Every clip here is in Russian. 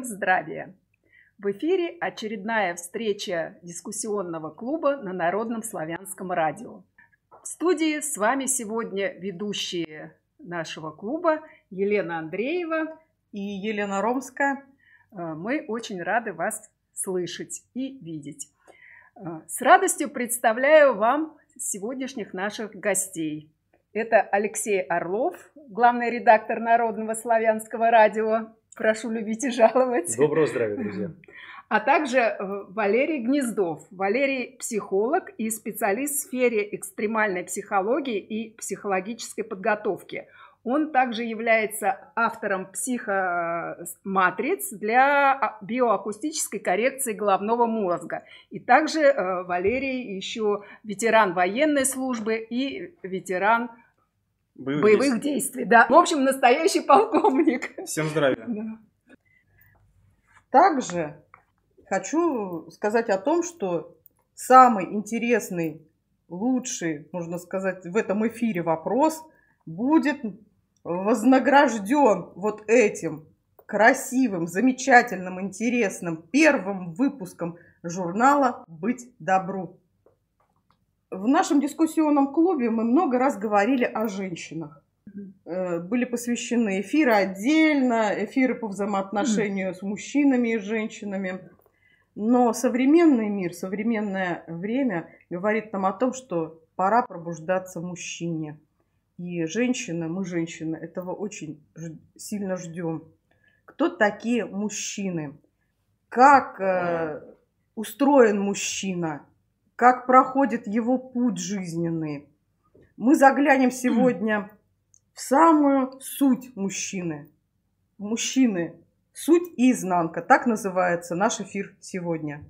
Всем здравия! В эфире очередная встреча дискуссионного клуба на Народном славянском радио. В студии с вами сегодня ведущие нашего клуба Елена Андреева и Елена Ромская. Мы очень рады вас слышать и видеть. С радостью представляю вам сегодняшних наших гостей. Это Алексей Орлов, главный редактор Народного славянского радио. Прошу любить и жаловать. Доброго здравия, друзья. А также Валерий Гнездов. Валерий – психолог и специалист в сфере экстремальной психологии и психологической подготовки. Он также является автором психоматриц для биоакустической коррекции головного мозга. И также Валерий еще ветеран военной службы и ветеран боевых действий. Да. В общем, настоящий полковник. Всем здравия. Да. Также хочу сказать о том, что самый интересный, лучший, можно сказать, в этом эфире вопрос будет вознагражден вот этим красивым, замечательным, интересным первым выпуском журнала «Быть добру». В нашем дискуссионном клубе мы много раз говорили о женщинах. Были посвящены эфиры отдельно, эфиры по взаимоотношению с мужчинами и женщинами. Но современный мир, современное время говорит нам о том, что пора пробуждаться мужчине. И женщины, мы женщины, этого очень сильно ждем. Кто такие мужчины? Как устроен мужчина? Как проходит его путь жизненный? Мы заглянем сегодня в самую суть мужчины. Мужчины. Суть и изнанка. Так называется наш эфир сегодня.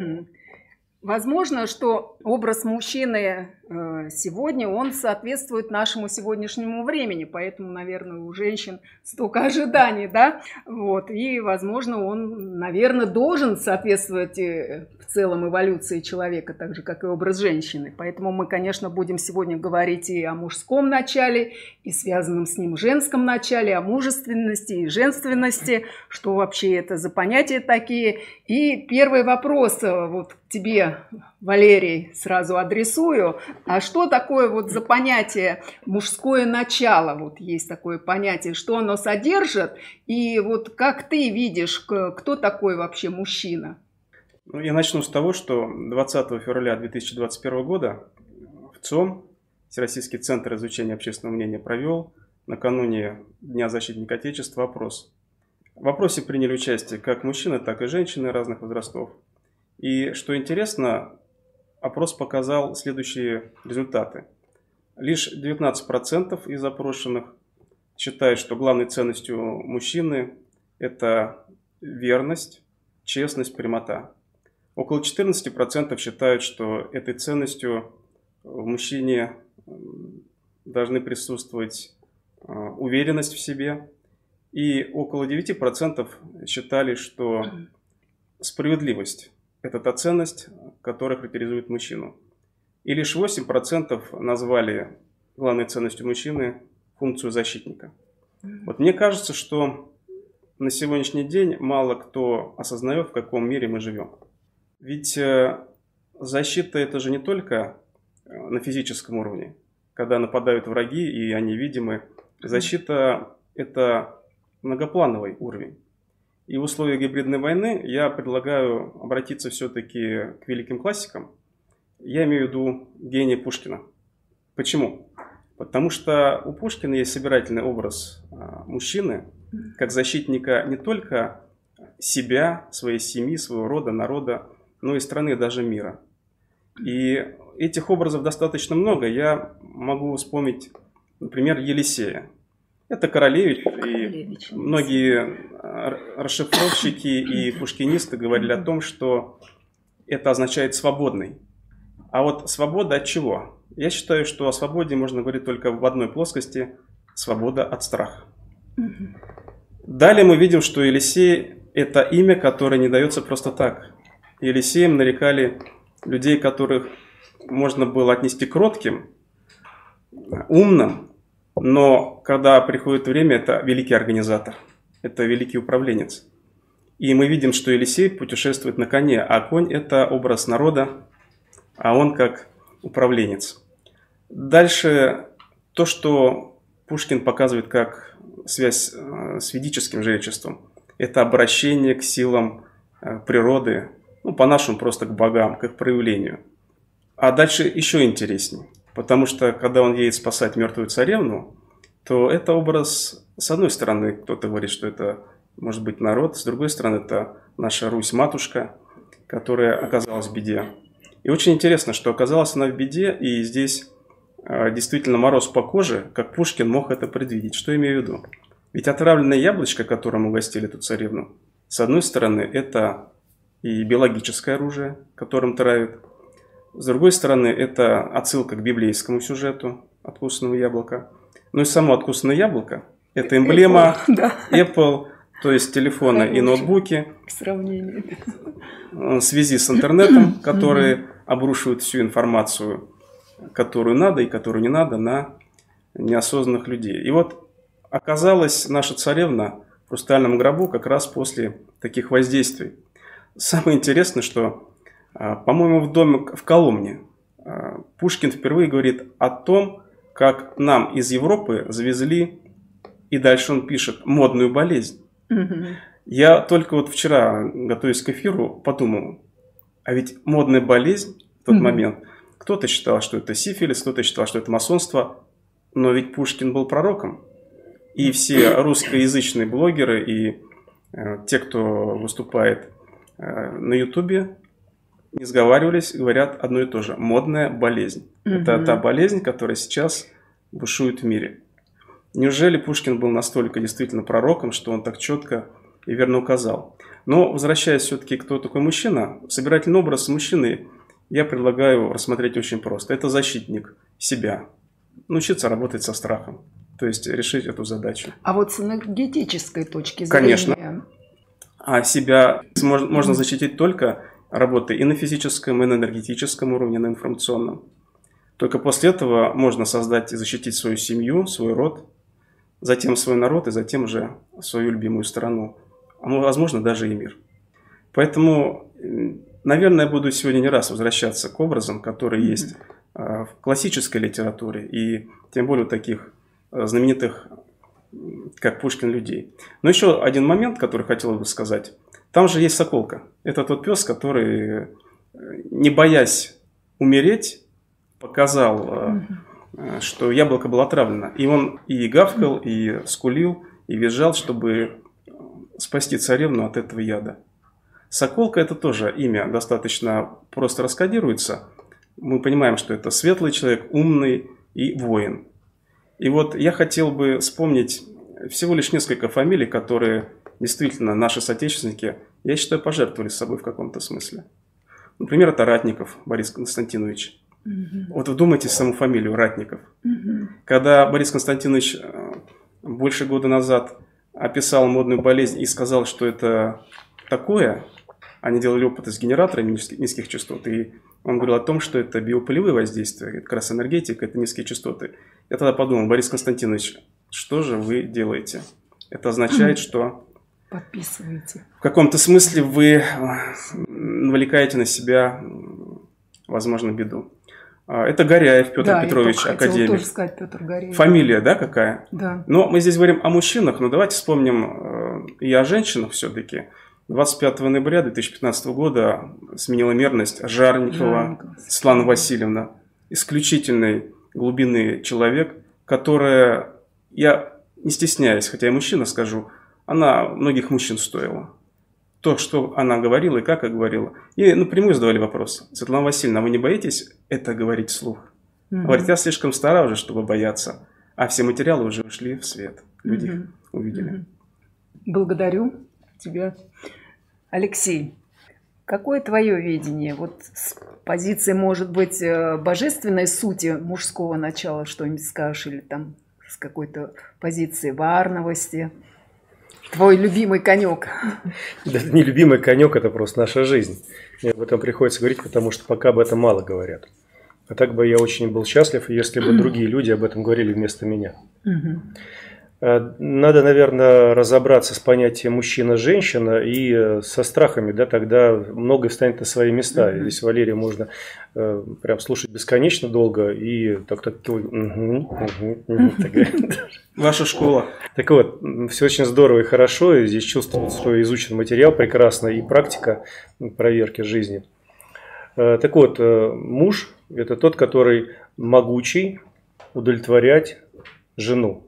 Возможно, что образ мужчины сегодня, он соответствует нашему сегодняшнему времени, поэтому, наверное, у женщин столько ожиданий, да, вот, и, возможно, он, наверное, должен соответствовать в целом эволюции человека, так же, как и образ женщины, поэтому мы, конечно, будем сегодня говорить и о мужском начале, и связанном с ним женском начале, о мужественности и женственности, что вообще это за понятия такие, и первый вопрос вот к тебе, Валерий, сразу адресую. А что такое вот за понятие мужское начало? Вот есть такое понятие, что оно содержит, и вот как ты видишь, кто такой вообще мужчина? Ну, я начну с того, что 20 февраля 2021 года в ЦОМ, Всероссийский центр изучения общественного мнения, провел накануне Дня защитника Отечества опрос. В опросе приняли участие как мужчины, так и женщины разных возрастов. И что интересно, опрос показал следующие результаты. Лишь 19% из опрошенных считают, что главной ценностью мужчины – это верность, честность, прямота. Около 14% считают, что этой ценностью в мужчине должны присутствовать уверенность в себе. И около 9% считали, что справедливость – это та ценность, которая характеризует мужчину. И лишь 8% назвали главной ценностью мужчины функцию защитника. Вот мне кажется, что на сегодняшний день мало кто осознает, в каком мире мы живем. Ведь защита – это же не только на физическом уровне, когда нападают враги и они видимы. Защита – это многоплановый уровень. И в условиях гибридной войны я предлагаю обратиться все-таки к великим классикам. Я имею в виду гения Пушкина. Почему? Потому что у Пушкина есть собирательный образ мужчины, как защитника не только себя, своей семьи, своего рода, народа, но и страны, даже мира. И этих образов достаточно много. Я могу вспомнить, например, Елисея. Это Королевич, и многие расшифровщики и пушкинисты говорили о том, что это означает «свободный». А вот свобода от чего? Я считаю, что о свободе можно говорить только в одной плоскости – свобода от страха. Далее мы видим, что Елисей – это имя, которое не дается просто так. Елисеем нарекали людей, которых можно было отнести к кротким, умным, но когда приходит время, это великий организатор, это великий управленец. И мы видим, что Елисей путешествует на коне, а конь – это образ народа, а он как управленец. Дальше то, что Пушкин показывает как связь с ведическим жречеством, это обращение к силам природы, ну, по-нашему просто к богам, к их проявлению. А дальше еще интереснее, потому что когда он едет спасать мертвую царевну, то это образ, с одной стороны, кто-то говорит, что это может быть народ, с другой стороны, это наша Русь-матушка, которая оказалась в беде. И очень интересно, что оказалась она в беде, и здесь действительно мороз по коже, как Пушкин мог это предвидеть. Что я имею в виду? Ведь отравленное яблочко, которым угостили эту царевну, с одной стороны, это и биологическое оружие, которым травят. С другой стороны, это отсылка к библейскому сюжету откусанного яблока. Ну и само откусанное яблоко – это эмблема Apple, то есть телефона и ноутбуки, к сравнению, в связи с интернетом, которые обрушивают всю информацию, которую надо и которую не надо, на неосознанных людей. И вот оказалась наша царевна в хрустальном гробу как раз после таких воздействий. Самое интересное, что, по-моему, в доме в Коломне Пушкин впервые говорит о том, как нам из Европы завезли, и дальше он пишет, модную болезнь. Я только вот вчера, готовясь к эфиру, подумал, а ведь модная болезнь в тот момент, кто-то считал, что это сифилис, кто-то считал, что это масонство, но ведь Пушкин был пророком. И все русскоязычные блогеры и те, кто выступает на Ютубе, не сговаривались, говорят одно и то же. Модная болезнь. Это та болезнь, которая сейчас бушует в мире. Неужели Пушкин был настолько действительно пророком, что он так четко и верно указал? Но, возвращаясь все-таки, кто такой мужчина, собирательный образ мужчины я предлагаю рассмотреть очень просто. Это защитник себя. Научиться работать со страхом. То есть решить эту задачу. А вот с энергетической точки зрения... Конечно. А себя можно защитить только работой и на физическом, и на энергетическом уровне, и на информационном. Только после этого можно создать и защитить свою семью, свой род, затем свой народ и затем уже свою любимую страну, а возможно даже и мир. Поэтому, наверное, я буду сегодня не раз возвращаться к образам, которые есть в классической литературе и тем более таких знаменитых, как Пушкин, людей. Но еще один момент, который хотел бы сказать. Там же есть соколка. Это тот пес, который, не боясь умереть, показал, что яблоко было отравлено. И он и гавкал, и скулил, и визжал, чтобы спасти царевну от этого яда. Соколка – это тоже имя достаточно просто раскодируется. Мы понимаем, что это светлый человек, умный и воин. И вот я хотел бы вспомнить всего лишь несколько фамилий, которые действительно наши соотечественники, я считаю, пожертвовали собой в каком-то смысле. Например, это Ратников Борис Константинович. Вот вдумайтесь в саму фамилию Ратников. Когда Борис Константинович больше года назад описал модную болезнь и сказал, что это такое, они делали опыты с генераторами низких частот, и он говорил о том, что это биополевые воздействия, это как раз энергетика, это низкие частоты. Я тогда подумал, Борис Константинович, что же вы делаете? Это означает, что подписываете. В каком-то смысле вы навлекаете на себя, возможно, беду. Это Горяев Петр Петрович, академик. Тоже сказать, Петр Горяев. Фамилия, да, какая? Да. Но мы здесь говорим о мужчинах, но давайте вспомним и о женщинах все-таки. 25 ноября 2015 года сменила мерность Жарникова Светлана Васильевна. Исключительной глубины человек, которая, я не стесняюсь, хотя я мужчина скажу, она многих мужчин стоила. То, что она говорила и как она говорила. И напрямую задавали вопрос. Светлана Васильевна, вы не боитесь это говорить вслух? Говорит, я слишком стара уже, чтобы бояться. А все материалы уже ушли в свет. Люди их увидели. Благодарю тебя. Алексей, какое твое видение? Вот с позиции, может быть, божественной сути мужского начала что-нибудь скажешь? Или там с какой-то позиции варновости? Твой любимый конек. Да, это не любимый конек, это просто наша жизнь. Мне об этом приходится говорить, потому что пока об этом мало говорят. А так бы я очень был счастлив, если бы другие люди об этом говорили вместо меня. Надо, наверное, разобраться с понятием мужчина-женщина и со страхами, да, тогда многое встанет на свои места. И здесь Валерия можно прям слушать бесконечно долго и так Ваша школа. Так вот, все очень здорово и хорошо, и здесь чувствуется, что изучен материал прекрасно и практика проверки жизни. Так вот, муж – это тот, который могучий удовлетворять жену.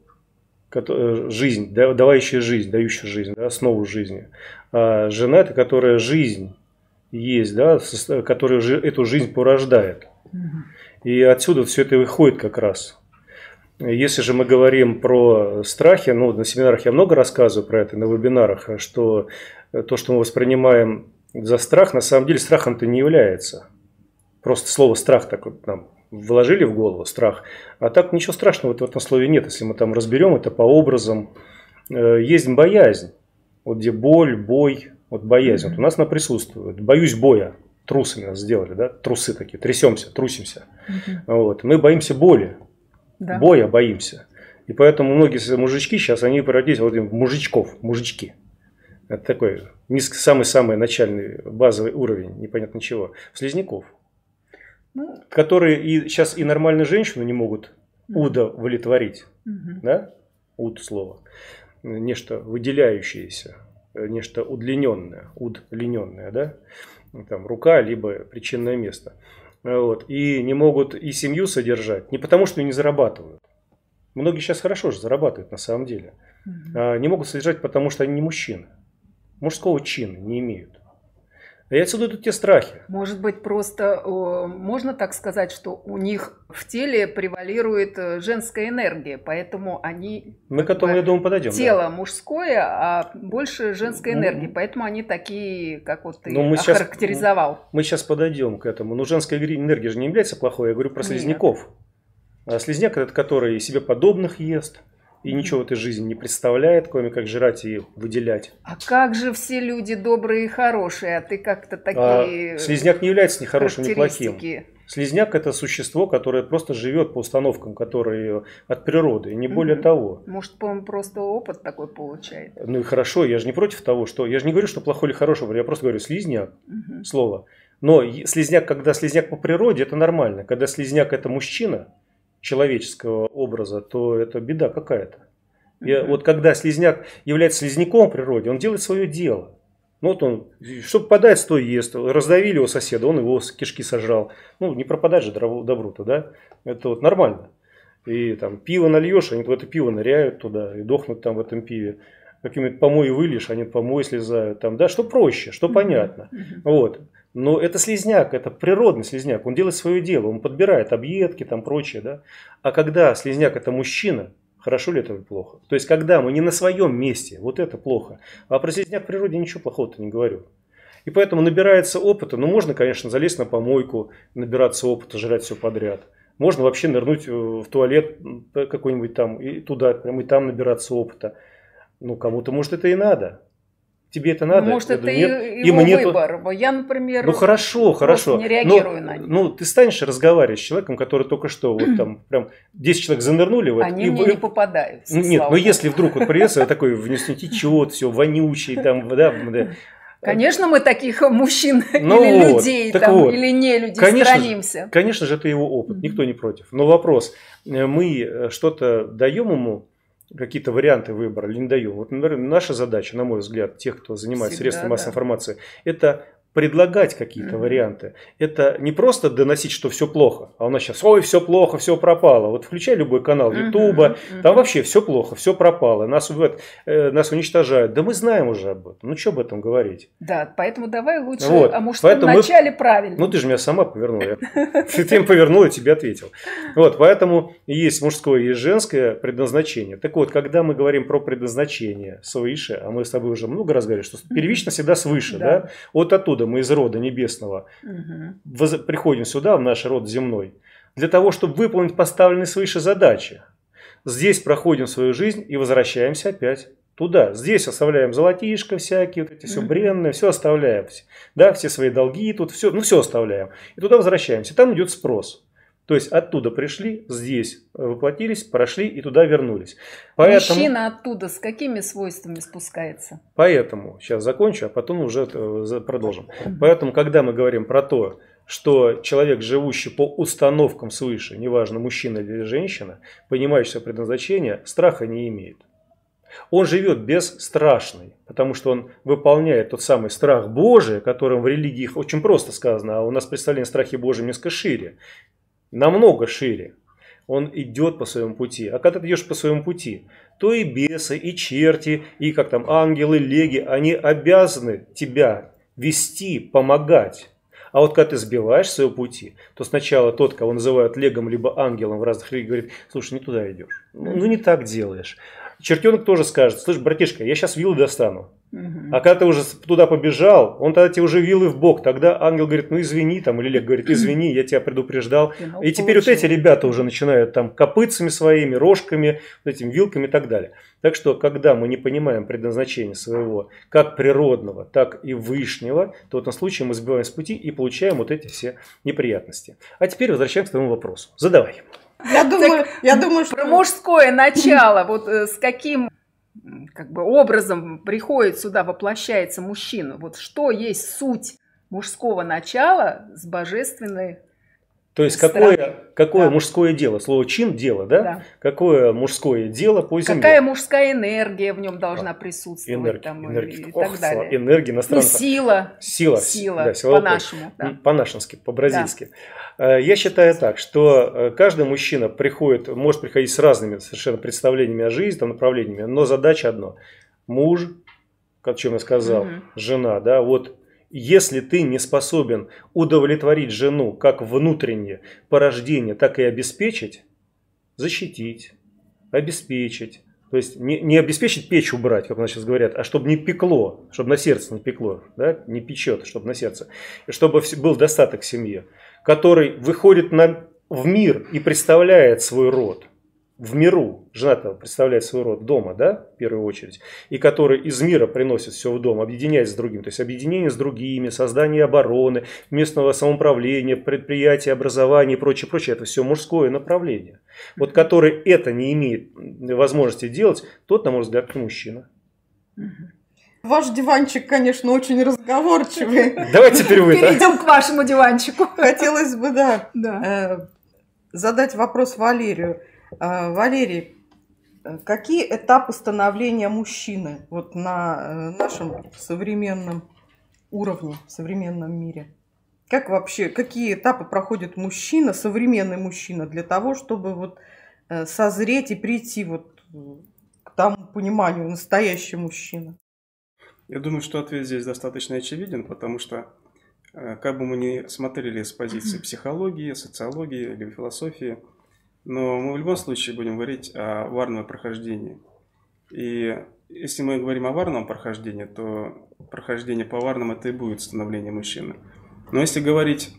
Жизнь, давающая жизнь, дающая жизнь, да, основу жизни. А жена – это которая жизнь есть, да, которая эту жизнь порождает. И отсюда все это выходит как раз. Если же мы говорим про страхи, ну, на семинарах я много рассказываю про это, на вебинарах, что то, что мы воспринимаем за страх, на самом деле страхом-то не является. Просто слово «страх» так вот нам вложили в голову, страх. А так ничего страшного в этом слове нет, если мы там разберем это по образам. Есть боязнь, вот где боль, бой, вот боязнь. Вот у нас она присутствует. Боюсь боя. Трусами нас сделали, да? Трусы такие, трясемся, трусимся. Вот. Мы боимся боли. Да. Боя боимся. И поэтому многие мужички сейчас, они превратились вот в мужичков, мужички. Это такой самый-самый начальный базовый уровень, непонятно чего. Слизняков. Которые сейчас и нормальную женщину не могут удовлетворить. Да? Уд слово. Нечто выделяющееся, нечто удлиненное, удлиненное, да? Там рука, либо причинное место. Вот. И не могут и семью содержать, не потому что не зарабатывают. Многие сейчас хорошо же зарабатывают на самом деле. Не могут содержать, потому что они не мужчины. Мужского чина не имеют. И отсюда идут те страхи. Может быть, просто можно так сказать, что у них в теле превалирует женская энергия, поэтому они... Мы к этому, я думаю, подойдем. Тело мужское, а больше женской энергии, поэтому они такие, как вот ты охарактеризовал. Мы сейчас подойдем к этому. Но женская энергия же не является плохой, я говорю про слизняков. А слизняк – это который себе подобных ест. И ничего в этой жизни не представляет, кроме как жрать и выделять. А как же все люди добрые и хорошие, а ты как-то такие... Слизняк не является ни хорошим, ни плохим. Слизняк – это существо, которое просто живет по установкам, которые от природы, и не более того. Может, он просто опыт такой получает. Ну и хорошо, я же не против того, что... Я же не говорю, что плохой или хороший, я просто говорю слизняк, слово. Но слизняк, когда слизняк по природе, это нормально. Когда слизняк – это мужчина человеческого образа, то это беда какая-то. И вот когда слизняк является слизняком в природе, он делает свое дело. Ну, вот он, что попадает, то ест. Раздавили его соседа, он его с кишки сожрал. Ну, не пропадать же добру-то, да? Это вот нормально. И там пиво нальешь, они в это пиво ныряют туда и дохнут там в этом пиве. Какие-нибудь помои выльешь, они помои слезают. Там, да, что проще, что понятно. Вот. Но это слизняк, это природный слизняк. Он делает свое дело, он подбирает объедки, там прочее. Да? А когда слизняк это мужчина, хорошо ли это или плохо? То есть, когда мы не на своем месте, вот это плохо. А про слизняк в природе ничего плохого-то не говорю. И поэтому набирается опыта. Ну, можно, конечно, залезть на помойку, набираться опыта, жрать все подряд. Можно вообще нырнуть в туалет какой-нибудь там, и туда, прям и там набираться опыта. Ну, кому-то, может, это и надо. Тебе это надо? Может, это его выбор. Я, например, ну, хорошо. не реагирую на них. Ну, ты станешь разговаривать с человеком, который только что, вот там, прям 10 человек занырнули в это. Они мне не попадаются. Нет, но если вдруг вот придется такой внести течет, все вонючий, там, да. Конечно, мы таких мужчин или людей, или не людей странимся. Конечно же, это его опыт, никто не против. Но вопрос, мы что-то даем ему, какие-то варианты выбора или не даем. Вот, например, наша задача, на мой взгляд, тех, кто занимается средствами массовой информации, это предлагать какие-то варианты. Это не просто доносить, что все плохо, а у нас сейчас, ой, все плохо, все пропало. Вот включай любой канал Ютуба, там вообще все плохо, все пропало, нас уничтожают. Да мы знаем уже об этом, ну что об этом говорить? Да, поэтому давай лучше о мужском начале правильно. Ну ты же меня сама повернула, ты им повернула и тебе ответил. Вот, поэтому есть мужское и женское предназначение. Так вот, когда мы говорим про предназначение свыше, а мы с тобой уже много раз говорили, что первично всегда свыше, да? Вот оттуда мы из рода небесного приходим сюда, в наш род земной, для того, чтобы выполнить поставленные свыше задачи. Здесь проходим свою жизнь и возвращаемся опять туда. Здесь оставляем золотишко всякие, вот эти все бренные, все оставляем. Да, все свои долги тут, все, ну все оставляем. И туда возвращаемся. Там идет спрос. То есть оттуда пришли, здесь воплотились, прошли и туда вернулись. Поэтому, мужчина оттуда с какими свойствами спускается? Поэтому, сейчас закончу, а потом уже продолжим. Поэтому, когда мы говорим про то, что человек, живущий по установкам свыше, неважно, мужчина или женщина, понимающий свое предназначение, страха не имеет. Он живет бесстрашный, потому что он выполняет тот самый страх Божий, о котором в религиях очень просто сказано, а у нас представление о страхе Божьем несколько шире, намного шире. Он идет по своему пути. А когда ты идешь по своему пути, то и бесы, и черти, и как там ангелы, леги, они обязаны тебя вести, помогать. А вот когда ты сбиваешь с своего пути, то сначала тот, кого называют легом либо ангелом в разных религиях, говорит: слушай, не туда идешь, ну не так делаешь. Чертенок тоже скажет: слышь, братишка, я сейчас вилы достану. А когда ты уже туда побежал, он тогда тебе уже вилы в бок. Тогда ангел говорит: ну извини, там, или Лег говорит: извини, я тебя предупреждал. И теперь вот эти ребята уже начинают там копытцами своими, рожками, вот этими вилками и так далее. Так что, когда мы не понимаем предназначение своего, как природного, так и вышнего, то в этом случае мы сбиваем с пути и получаем вот эти все неприятности. А теперь возвращаемся к твоему вопросу. Задавай. Я думаю, что... Про мужское начало, вот с каким образом приходит сюда, воплощается мужчина. Вот что есть суть мужского начала с божественной То есть стороны. какое Да. мужское дело? Слово чин – дело, да? Да. Какое мужское дело по земле? Какая мужская энергия в нем должна присутствовать там, и так далее. Энергия Ну, иностранца. сила, Да, силовой по-нашему. Да. По-нашенски, по-бразильски. Я считаю так, что каждый мужчина может приходить с разными совершенно представлениями о жизни, там, направлениями, но задача одна. Муж, как чем я сказал, жена, да, вот если ты не способен удовлетворить жену как внутреннее порождение, так и обеспечить, защитить, обеспечить. То есть не обеспечить печь убрать, как у нас сейчас говорят, а чтобы не пекло, чтобы на сердце не пекло, да? Не печет, чтобы на сердце. И чтобы был достаток в семье, который выходит в мир и представляет свой род. В миру жена-то представляет свой род дома, да, в первую очередь, и который из мира приносит все в дом, объединяется с другим, то есть объединение с другими, создание обороны, местного самоуправления, предприятия, образования и прочее, прочее, это все мужское направление. Вот который это не имеет возможности делать, тот, на мой взгляд, не мужчина. Ваш диванчик, конечно, очень разговорчивый. Давайте теперь вы. Перейдем к вашему диванчику. Хотелось бы, Да. задать вопрос Валерию. Валерий, какие этапы становления мужчины вот на нашем современном уровне, в современном мире? Как вообще, какие этапы проходит мужчина, современный мужчина, для того, чтобы вот созреть и прийти вот к тому пониманию настоящий мужчина? Я думаю, что ответ здесь достаточно очевиден, потому что, как бы мы ни смотрели с позиции психологии, социологии или философии, но мы в любом случае будем говорить о варном прохождении. И если мы говорим о варном прохождении, то прохождение по варнам – это и будет становление мужчины. Но если говорить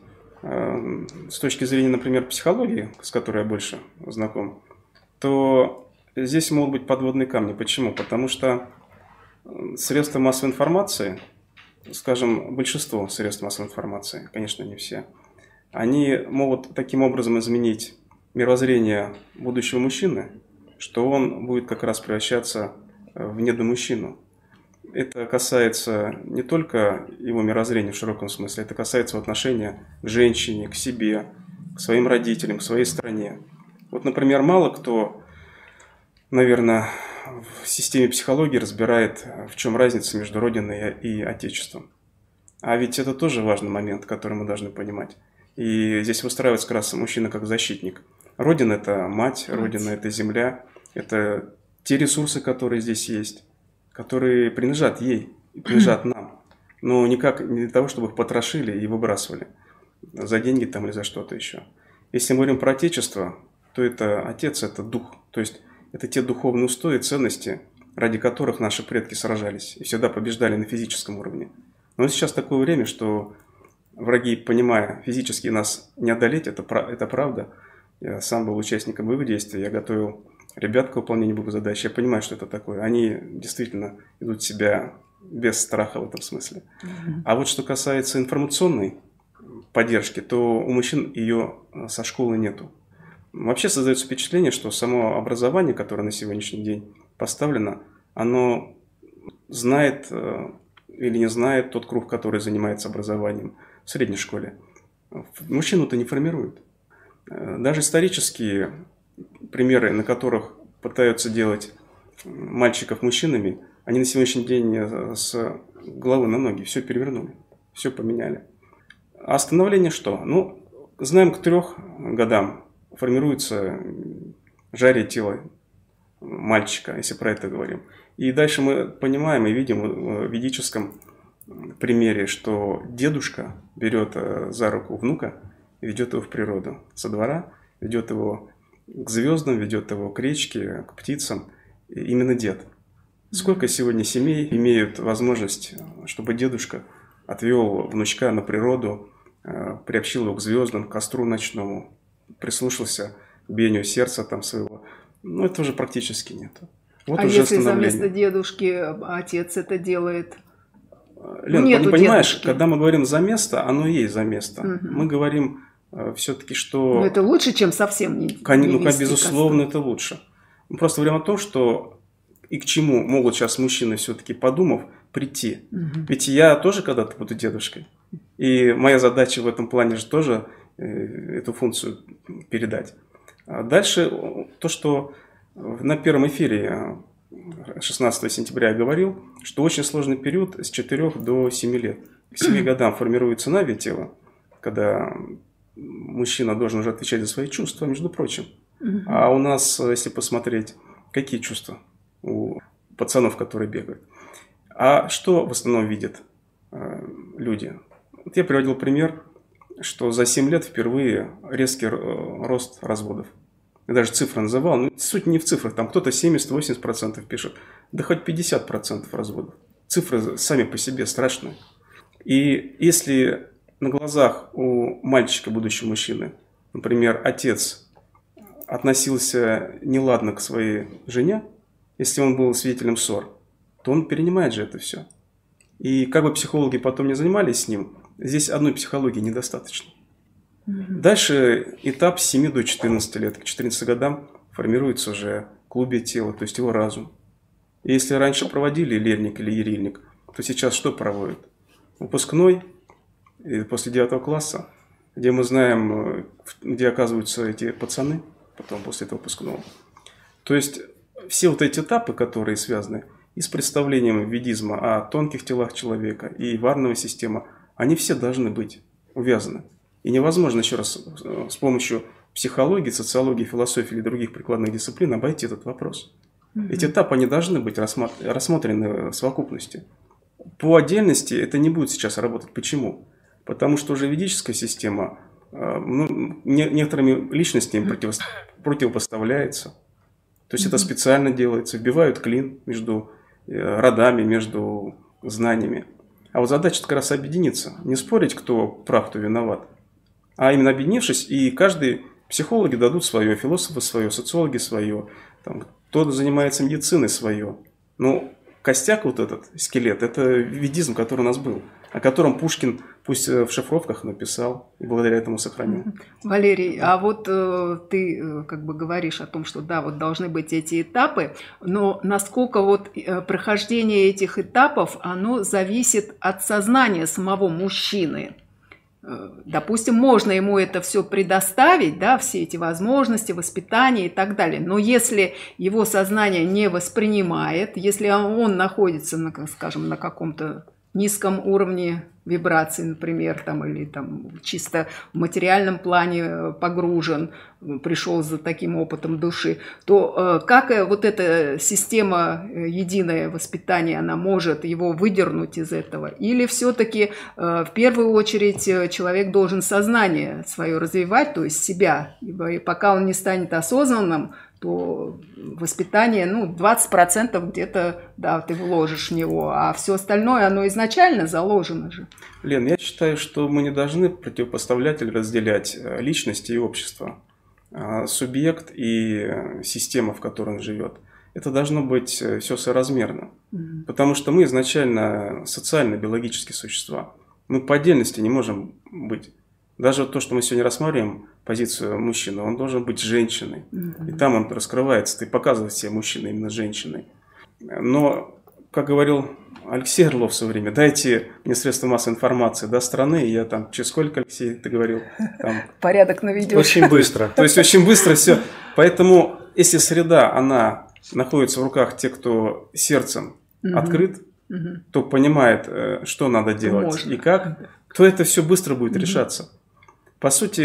с точки зрения, например, психологии, с которой я больше знаком, то здесь могут быть подводные камни. Почему? Потому что средства массовой информации, скажем, большинство средств массовой информации, конечно, не все, они могут таким образом изменить мировоззрение будущего мужчины, что он будет как раз превращаться в недомужчину. Это касается не только его мировоззрения в широком смысле, это касается отношения к женщине, к себе, к своим родителям, к своей стране. Вот, например, мало кто, наверное, в системе психологии разбирает, в чем разница между Родиной и Отечеством. А ведь это тоже важный момент, который мы должны понимать. И здесь выстраивается как раз мужчина как защитник. Родина – это мать, Родина – это земля, это те ресурсы, которые здесь есть, которые принадлежат ей, принадлежат нам. Но никак не для того, чтобы их потрошили и выбрасывали за деньги там или за что-то еще. Если мы говорим про Отечество, то это Отец – это дух, то есть это те духовные устои, ценности, ради которых наши предки сражались и всегда побеждали на физическом уровне. Но сейчас такое время, что враги, понимая физически нас не одолеть, это правда. Я сам был участником боевых действий, я готовил ребят к выполнению боевых задач. Я понимаю, что это такое. Они действительно ведут себя без страха в этом смысле. А вот что касается информационной поддержки, то у мужчин ее со школы нету. Вообще создается впечатление, что само образование, которое на сегодняшний день поставлено, оно знает или не знает тот круг, который занимается образованием в средней школе. Мужчину-то не формирует. Даже исторические примеры, на которых пытаются делать мальчиков мужчинами, они на сегодняшний день с головы на ноги все перевернули, все поменяли. А становление что? Ну, знаем, к 3 годам формируется жарие тела мальчика, если про это говорим. И дальше мы понимаем и видим в ведическом примере, что дедушка берет за руку внука и ведет его в природу со двора, ведет его к звездам, ведет его к речке, к птицам. И именно дед. Сколько сегодня семей имеют возможность, чтобы дедушка отвел внучка на природу, приобщил его к звездам, к костру ночному, прислушался к биению сердца там своего. Ну, это уже практически нет. Вот а уже если заместо дедушки отец это делает? Лен, ты понимаешь, когда мы говорим за место, оно и есть за место. Угу. Мы говорим все-таки, что... Но это лучше, чем совсем не вести безусловно, это лучше. Мы просто говорим о том, что и к чему могут сейчас мужчины, все-таки подумав, прийти. Угу. Ведь я тоже когда-то буду дедушкой. И моя задача в этом плане же тоже эту функцию передать. А дальше то, что на первом эфире 16 сентября я говорил, что очень сложный период с 4 до 7 лет. К 7 годам формируется навия тела, когда мужчина должен уже отвечать за свои чувства, между прочим. А у нас, если посмотреть, какие чувства у пацанов, которые бегают. А что в основном видят люди? Вот я приводил пример, что за 7 лет впервые резкий рост разводов. Я даже цифры называл, но суть не в цифрах. Там кто-то 70-80% пишет, да хоть 50% разводов. Цифры сами по себе страшные. И если на глазах у мальчика, будущего мужчины, например, отец относился неладно к своей жене, если он был свидетелем ссор, то он перенимает же это все. И как бы психологи потом не занимались с ним, здесь одной психологии недостаточно. Дальше этап с 7 до 14 лет. К 14 годам формируется уже клубе тела, то есть его разум. И если раньше проводили лерник или ерильник, то сейчас что проводят? Выпускной после 9 класса, где мы знаем, где оказываются эти пацаны, потом после этого выпускного. То есть все вот эти этапы, которые связаны и с представлением ведизма о тонких телах человека, и варная система, они все должны быть увязаны. И невозможно, еще раз, с помощью психологии, социологии, философии или других прикладных дисциплин обойти этот вопрос. Эти этапы, они должны быть рассмотрены в совокупности. По отдельности это не будет сейчас работать. Почему? Потому что уже ведическая система некоторыми личностями противопоставляется. То есть это специально делается, вбивают клин между родами, между знаниями. А вот задача как раз объединиться, не спорить, кто прав, кто виноват, а именно объединившись, и каждый психологи дадут свое, философы свое, социологи свое, там, кто-то занимается медициной свое. Но костяк вот этот, скелет, это ведизм, который у нас был, о котором Пушкин, пусть в шифровках, написал, и благодаря этому сохранил. Валерий, а вот ты как бы говоришь о том, что да, вот должны быть эти этапы, но насколько вот прохождение этих этапов, оно зависит от сознания самого мужчины? Допустим, можно ему это все предоставить, да, все эти возможности, воспитание и так далее. Но если его сознание не воспринимает, если он находится, скажем, на каком-то низком уровне вибраций, например, там, или там, чисто в материальном плане погружен, пришел за таким опытом души, то как вот эта система единое воспитание, она может его выдернуть из этого? Или все-таки в первую очередь человек должен сознание свое развивать, то есть себя, и пока он не станет осознанным, то воспитание, 20% где-то, да, ты вложишь в него, а все остальное, оно изначально заложено же. Лен, я считаю, что мы не должны противопоставлять или разделять личность и общество, субъект и система, в которой он живет. Это должно быть все соразмерно, потому что мы изначально социально-биологические существа. Мы по отдельности не можем быть. Даже вот то, что мы сегодня рассматриваем, позицию мужчины, он должен быть женщиной. И там он раскрывается, ты показываешь себе мужчину именно женщиной. Но, как говорил Алексей Орлов в свое время, дайте мне средства массовой информации до страны, и я там, через сколько, Алексей, ты говорил? Там, порядок наведешь. Очень быстро. То есть очень быстро все. Поэтому, если среда, она находится в руках тех, кто сердцем открыт, то понимает, что надо делать и как, то это все быстро будет решаться. По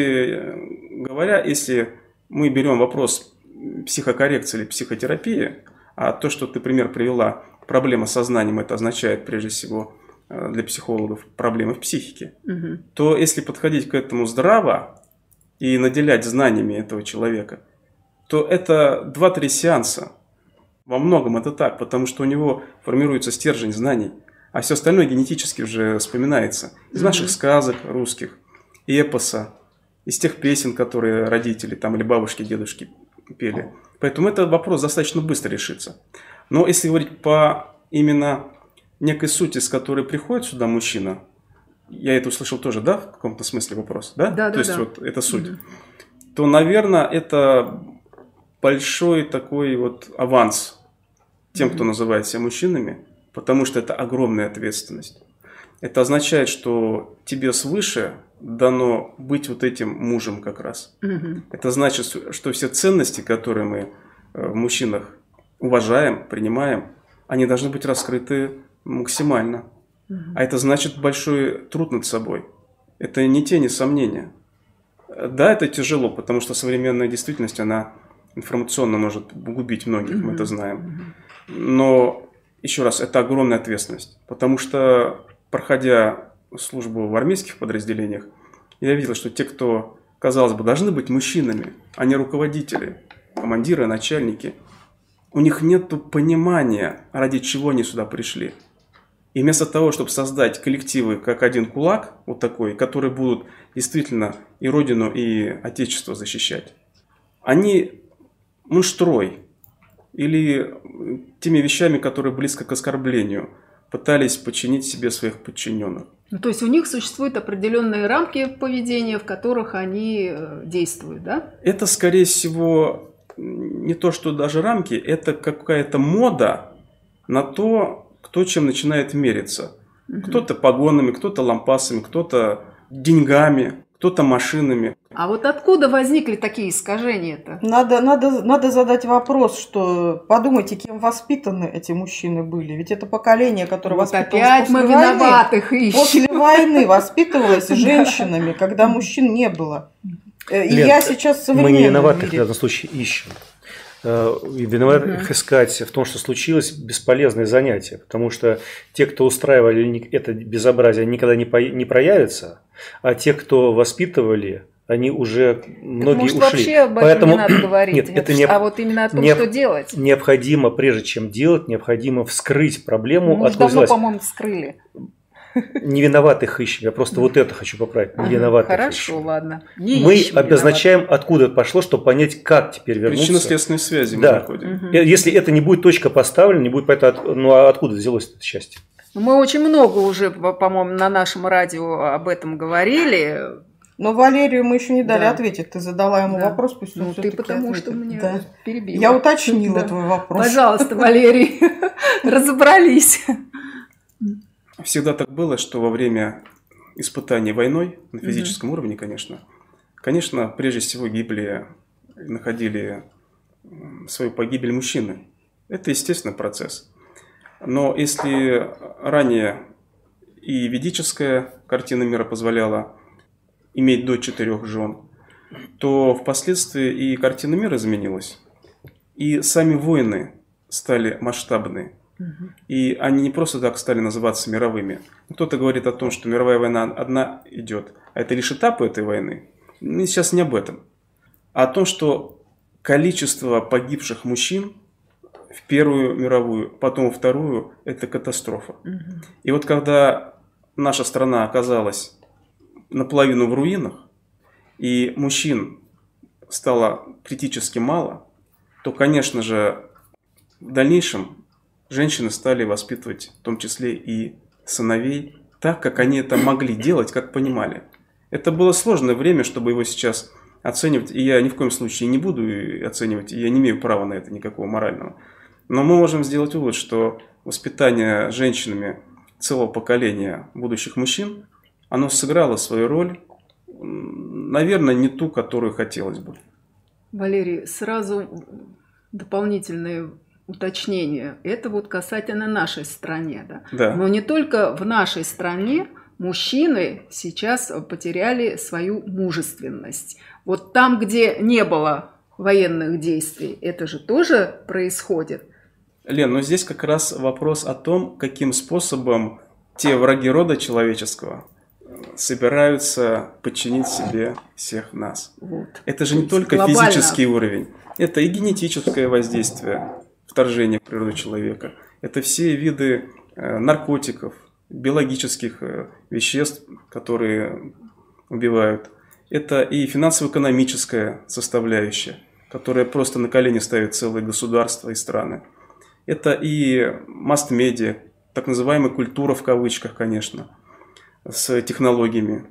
сути говоря, если мы берем вопрос психокоррекции или психотерапии, а то, что ты пример привела, проблема с сознанием, это означает прежде всего для психологов проблемы в психике, то если подходить к этому здраво и наделять знаниями этого человека, то это 2-3 сеанса. Во многом это так, потому что у него формируется стержень знаний, а все остальное генетически уже вспоминается из наших сказок русских, эпоса, из тех песен, которые родители там, или бабушки, дедушки пели. Поэтому этот вопрос достаточно быстро решится. Но если говорить по именно некой сути, с которой приходит сюда мужчина, я это услышал тоже, да, в каком-то смысле вопрос, да? Да, То есть вот это суть. То, наверное, это большой такой вот аванс тем, кто называет себя мужчинами, потому что это огромная ответственность. Это означает, что тебе свыше дано быть вот этим мужем как раз. Это значит, что все ценности, которые мы в мужчинах уважаем, принимаем, они должны быть раскрыты максимально. А это значит большой труд над собой. Это не тени сомнения. Да, это тяжело, потому что современная действительность, она информационно может губить многих, мы это знаем. Но, еще раз, это огромная ответственность. Потому что, проходя службу в армейских подразделениях, я видел, что те, кто, казалось бы, должны быть мужчинами, а не руководители, командиры, начальники, у них нет понимания, ради чего они сюда пришли. И вместо того, чтобы создать коллективы, как один кулак, вот такой, которые будут действительно и Родину, и Отечество защищать, они мунштрой или теми вещами, которые близко к оскорблению, пытались подчинить себе своих подчиненных. Ну, то есть у них существуют определенные рамки поведения, в которых они действуют, да? Это, скорее всего, не то, что даже рамки, это какая-то мода на то, кто чем начинает мериться. Кто-то погонами, кто-то лампасами, кто-то деньгами, кто-то машинами. А вот откуда возникли такие искажения-то? Надо задать вопрос, что подумайте, кем воспитаны эти мужчины были. Ведь это поколение, которое Вот воспитывалось опять мы виноватых ищем. После войны воспитывалось женщинами, когда мужчин не было. И Лен, я сейчас в современном мы не виноватых мире. в этом случае ищем. И виноватых искать в том, что случилось, бесполезное занятие, потому что те, кто устраивали это безобразие, никогда не проявятся, а те, кто воспитывали, они уже многие Может, ушли. вообще об этом не надо говорить, нет, это а вот именно о том, что делать. Необходимо, прежде чем делать, необходимо вскрыть проблему. Мы уже давно, по-моему, вскрыли. Не виноватых ищем, я просто вот это хочу поправить. Не виноватых Хорошо, ищем. ладно. Мы обозначаем, откуда это пошло, чтобы понять, как теперь вернуться. Причинно-следственные связи мы Да. находим. Если это не будет точка поставлена, не будет понятно, ну а откуда взялось это счастье? Мы очень много уже, по-моему, на нашем радио об этом говорили. Но Валерию мы еще не дали Да. ответить. Ты задала ему вопрос, пусть он Ну, ты всё-таки потому ответит. что мне Да. перебила. Я уточнила Да. твой вопрос. Пожалуйста, Валерий, разобрались. Всегда так было, что во время испытаний войной, на физическом уровне, конечно, прежде всего находили свою погибель мужчины. Это естественный процесс. Но если ранее и ведическая картина мира позволяла иметь до 4 жен, то впоследствии и картина мира изменилась. И сами войны стали масштабные. И они не просто так стали называться мировыми. Кто-то говорит о том, что мировая война одна идет, а это лишь этапы этой войны. Мы сейчас не об этом. А о том, что количество погибших мужчин в Первую мировую, потом во Вторую, это катастрофа. И вот когда наша страна оказалась наполовину в руинах, и мужчин стало критически мало, то, конечно же, в дальнейшем женщины стали воспитывать, в том числе и сыновей, так, как они это могли делать, как понимали. Это было сложное время, чтобы его сейчас оценивать, и я ни в коем случае не буду оценивать, и я не имею права на это никакого морального. Но мы можем сделать вывод, что воспитание женщинами целого поколения будущих мужчин, оно сыграло свою роль, наверное, не ту, которую хотелось бы. Валерий, сразу дополнительные уточнения. Это вот касательно нашей страны, да? Да. Но не только в нашей стране мужчины сейчас потеряли свою мужественность. Вот там, где не было военных действий, это же тоже происходит. Лен, но здесь как раз вопрос о том, каким способом те враги рода человеческого собираются подчинить себе всех нас. Вот. Это же не только глобально. физический уровень, это и генетическое воздействие, вторжение в природу человека. Это все виды наркотиков, биологических веществ, которые убивают. Это и финансово-экономическая составляющая, которая просто на колени ставит целые государства и страны. Это и масс-медиа, так называемая культура в кавычках, конечно, с технологиями.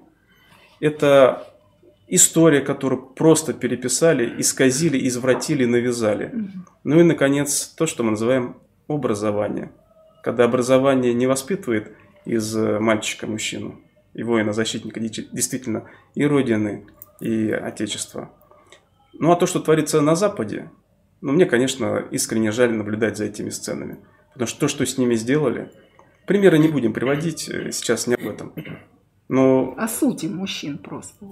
Это история, которую просто переписали, исказили, извратили, навязали. Ну и, наконец, то, что мы называем образование. Когда образование не воспитывает из мальчика мужчину, и воина-защитника действительно и Родины, и Отечества. Ну а то, что творится на Западе, ну мне, конечно, искренне жаль наблюдать за этими сценами. Потому что то, что с ними сделали, примеры не будем приводить, сейчас не об этом. Но О сути мужчин просто.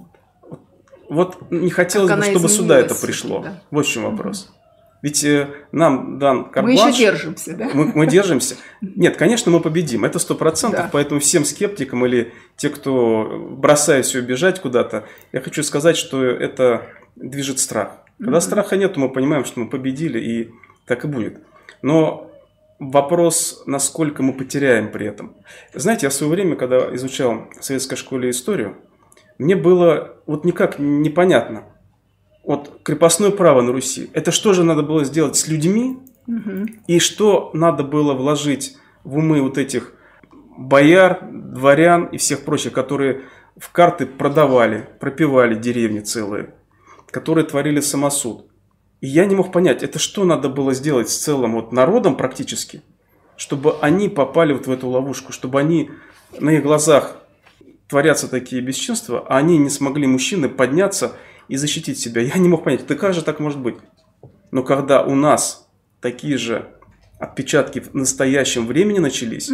вот не хотелось бы, чтобы сюда это пришло. Да. Вот в чем вопрос. Ведь нам дан карт-бланш. Мы еще держимся, да? Мы держимся. Нет, конечно, мы победим. Это 100%. Да. Поэтому всем скептикам или те, кто бросает все бежать куда-то, я хочу сказать, что это движет страх. Когда страха нет, то мы понимаем, что мы победили, и так и будет. Но вопрос, насколько мы потеряем при этом. Знаете, я в свое время, когда изучал в советской школе историю, мне было вот никак непонятно. Вот крепостное право на Руси. Это что же надо было сделать с людьми? И что надо было вложить в умы вот этих бояр, дворян и всех прочих, которые в карты продавали, пропивали деревни целые, которые творили самосуд. И я не мог понять, это что надо было сделать с целым вот народом практически, чтобы они попали вот в эту ловушку, чтобы они на их глазах творятся такие бесчинства, а они не смогли, мужчины, подняться и защитить себя. Я не мог понять, да как же так может быть? Но когда у нас такие же отпечатки в настоящем времени начались,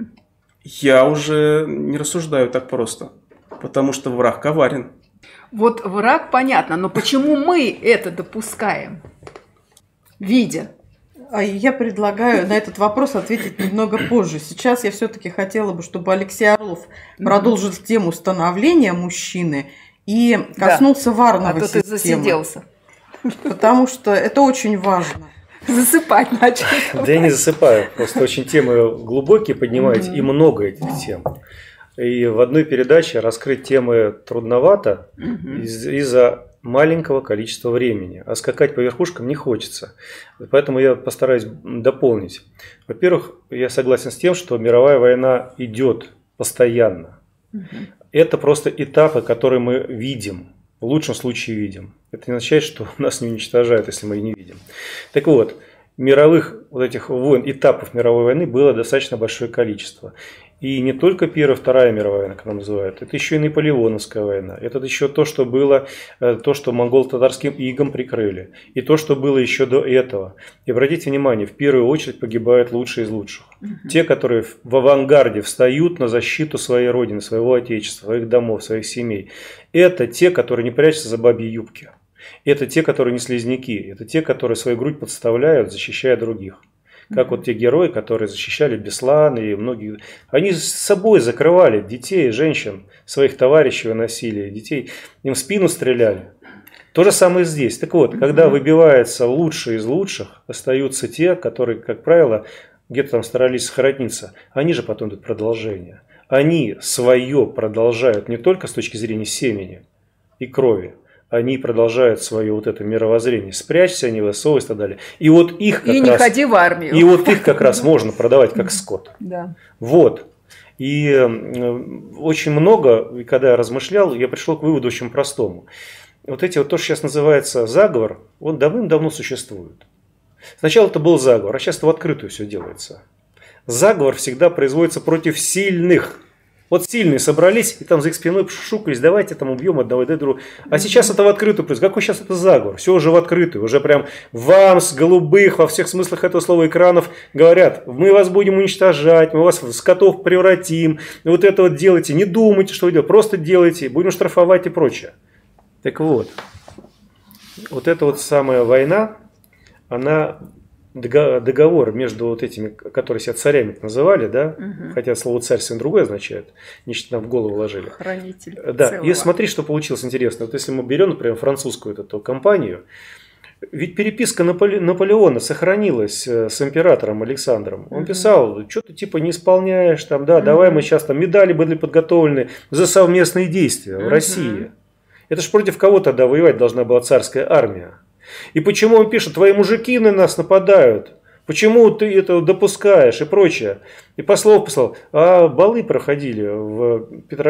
я уже не рассуждаю так просто, потому что враг коварен. Вот враг понятно, но почему мы это допускаем, видя? А я предлагаю на этот вопрос ответить немного позже. Сейчас я все-таки хотела бы, чтобы Алексей Орлов продолжил тему становления мужчины и коснулся варновой системы. А то ты засиделся. Потому что это очень важно. Засыпать начал. Да я не засыпаю, просто очень темы глубокие поднимаете, и много этих тем. И в одной передаче раскрыть темы трудновато из-за маленького количества времени. А скакать по верхушкам не хочется. Поэтому я постараюсь дополнить. Во-первых, я согласен с тем, что мировая война идет постоянно. Это просто этапы, которые мы видим. В лучшем случае видим. Это не означает, что нас не уничтожают, если мы их не видим. Так вот, мировых вот этих войн, этапов мировой войны было достаточно большое количество. И не только Первая, Вторая мировая война, как она называют, это еще и Наполеоновская война. Это еще то, что было, то, что монголо-татарским игом прикрыли. И то, что было еще до этого. И обратите внимание, в первую очередь погибают лучшие из лучших. Те, которые в авангарде встают на защиту своей родины, своего отечества, своих домов, своих семей. Это те, которые не прячутся за бабьи юбки. Это те, которые не слизняки. Это те, которые свою грудь подставляют, защищая других. Как вот те герои, которые защищали Беслан и многие. Они с собой закрывали детей, женщин, своих товарищей выносили, детей. Им в спину стреляли. То же самое здесь. Так вот, когда выбивается лучшие из лучших, остаются те, которые, как правило, где-то там старались сохраниться. Они же потом идут продолжение. Они свое продолжают не только с точки зрения семени и крови. Они продолжают свое вот это мировоззрение. Спрячься, не высовывайся и так далее. И вот их как и раз, не ходи в армию. И вот их как раз можно продавать как скот. Да. Вот. И очень много, когда я размышлял, я пришел к выводу очень простому. Вот эти вот то, что сейчас называется заговор, он давным-давно существует. Сначала это был заговор, а сейчас это в открытую все делается. Заговор всегда производится против сильных. Вот сильные собрались и там за их спиной шушукались, давайте там убьем одного и другого. А сейчас это в открытую происходит. Какой сейчас это заговор? Все уже в открытую. Уже прям вам с голубых, во всех смыслах этого слова, экранов говорят, мы вас будем уничтожать, мы вас в скотов превратим. Вот это вот делайте, не думайте, что вы делаете, просто делайте, будем штрафовать и прочее. Так вот, вот эта вот самая война, она... Договор между вот этими, которые себя царями называли, да, хотя слово царь совсем другое означает, нечто нам в голову ложили. Хранитель. Да, целого. и смотри, что получилось интересно. Вот если мы берем, например, французскую эту компанию, ведь переписка Наполеона сохранилась с императором Александром. Он писал, что ты типа не исполняешь, там, да, давай мы сейчас там медали были подготовлены за совместные действия в России. Это ж против кого тогда воевать должна была царская армия? И почему он пишет, твои мужики на нас нападают, почему ты это допускаешь и прочее. И послов послал, а балы проходили в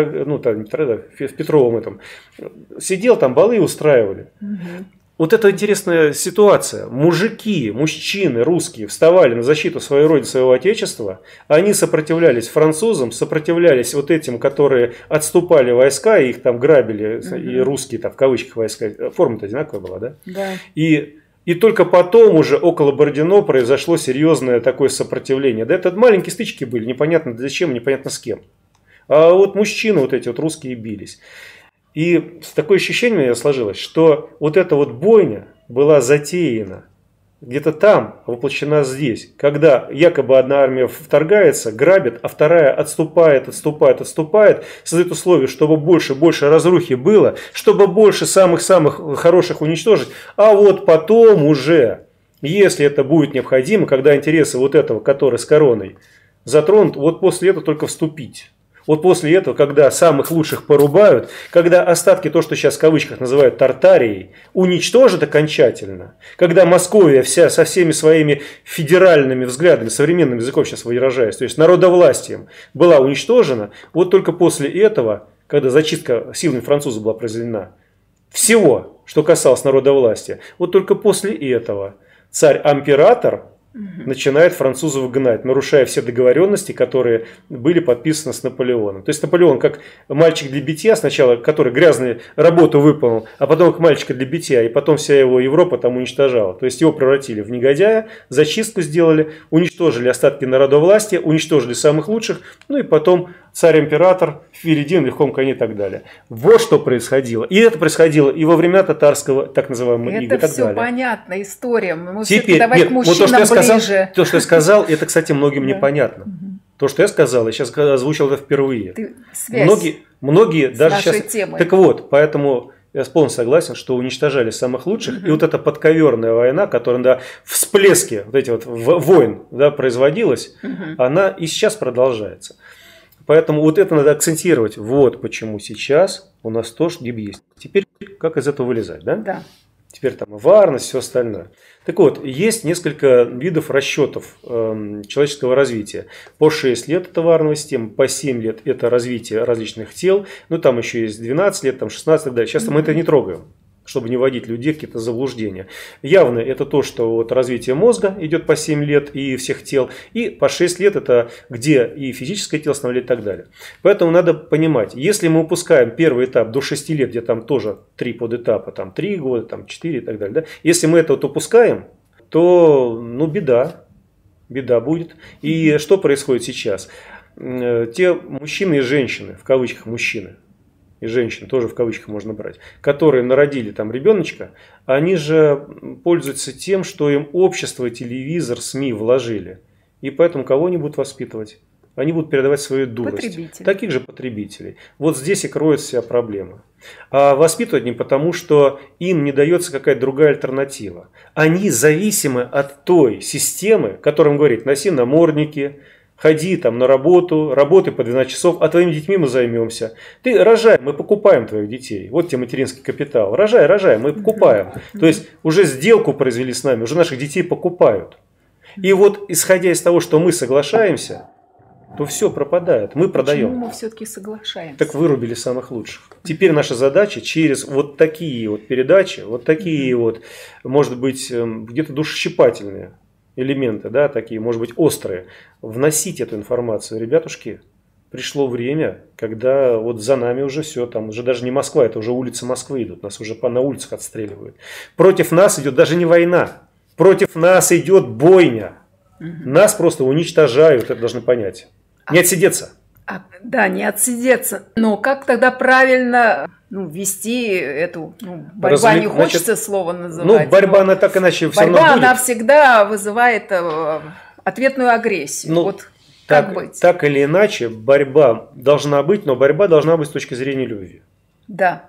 Петровом этом. Сидел там, балы устраивали. Вот это интересная ситуация. Мужчины русские вставали на защиту своей родины, своего отечества. Они сопротивлялись французам, сопротивлялись вот этим, которые отступали войска, и их там грабили, и русские там в кавычках войска. Форма-то одинаковая была, да? Да. И только потом уже около Бородино произошло серьезное такое сопротивление. Да это маленькие стычки были, непонятно зачем, непонятно с кем. А вот мужчины вот эти вот русские бились. И такое ощущение у меня сложилось, что вот эта вот бойня была затеяна где-то там, воплощена здесь. Когда якобы одна армия вторгается, грабит, а вторая отступает, создает условия, чтобы больше разрухи было, чтобы больше самых-самых хороших уничтожить. А вот потом уже, если это будет необходимо, когда интересы вот этого, который с короной, затронут, вот после этого только вступить. Вот после этого, когда самых лучших порубают, когда остатки, то, что сейчас в кавычках называют Тартарией, уничтожат окончательно, когда Московия вся со всеми своими федеральными взглядами, современным языком сейчас выражаясь, то есть народовластием, была уничтожена, вот только после этого, когда зачистка силами французов была произведена, всего, что касалось народовластия, вот только после этого царь-император начинает французов гнать, нарушая все договоренности, которые были подписаны с Наполеоном. То есть Наполеон как мальчик для битья сначала, который грязную работу выполнил, а потом как мальчика для битья, и потом вся его Европа там уничтожала. То есть его превратили в негодяя, зачистку сделали, уничтожили остатки народовластия, уничтожили самых лучших, ну и потом царь-император впереди на легком коне и так далее. Вот что происходило. И это происходило и во времена татарского, так называемого ига и так далее. Это все понятно, история. Мы теперь, давай к мужчинам ближе. То, что я сказал, это, кстати, многим непонятно. То, что я сказал, я сейчас озвучил это впервые. Многие даже сейчас... Темой. Так вот, поэтому я полностью согласен, что уничтожали самых лучших. И вот эта подковерная война, которая на всплеске вот эти вот войн производилась, она и сейчас продолжается. Поэтому вот это надо акцентировать. Вот почему сейчас у нас тоже есть. Теперь как из этого вылезать, да? Да. Теперь там варность, все остальное. Так вот, есть несколько видов расчетов человеческого развития. По 6 лет это варная система, по 7 лет это развитие различных тел. Ну там еще есть 12 лет, там 16 и так далее. Сейчас мы это не трогаем, чтобы не вводить людей в какие-то заблуждения. Явно это то, что вот развитие мозга идет по 7 лет и всех тел, и по 6 лет это где и физическое тело становится и так далее. Поэтому надо понимать, если мы упускаем первый этап до 6 лет, где там тоже 3 подэтапа, там 3 года, там 4 и так далее, да? Если мы это вот упускаем, то беда будет. И что происходит сейчас? Те мужчины и женщины, в кавычках мужчины, и женщин, тоже в кавычках можно брать, которые народили там ребеночка, они же пользуются тем, что им общество, телевизор, СМИ вложили. И поэтому кого они будут воспитывать? Они будут передавать свою дурость. Таких же потребителей. Вот здесь и кроется вся проблема. А воспитывать не потому, что им не дается какая-то другая альтернатива. Они зависимы от той системы, которым говорит, носи намордники, ходи там на работу, работай по 12 часов, а твоими детьми мы займемся. Ты рожай, мы покупаем твоих детей. Вот тебе материнский капитал. Рожай, мы покупаем. То есть уже сделку произвели с нами, уже наших детей покупают. И вот исходя из того, что мы соглашаемся, то все пропадает. Мы продаем. Почему мы все-таки соглашаемся? Так вырубили самых лучших. Теперь наша задача через вот такие вот передачи, вот такие вот, может быть, где-то душещипательные элементы, да, такие, может быть, острые, вносить эту информацию. Ребятушки, пришло время, когда вот за нами уже все, там уже даже не Москва, это уже улицы Москвы идут, нас уже на улицах отстреливают. Против нас идет даже не война, против нас идет бойня. Нас просто уничтожают, это должны понять. Не отсидеться. Да, не отсидеться. Но как тогда правильно вести эту борьба? Не хочется слово называть. Ну, борьба, она так иначе все равно будет. Борьба, она будет. всегда вызывает ответную агрессию. Ну, вот как быть? Так или иначе, борьба должна быть, но борьба должна быть с точки зрения любви. Да.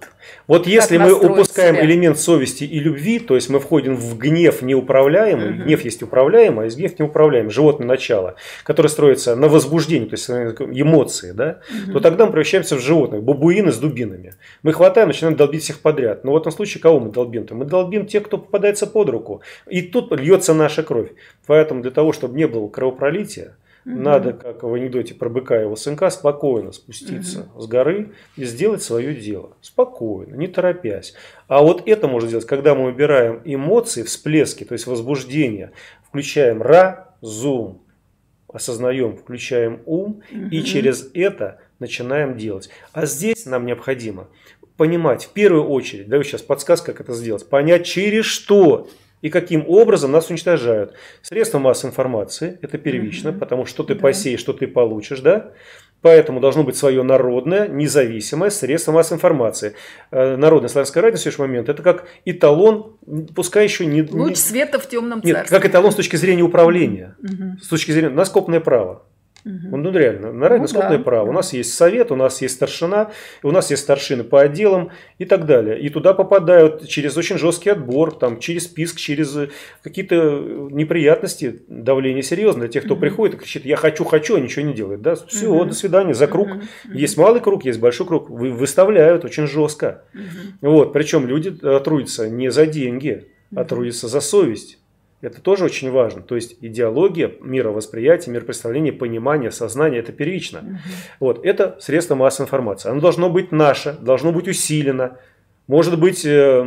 Вот если мы упускаем элемент совести и любви, то есть мы входим в гнев неуправляемый, гнев есть управляемый, а есть гнев неуправляемый, животное начало, которое строится на возбуждении, то есть эмоции, да, то тогда мы превращаемся в животных, бабуины с дубинами. Мы хватаем, начинаем долбить всех подряд. Но в этом случае кого мы долбим-то? Мы долбим тех, кто попадается под руку. И тут льется наша кровь. Поэтому для того, чтобы не было кровопролития, надо, как в анекдоте про быка и его сынка, спокойно спуститься с горы и сделать свое дело. Спокойно, не торопясь. А вот это можно сделать, когда мы убираем эмоции, всплески, то есть возбуждение, включаем разум, осознаем, включаем ум и через это начинаем делать. А здесь нам необходимо понимать, в первую очередь, даю сейчас подсказку, как это сделать, понять, через что и каким образом нас уничтожают. Средства массовой информации, это первично, потому что ты посеешь, что ты получишь, да? Поэтому должно быть свое народное, независимое средство массовой информации. Народное славянское радио в сегодняшний момент это как эталон, пускай еще не... Луч света в темном царстве. Нет, как эталон с точки зрения управления, с точки зрения наскопное право. Ну реально, на наскопное право. У нас есть совет, у нас есть старшина, у нас есть старшины по отделам и так далее. И туда попадают через очень жесткий отбор, там, через писк, через какие-то неприятности, давление серьезное. Для тех, кто приходит и кричит, я хочу, а ничего не делает. Да? Все, до свидания, за круг. Есть малый круг, есть большой круг. Выставляют очень жестко. Вот. Причем люди трудятся не за деньги, а трудятся за совесть. Это тоже очень важно. То есть идеология, мировосприятие, миропредставление, понимание, сознание – это первично. Вот. Это средство массовой информации. Оно должно быть наше, должно быть усилено, может быть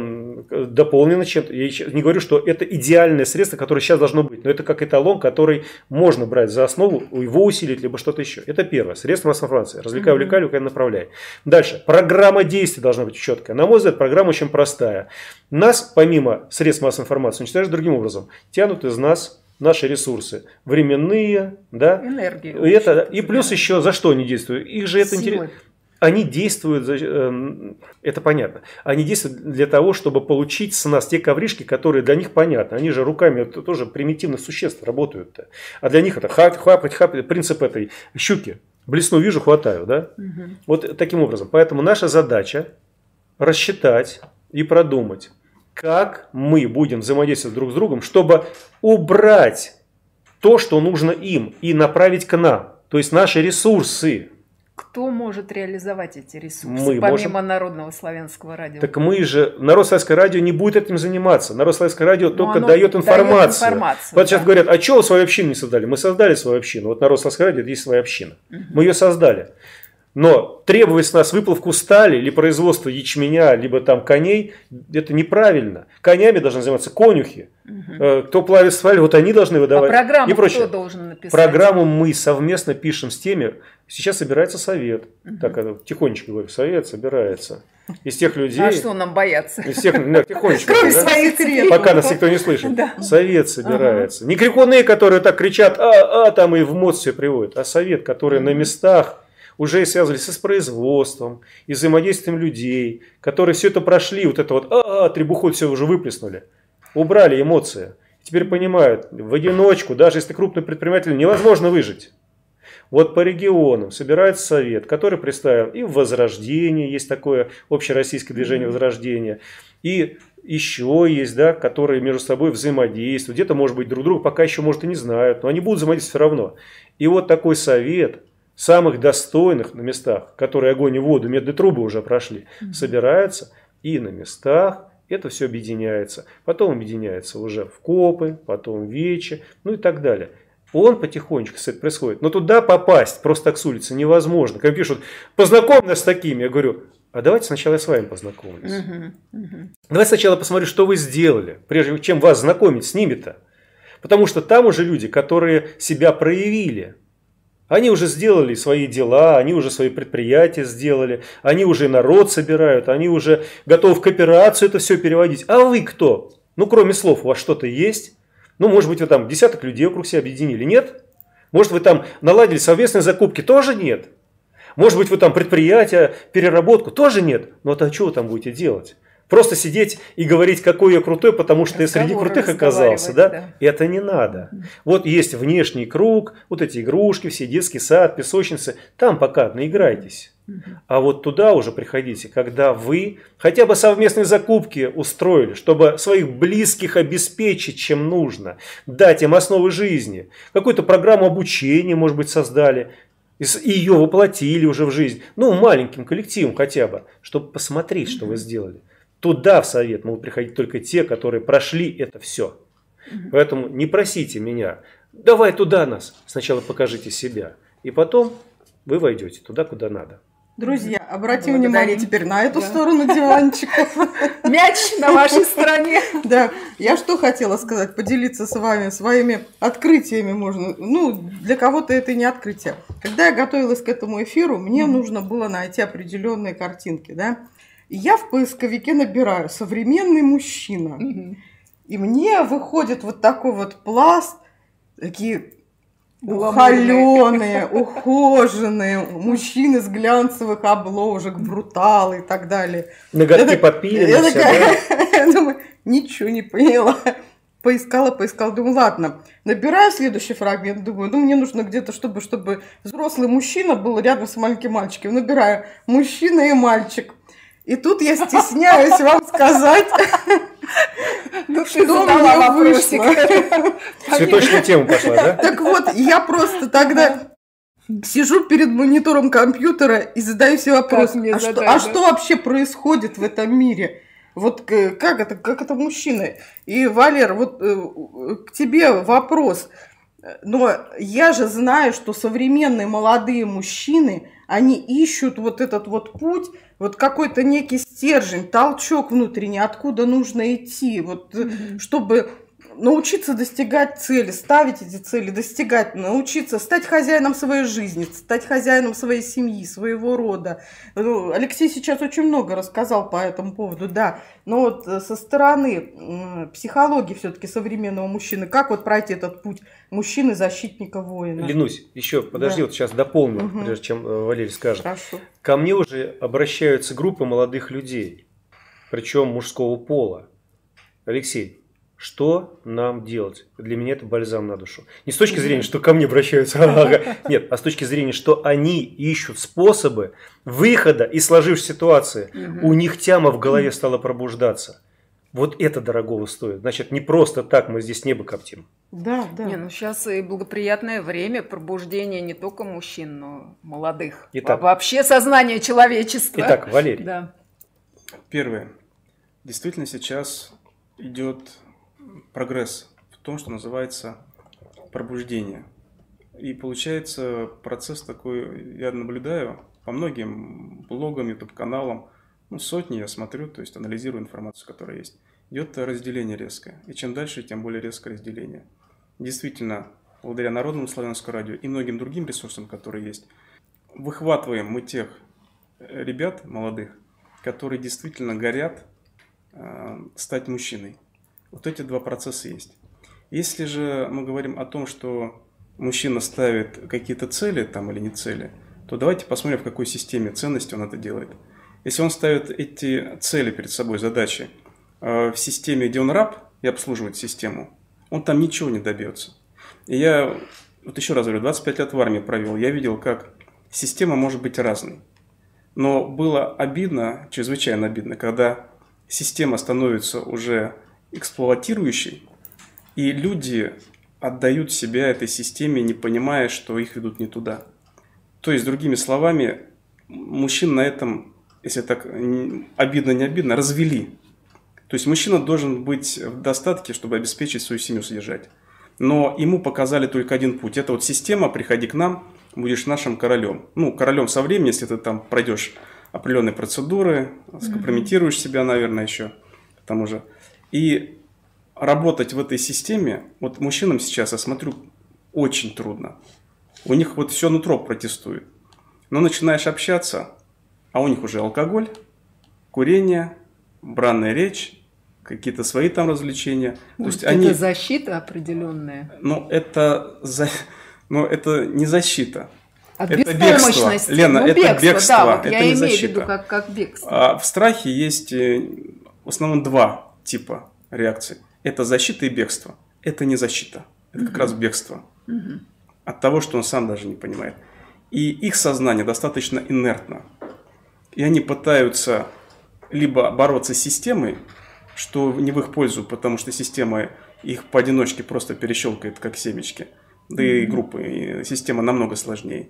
дополнено чем-то. Я не говорю, что это идеальное средство, которое сейчас должно быть. Но это как эталон, который можно брать за основу, его усилить, либо что-то еще. Это первое. Средство массовой информации. Развлекай, увлекай, увлекай, направляй. Дальше. Программа действий должна быть четкая. На мой взгляд, программа очень простая. Нас, помимо средств массовой информации, уничтожают другим образом. Тянут из нас наши ресурсы. Временные, да? Энергию. И плюс еще за что они действуют? Их же это интересно. Они действуют, это понятно, они действуют для того, чтобы получить с нас те ковришки, которые для них понятны. Они же руками тоже примитивных существ работают-то. А для них это хапать, принцип этой щуки. Блесну, вижу, хватаю. Да? Вот таким образом. Поэтому наша задача рассчитать и продумать, как мы будем взаимодействовать друг с другом, чтобы убрать то, что нужно им, и направить к нам. То есть наши ресурсы. Кто может реализовать эти ресурсы, мы помимо можем... Народного славянского радио? Так мы же... Народ славянское радио не будет этим заниматься. Народ славянское радио только дает информацию. Вот сейчас говорят, а чего вы свою общину не создали? Мы создали свою общину. Вот Народ славянское радио – это есть своя община. Мы ее создали. Но требовать с нас выплавку стали или производство ячменя, либо там коней, это неправильно. Конями должны заниматься конюхи. Кто плавит сталь, вот они должны выдавать. А программу и прочее. Кто должен написать? Программу мы совместно пишем с теми. Сейчас собирается совет. Так, тихонечко говорю, совет собирается. Из тех людей... А что нам бояться? Из тех, тихонечко. Кроме своих средств. Пока нас никто не слышит. Совет собирается. Не крикуны, которые так кричат, там и в мозг все приводят. А совет, который на местах уже связывались с производством, и взаимодействием людей, которые все это прошли, вот это вот, требуху все уже выплеснули, убрали эмоции. Теперь понимают, в одиночку, даже если крупный предприниматель, невозможно выжить. Вот по регионам собирается совет, который представил и в Возрождении, есть такое общероссийское движение Возрождения, и еще есть, да, которые между собой взаимодействуют, где-то, может быть, друг друга пока еще, может, и не знают, но они будут взаимодействовать все равно. И вот такой совет самых достойных на местах, которые огонь и воду, медные трубы уже прошли, собираются, и на местах это все объединяется. Потом объединяется уже в КОПы, потом в ВЕЧи, ну и так далее. Он потихонечку, кстати, происходит. Но туда попасть просто так с улицы невозможно. Когда пишут, познакомь нас с такими, я говорю, а давайте сначала я с вами познакомлюсь. Давайте сначала посмотрю, что вы сделали, прежде чем вас знакомить с ними-то. Потому что там уже люди, которые себя проявили. Они уже сделали свои дела, они уже свои предприятия сделали, они уже народ собирают, они уже готовы в кооперацию это все переводить. А вы кто? Ну, кроме слов, у вас что-то есть? Ну, может быть, вы там десяток людей вокруг себя объединили? Нет? Может, вы там наладили совместные закупки? Тоже нет. Может быть, вы там предприятие, переработку? Тоже нет. Ну, а что вы там будете делать? Просто сидеть и говорить, какой я крутой, потому что я среди крутых оказался, да? Это не надо. Вот есть внешний круг, вот эти игрушки, все детский сад, песочницы, там пока наиграйтесь. А вот туда уже приходите, когда вы хотя бы совместные закупки устроили, чтобы своих близких обеспечить, чем нужно, дать им основы жизни, какую-то программу обучения, может быть, создали, и ее воплотили уже в жизнь, ну, маленьким коллективом хотя бы, чтобы посмотреть, что вы сделали. Туда в совет могут приходить только те, которые прошли это все. Поэтому не просите меня, давай туда нас, сначала покажите себя, и потом вы войдете туда, куда надо. Друзья, обратим внимание теперь на эту сторону диванчика. Мяч на вашей стороне. Да, я что хотела сказать, поделиться с вами своими открытиями можно. Ну, для кого-то это и не открытие. Когда я готовилась к этому эфиру, мне нужно было найти определенные картинки, да. И я в поисковике набираю «современный мужчина». И мне выходит вот такой вот пласт, такие холеные, ухоженные, мужчины с глянцевых обложек, бруталы и так далее. Ноготки подпилены. Я думаю, ничего не поняла. Поискала, думаю, ладно. Набираю следующий фрагмент, думаю, ну мне нужно где-то, чтобы взрослый мужчина был рядом с маленьким мальчиком. Набираю мужчина и мальчик. И тут я стесняюсь вам сказать, что мне вышло. Цветочная тема пошла, да? Так вот, я просто тогда сижу перед монитором компьютера и задаю себе вопрос, что вообще происходит в этом мире? Вот как это мужчины? И, Валер, вот к тебе вопрос. Но я же знаю, что современные молодые мужчины, они ищут вот этот вот путь, вот какой-то некий стержень, толчок внутренний, откуда нужно идти, вот, чтобы научиться достигать цели, ставить эти цели, достигать, научиться стать хозяином своей жизни, стать хозяином своей семьи, своего рода. Ну, Алексей сейчас очень много рассказал по этому поводу, да. Но вот со стороны психологии все-таки современного мужчины, как вот пройти этот путь мужчины-защитника воина? Ленусь, еще подожди, вот сейчас дополню, прежде чем Валерий скажет. Хорошо. Ко мне уже обращаются группы молодых людей, причем мужского пола. Алексей, что нам делать? Для меня это бальзам на душу. Не с точки зрения, что ко мне обращаются, нет, а с точки зрения, что они ищут способы выхода из сложившейся ситуации. У них тяма в голове стала пробуждаться. Вот это дорогого стоит. Значит, не просто так мы здесь небо коптим. Да, да. Не, ну сейчас и благоприятное время пробуждения не только мужчин, но молодых. Итак, вообще сознание человечества. Итак, Валерий. Да. Первое. Действительно сейчас идет прогресс в том, что называется пробуждение. И получается процесс такой, я наблюдаю по многим блогам, YouTube-каналам, ну, сотни я смотрю, то есть анализирую информацию, которая есть. Идет разделение резкое. И чем дальше, тем более резкое разделение. Действительно, благодаря Народному славянскому радио и многим другим ресурсам, которые есть, выхватываем мы тех ребят молодых, которые действительно горят стать мужчиной. Вот эти два процесса есть. Если же мы говорим о том, что мужчина ставит какие-то цели там или не цели, то давайте посмотрим, в какой системе ценностей он это делает. Если он ставит эти цели перед собой, задачи, в системе, где он раб и обслуживает систему, он там ничего не добьется. И я, вот еще раз говорю, 25 лет в армии провел, я видел, как система может быть разной. Но было обидно, чрезвычайно обидно, когда система становится уже эксплуатирующей, и люди отдают себя этой системе, не понимая, что их ведут не туда. То есть, другими словами, мужчин на этом, если так обидно, не обидно, развели. То есть, мужчина должен быть в достатке, чтобы обеспечить свою семью, содержать. но ему показали только один путь. Это вот система «приходи к нам, будешь нашим королем». Ну, королем со временем, если ты там пройдешь определенные процедуры, скомпрометируешь себя, наверное, еще к тому же. И работать в этой системе, вот мужчинам сейчас, я смотрю, очень трудно. У них вот все нутро протестует. Но начинаешь общаться, а у них уже алкоголь, курение, бранная речь, какие-то свои там развлечения. Может, то есть это защита определенная? Но это не защита. От это беспомощности. бегство. Лена, Ну, это бегство. Да, вот это я не имею защита. в виду как бегство. А в страхе есть в основном два типа реакций. Это защита и бегство. Это не защита. Это как раз бегство. От того, что он сам даже не понимает. И их сознание достаточно инертно. И они пытаются либо бороться с системой, что не в их пользу, потому что система их поодиночке просто перещелкает, как семечки. Да и группы. И система намного сложнее.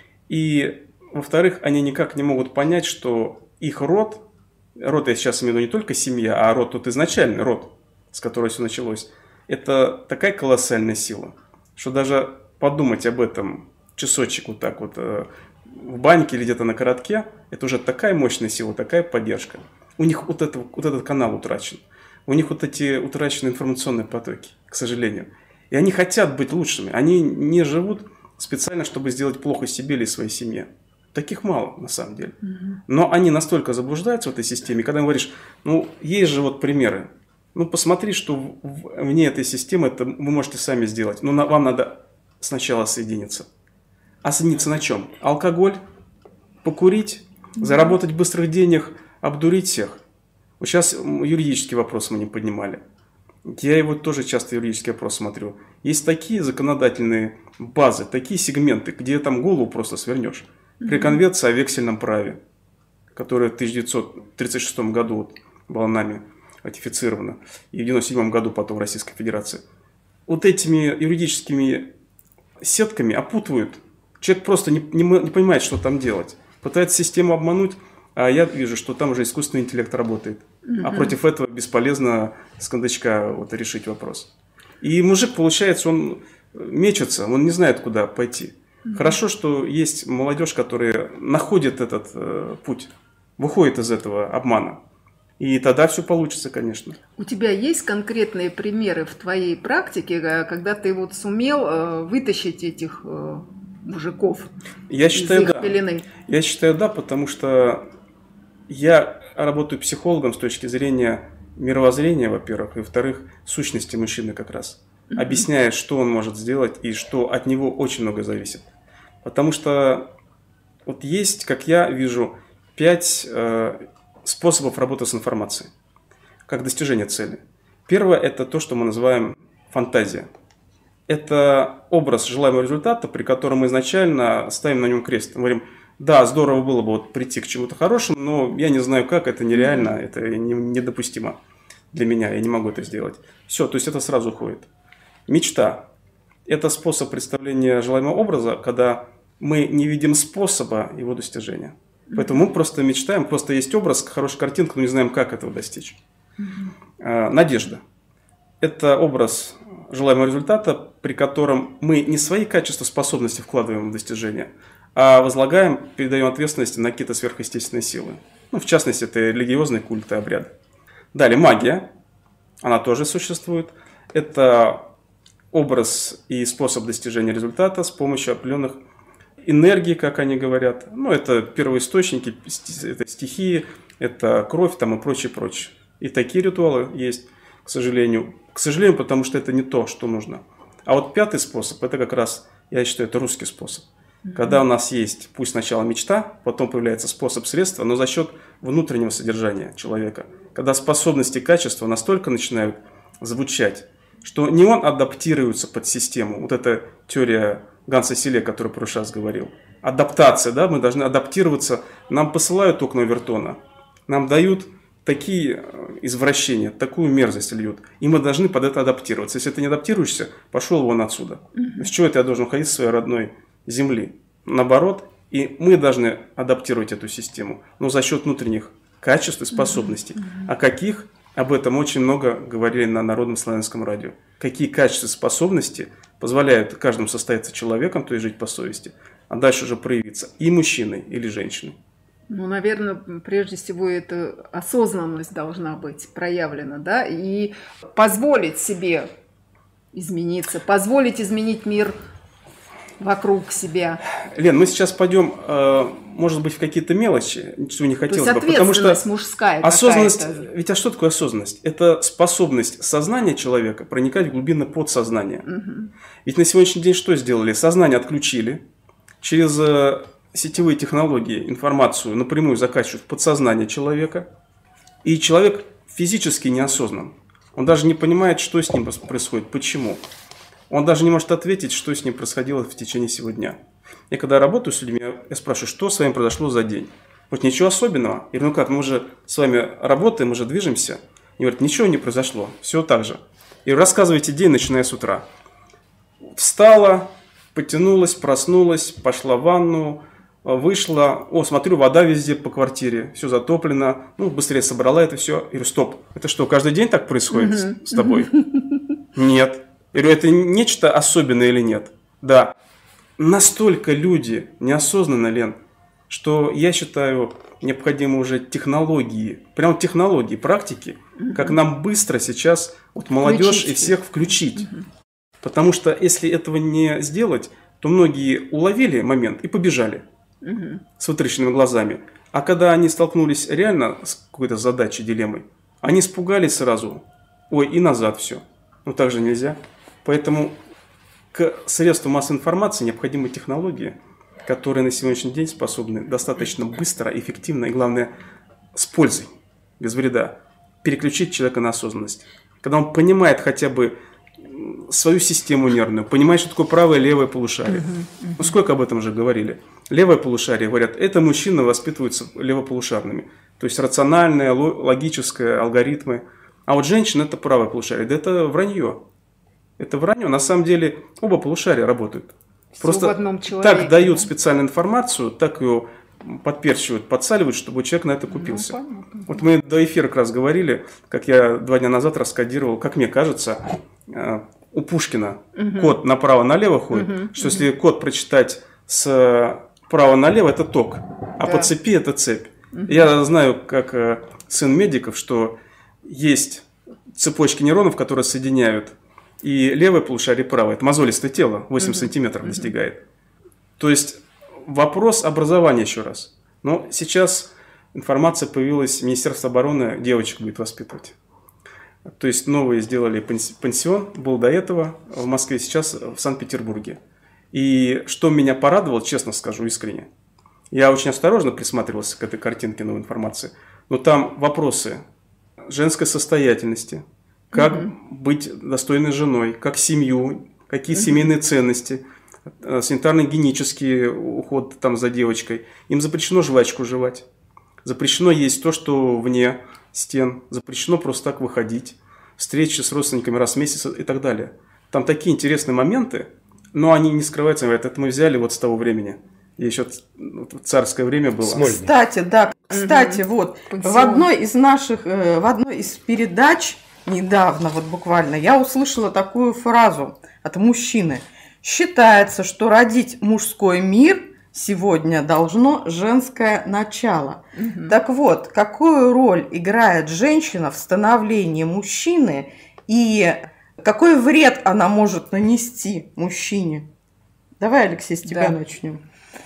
И, во-вторых, они никак не могут понять, что их род я сейчас имею в виду не только семья, а род, тут изначальный род, с которого все началось, это такая колоссальная сила, что даже подумать об этом часочек вот так вот в баньке или где-то на коротке, это уже такая мощная сила, такая поддержка. У них вот этот канал утрачен. У них вот эти утрачены информационные потоки, к сожалению. И они хотят быть лучшими. Они не живут специально, чтобы сделать плохо себе или своей семье. Таких мало, на самом деле. Но они настолько заблуждаются в этой системе, когда им говоришь, ну, есть же вот примеры. Ну, посмотри, что вне этой системы это вы можете сами сделать. Но вам надо сначала соединиться. А соединиться на чем? Алкоголь, покурить, заработать быстрых денег, обдурить всех. Вот сейчас юридический вопрос мы не поднимали. Я его тоже часто юридический вопрос смотрю. Есть такие законодательные базы, такие сегменты, где там голову просто свернешь. При конвенции о вексельном праве, которая в 1936 году вот была нами ратифицирована, и в 1997 году потом в Российской Федерации. Вот этими юридическими сетками опутывают. Человек просто не понимает, что там делать. Пытается систему обмануть, а я вижу, что там уже искусственный интеллект работает. А против этого бесполезно с кондачка вот решить вопрос. И мужик, получается, он мечется, он не знает, куда пойти. Хорошо, что есть молодежь, которая находит этот путь, выходит из этого обмана. И тогда все получится, конечно. У тебя есть конкретные примеры в твоей практике, когда ты вот сумел вытащить этих мужиков Я считаю, из их да. пелены? Я считаю, да, потому что я работаю психологом с точки зрения мировоззрения, во-первых, и, во-вторых, сущности мужчины как раз. Объясняя, что он может сделать и что от него очень много зависит. Потому что вот есть, как я вижу, 5 способов работы с информацией, как достижение цели. Первое – это то, что мы называем фантазия. Это образ желаемого результата, при котором мы изначально ставим на нем крест. Мы говорим, да, здорово было бы вот прийти к чему-то хорошему, но я не знаю как, это нереально, это недопустимо для меня, я не могу это сделать. Все, то есть это сразу уходит. Мечта – это способ представления желаемого образа, когда мы не видим способа его достижения. Поэтому мы просто мечтаем, просто есть образ, хорошая картинка, но не знаем, как этого достичь. Надежда – это образ желаемого результата, при котором мы не свои качества, способности вкладываем в достижение, а возлагаем, передаем ответственность на какие-то сверхъестественные силы. Ну, в частности, это религиозные культы, обряды. Далее, магия, она тоже существует. Это образ и способ достижения результата с помощью определенных энергий, как они говорят. Ну, это первоисточники, это стихии, это кровь там и прочее, прочее. И такие ритуалы есть, к сожалению. К сожалению, потому что это не то, что нужно. А вот 5-й способ, это как раз, я считаю, это русский способ. Когда у нас есть, пусть сначала мечта, потом появляется способ, средства, но за счет внутреннего содержания человека. Когда способности и качества настолько начинают звучать, что не он адаптируется под систему. Вот эта теория Ганса Селе, о которой в прошлый раз говорил. Адаптация, да, мы должны адаптироваться. Нам посылают окна Овертона, нам дают такие извращения, такую мерзость льют. И мы должны под это адаптироваться. Если ты не адаптируешься, пошел вон отсюда. С чего это я должен ходить со своей родной земли? Наоборот, и мы должны адаптировать эту систему, но за счет внутренних качеств и способностей. А каких? Об этом очень много говорили на Народном славянском радио. Какие качества, способности позволяют каждому состояться человеком, то есть жить по совести, а дальше уже проявиться и мужчиной, или женщиной. Ну, наверное, прежде всего, это осознанность должна быть проявлена, да, и позволить себе измениться, позволить изменить мир вокруг себя. Лен, мы сейчас пойдем, может быть, в какие-то мелочи, чего не хотелось бы. Потому что мужская осознанность, ведь а что такое осознанность? Это способность сознания человека проникать в глубины подсознания. Угу. Ведь на сегодняшний день что сделали? Сознание отключили, через сетевые технологии информацию напрямую закачивают в подсознание человека, и человек физически неосознан. Он даже не понимает, что с ним происходит, почему. Он даже не может ответить, что с ним происходило в течение всего дня. Я когда работаю с людьми, я спрашиваю, что с вами произошло за день? Вот ничего особенного. Я говорю, ну как, мы уже с вами работаем, мы же движемся. И говорят, ничего не произошло, все так же. И рассказывайте день, начиная с утра. Встала, потянулась, проснулась, пошла в ванну, вышла, смотрю, вода везде по квартире, все затоплено, быстрее собрала это все. Я говорю, стоп, это что, каждый день так происходит с тобой? Нет. Я говорю, это нечто особенное или нет? Да. Настолько люди неосознанно, Лен, что я считаю, необходимы уже технологии, прям технологии, практики, как нам быстро сейчас молодежь и всех включить. Потому что если этого не сделать, то многие уловили момент и побежали с вытраченными глазами. А когда они столкнулись реально с какой-то задачей, дилеммой, они испугались сразу, и назад все. Так же нельзя. Поэтому к средству массовой информации необходимы технологии, которые на сегодняшний день способны достаточно быстро, эффективно и, главное, с пользой, без вреда, переключить человека на осознанность. Когда он понимает хотя бы свою систему нервную, понимает, что такое правое и левое полушарие. Сколько об этом уже говорили. Левое полушарие, говорят, это мужчины воспитываются левополушарными. То есть рациональное, логическое, алгоритмы. А вот женщина это правое полушарие. Да это вранье. Это вранье. На самом деле оба полушария работают. Просто так дают специальную информацию, так ее подперчивают, подсаливают, чтобы человек на это купился. Вот мы до эфира как раз говорили, как я 2 дня назад раскодировал, как мне кажется, у Пушкина код направо-налево ходит, что если код прочитать справа налево, это ток, а по цепи это цепь. Я знаю, как сын медиков, что есть цепочки нейронов, которые соединяют и левое полушарие, и правое. Это мозолистое тело, 8 сантиметров достигает. То есть вопрос образования еще раз. Но сейчас информация появилась, Министерство обороны девочек будет воспитывать. То есть новые сделали пансион, был до этого в Москве, сейчас в Санкт-Петербурге. И что меня порадовало, честно скажу, искренне, я очень осторожно присматривался к этой картинке новой информации, но там вопросы женской состоятельности, как быть достойной женой, как семью, какие семейные ценности, санитарно-гигиенический уход там за девочкой. Им запрещено жвачку жевать, запрещено есть то, что вне стен, запрещено просто так выходить, встречи с родственниками раз в месяц и так далее. Там такие интересные моменты, но они не скрываются, говорят, это мы взяли вот с того времени. И еще царское время было. Кстати, вот в одной из передач недавно, вот буквально, я услышала такую фразу от мужчины. Считается, что родить мужской мир сегодня должно женское начало. Так вот, какую роль играет женщина в становлении мужчины и какой вред она может нанести мужчине? Давай, Алексей, с тебя начнем.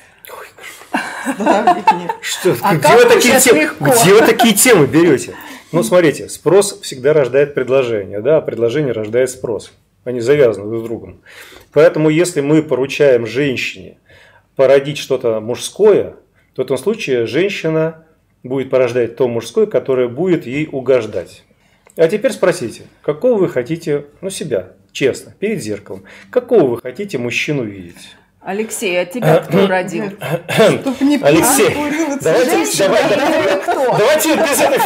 Где вы такие темы берете? Смотрите, спрос всегда рождает предложение, а предложение рождает спрос. Они завязаны друг с другом. Поэтому, если мы поручаем женщине породить что-то мужское, то в этом случае женщина будет порождать то мужское, которое будет ей угождать. А теперь спросите, какого вы хотите, себя, честно, перед зеркалом, какого вы хотите мужчину видеть? Алексей, а тебя кто родил? Алексей, давайте без этой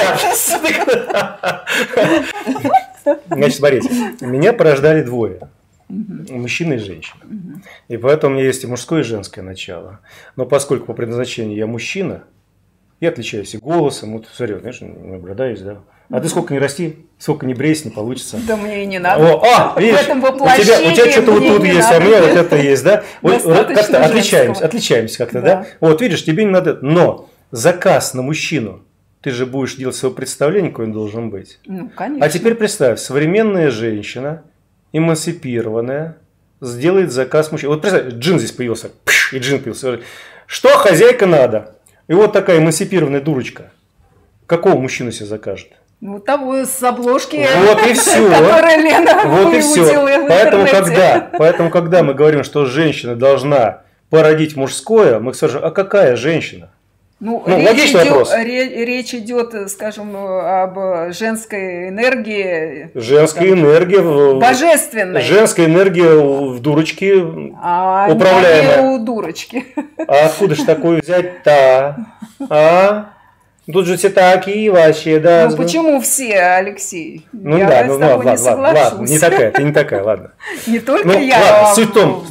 фигни. Значит, смотрите, меня порождали двое. Мужчина и женщина. И поэтому у меня есть и мужское, и женское начало. Но поскольку по предназначению я мужчина, Я отличаюсь и голосом. Вот, смотри, знаешь, наблюдаюсь, да. А ты сколько не расти, сколько не брейся, не получится. Да мне и не надо. Видишь, в этом у воплощении тебя что-то вот тут есть, а у меня вот это есть, да? Вот как-то женского. отличаемся как-то, да? Вот, видишь, тебе не надо. Но заказ на мужчину, ты же будешь делать свое представление, какой он должен быть. Ну, конечно. А теперь представь, современная женщина, эмансипированная, сделает заказ мужчине. Вот представь, джин здесь появился, и джин появился. Что хозяйка надо? И вот такая эмансипированная дурочка. Какого мужчину себе закажет? Ну, того с обложки, вот и все. которую Лена вот и все. выудила в интернете. Поэтому, когда мы говорим, что женщина должна породить мужское, мы скажем, а какая женщина? Ну, речь идет, скажем, об женской энергии. Женская энергия. Божественной. Женская энергия в дурочке управляемая. А не у дурочки. А откуда же такое взять-то? Тут же все такие вообще, да. Ну почему все, Алексей? Ну я да, с тобой не соглашусь. ладно, не такая, ты не такая, ладно. Не только ну, я, ладно, суть в том,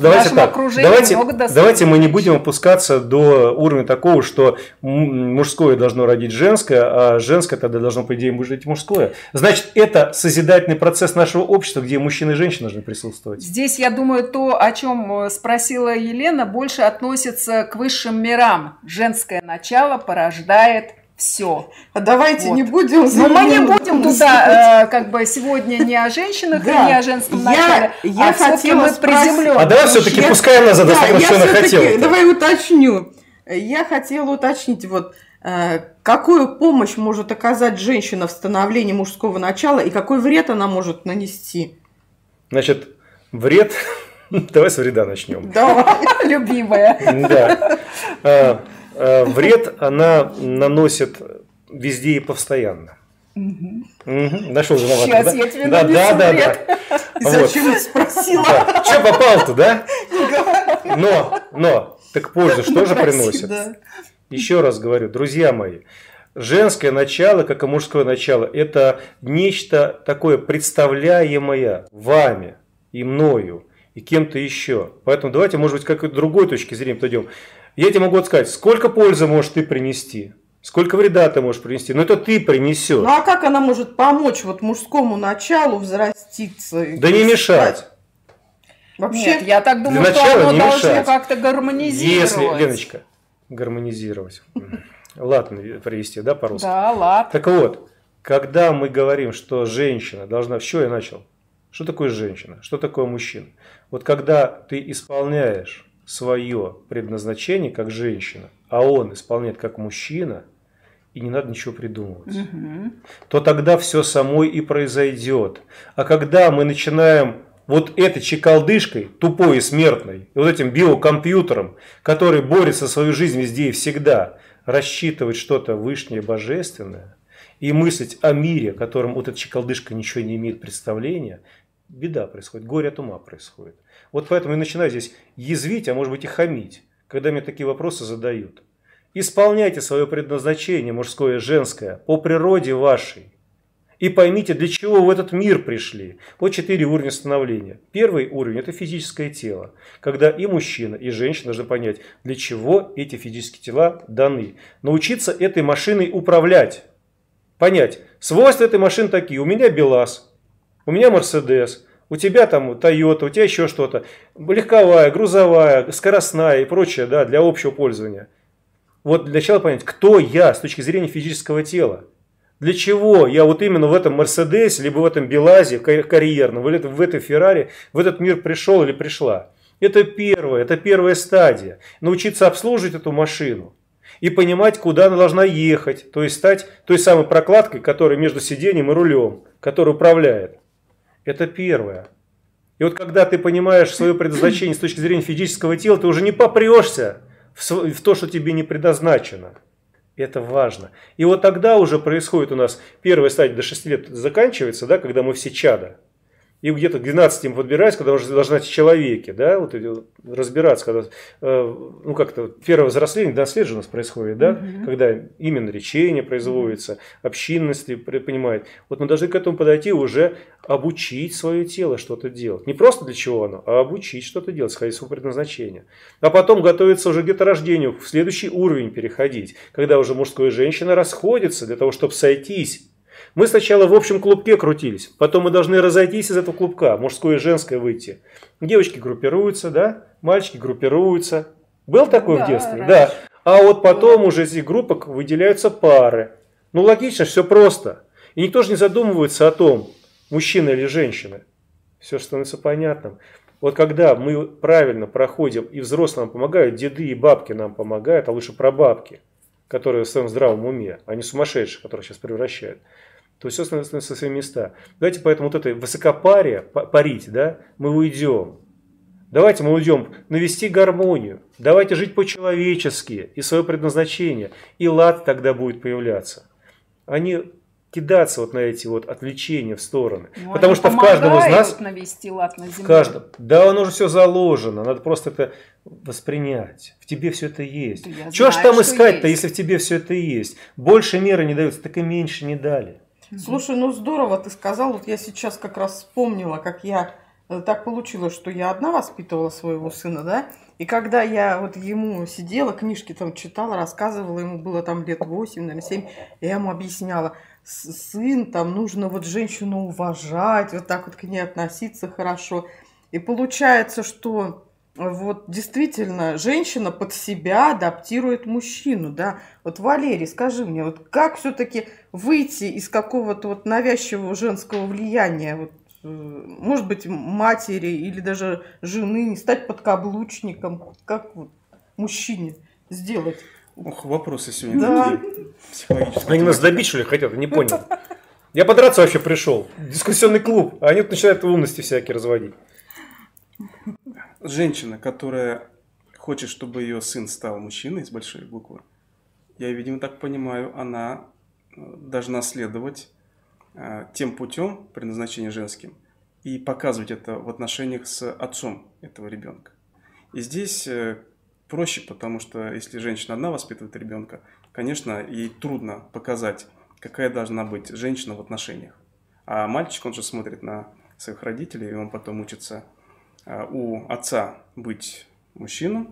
давайте мы не будем женщин. опускаться до уровня такого, что мужское должно родить женское, а женское тогда должно, по идее, родить мужское. Значит, это созидательный процесс нашего общества, где мужчина и женщина должны присутствовать. Здесь, я думаю, то, о чем спросила Елена, больше относится к высшим мирам. Женское начало порождает все. А давайте не будем... Но мы не будем туда, как бы, сегодня не о женщинах и не о женском начале, а все-таки мы приземлены. А давай все-таки, пускай она задаст, что она хотела. Давай уточню. Я хотела уточнить, вот, какую помощь может оказать женщина в становлении мужского начала и какой вред она может нанести? Значит, вред... Давай с вреда начнем. Давай. Любимая. Да. Вред она наносит везде и постоянно. Нашел виноватый, сейчас да? Я тебе нанесу вред. Зачем спросила? Да. Че попал-то, да? Но, так пользу что же приносит? Еще раз говорю, друзья мои, женское начало, как и мужское начало, это нечто такое представляемое вами и мною, и кем-то еще. Поэтому давайте, может быть, с какой-то другой точки зрения подойдем. Я тебе могу сказать, сколько пользы можешь ты принести, сколько вреда ты можешь принести, но это ты принесешь. Ну а как она может помочь вот мужскому началу взраститься? Да не мешать. Вообще, нет, я так думаю, что оно должно как-то гармонизировать. Если, Леночка, гармонизировать. Ладно, привести, да, по-русски? Да, ладно. Так вот, когда мы говорим, что женщина должна... С чего я начал? Что такое женщина? Что такое мужчина? Вот когда ты исполняешь свое предназначение как женщина, а он исполняет как мужчина, и не надо ничего придумывать, то тогда все самой и произойдет. А когда мы начинаем вот этой чекалдышкой, тупой и смертной, и вот этим биокомпьютером, который борется за свою жизнь везде и всегда, рассчитывать что-то вышнее, божественное, и мыслить о мире, о котором вот эта чекалдышка ничего не имеет представления, беда происходит, горе от ума происходит. Вот поэтому я начинаю здесь язвить, а может быть и хамить, когда мне такие вопросы задают. Исполняйте свое предназначение, мужское и женское, по природе вашей. И поймите, для чего вы в этот мир пришли. Вот 4 уровня становления. Первый уровень – это физическое тело. Когда и мужчина, и женщина должны понять, для чего эти физические тела даны. Научиться этой машиной управлять. Понять, свойства этой машины такие. У меня БелАЗ, у меня Мерседес. У тебя там Toyota, у тебя еще что-то. Легковая, грузовая, скоростная и прочее, да, для общего пользования. Вот для начала понять, кто я с точки зрения физического тела. Для чего я вот именно в этом Мерседесе, либо в этом БелАЗе карьерном, или в этой Феррари, в этот мир пришел или пришла. Это первая стадия. Научиться обслуживать эту машину. И понимать, куда она должна ехать. То есть стать той самой прокладкой, которая между сиденьем и рулем, которая управляет. Это первое. И вот когда ты понимаешь свое предназначение с точки зрения физического тела, ты уже не попрешься в то, что тебе не предназначено. Это важно. И вот тогда уже происходит у нас первая стадия до 6 лет заканчивается, да, когда мы все чада. И где-то к 12 им подбираюсь, когда уже должна в человеке, да, вот разбираться, когда, ну, как-то первое взросление, наследие у нас происходит, да, когда именно лечение производится, общинность понимает. Вот мы должны к этому подойти, уже обучить свое тело что-то делать. Не просто для чего оно, а обучить что-то делать, сходить своего предназначения. А потом готовиться уже к деторождению, в следующий уровень переходить, когда уже мужская и женщина расходятся для того, чтобы сойтись. Мы сначала в общем клубке крутились, потом мы должны разойтись из этого клубка, мужское и женское выйти. Девочки группируются, да, мальчики группируются. Был такой в детстве? Раньше. Да. А вот потом уже из этих группок выделяются пары. Ну, логично, все просто. И никто же не задумывается о том, мужчина или женщина. Все становится понятным. Вот когда мы правильно проходим, и взрослым помогают, деды и бабки нам помогают, а лучше прабабки, которые в своем здравом уме, а не сумасшедшие, которые сейчас превращают, то все становится на свои места. Давайте поэтому вот это высокопарие, парить, да, мы уйдем. Давайте мы уйдем навести гармонию. Давайте жить по-человечески и свое предназначение. И лад тогда будет появляться. А не кидаться вот на эти вот отвлечения в стороны. Ну, потому что в каждом из нас... навести лад на земле. Да, оно уже все заложено. Надо просто это воспринять. В тебе все это есть. Чего ж там искать-то, если в тебе все это есть? Больше меры не даются, так и меньше не дали. Слушай, ну здорово ты сказал. Вот я сейчас как раз вспомнила, как я... Так получилось, что я одна воспитывала своего сына, да? И когда я вот ему сидела, книжки там читала, рассказывала, ему было там лет 8, наверное, 7, я ему объясняла, сын, там нужно вот женщину уважать, вот так вот к ней относиться хорошо. И получается, что вот действительно женщина под себя адаптирует мужчину, да? Вот, Валерий, скажи мне, вот как все-таки выйти из какого-то вот навязчивого женского влияния, вот, может быть, матери или даже жены, не стать подкаблучником, как вот мужчине сделать? Ох, вопросы сегодня такие психологические. Они нас добить, что ли, хотят? Не понял. Я подраться вообще пришел. Дискуссионный клуб. А они начинают умности всякие разводить. Женщина, которая хочет, чтобы ее сын стал мужчиной с большой буквы, я, видимо, так понимаю, она должна следовать тем путем предназначения женским и показывать это в отношениях с отцом этого ребенка. И здесь проще, потому что если женщина одна воспитывает ребенка, конечно, ей трудно показать, какая должна быть женщина в отношениях. А мальчик, он же смотрит на своих родителей, и он потом учится у отца быть мужчиной,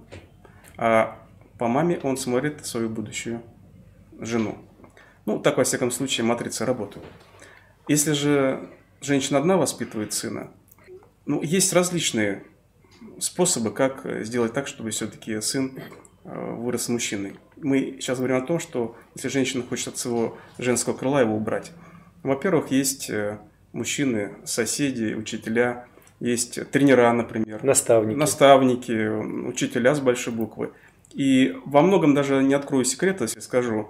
а по маме он смотрит свою будущую жену. Ну, так, во всяком случае, матрицы работают. Если же женщина одна воспитывает сына, ну, есть различные способы, как сделать так, чтобы все-таки сын вырос мужчиной. Мы сейчас говорим о том, что если женщина хочет от своего женского крыла его убрать, во-первых, есть мужчины, соседи, учителя, есть тренера, например, наставники, учителя с большой буквы. И во многом даже не открою секрета, если скажу,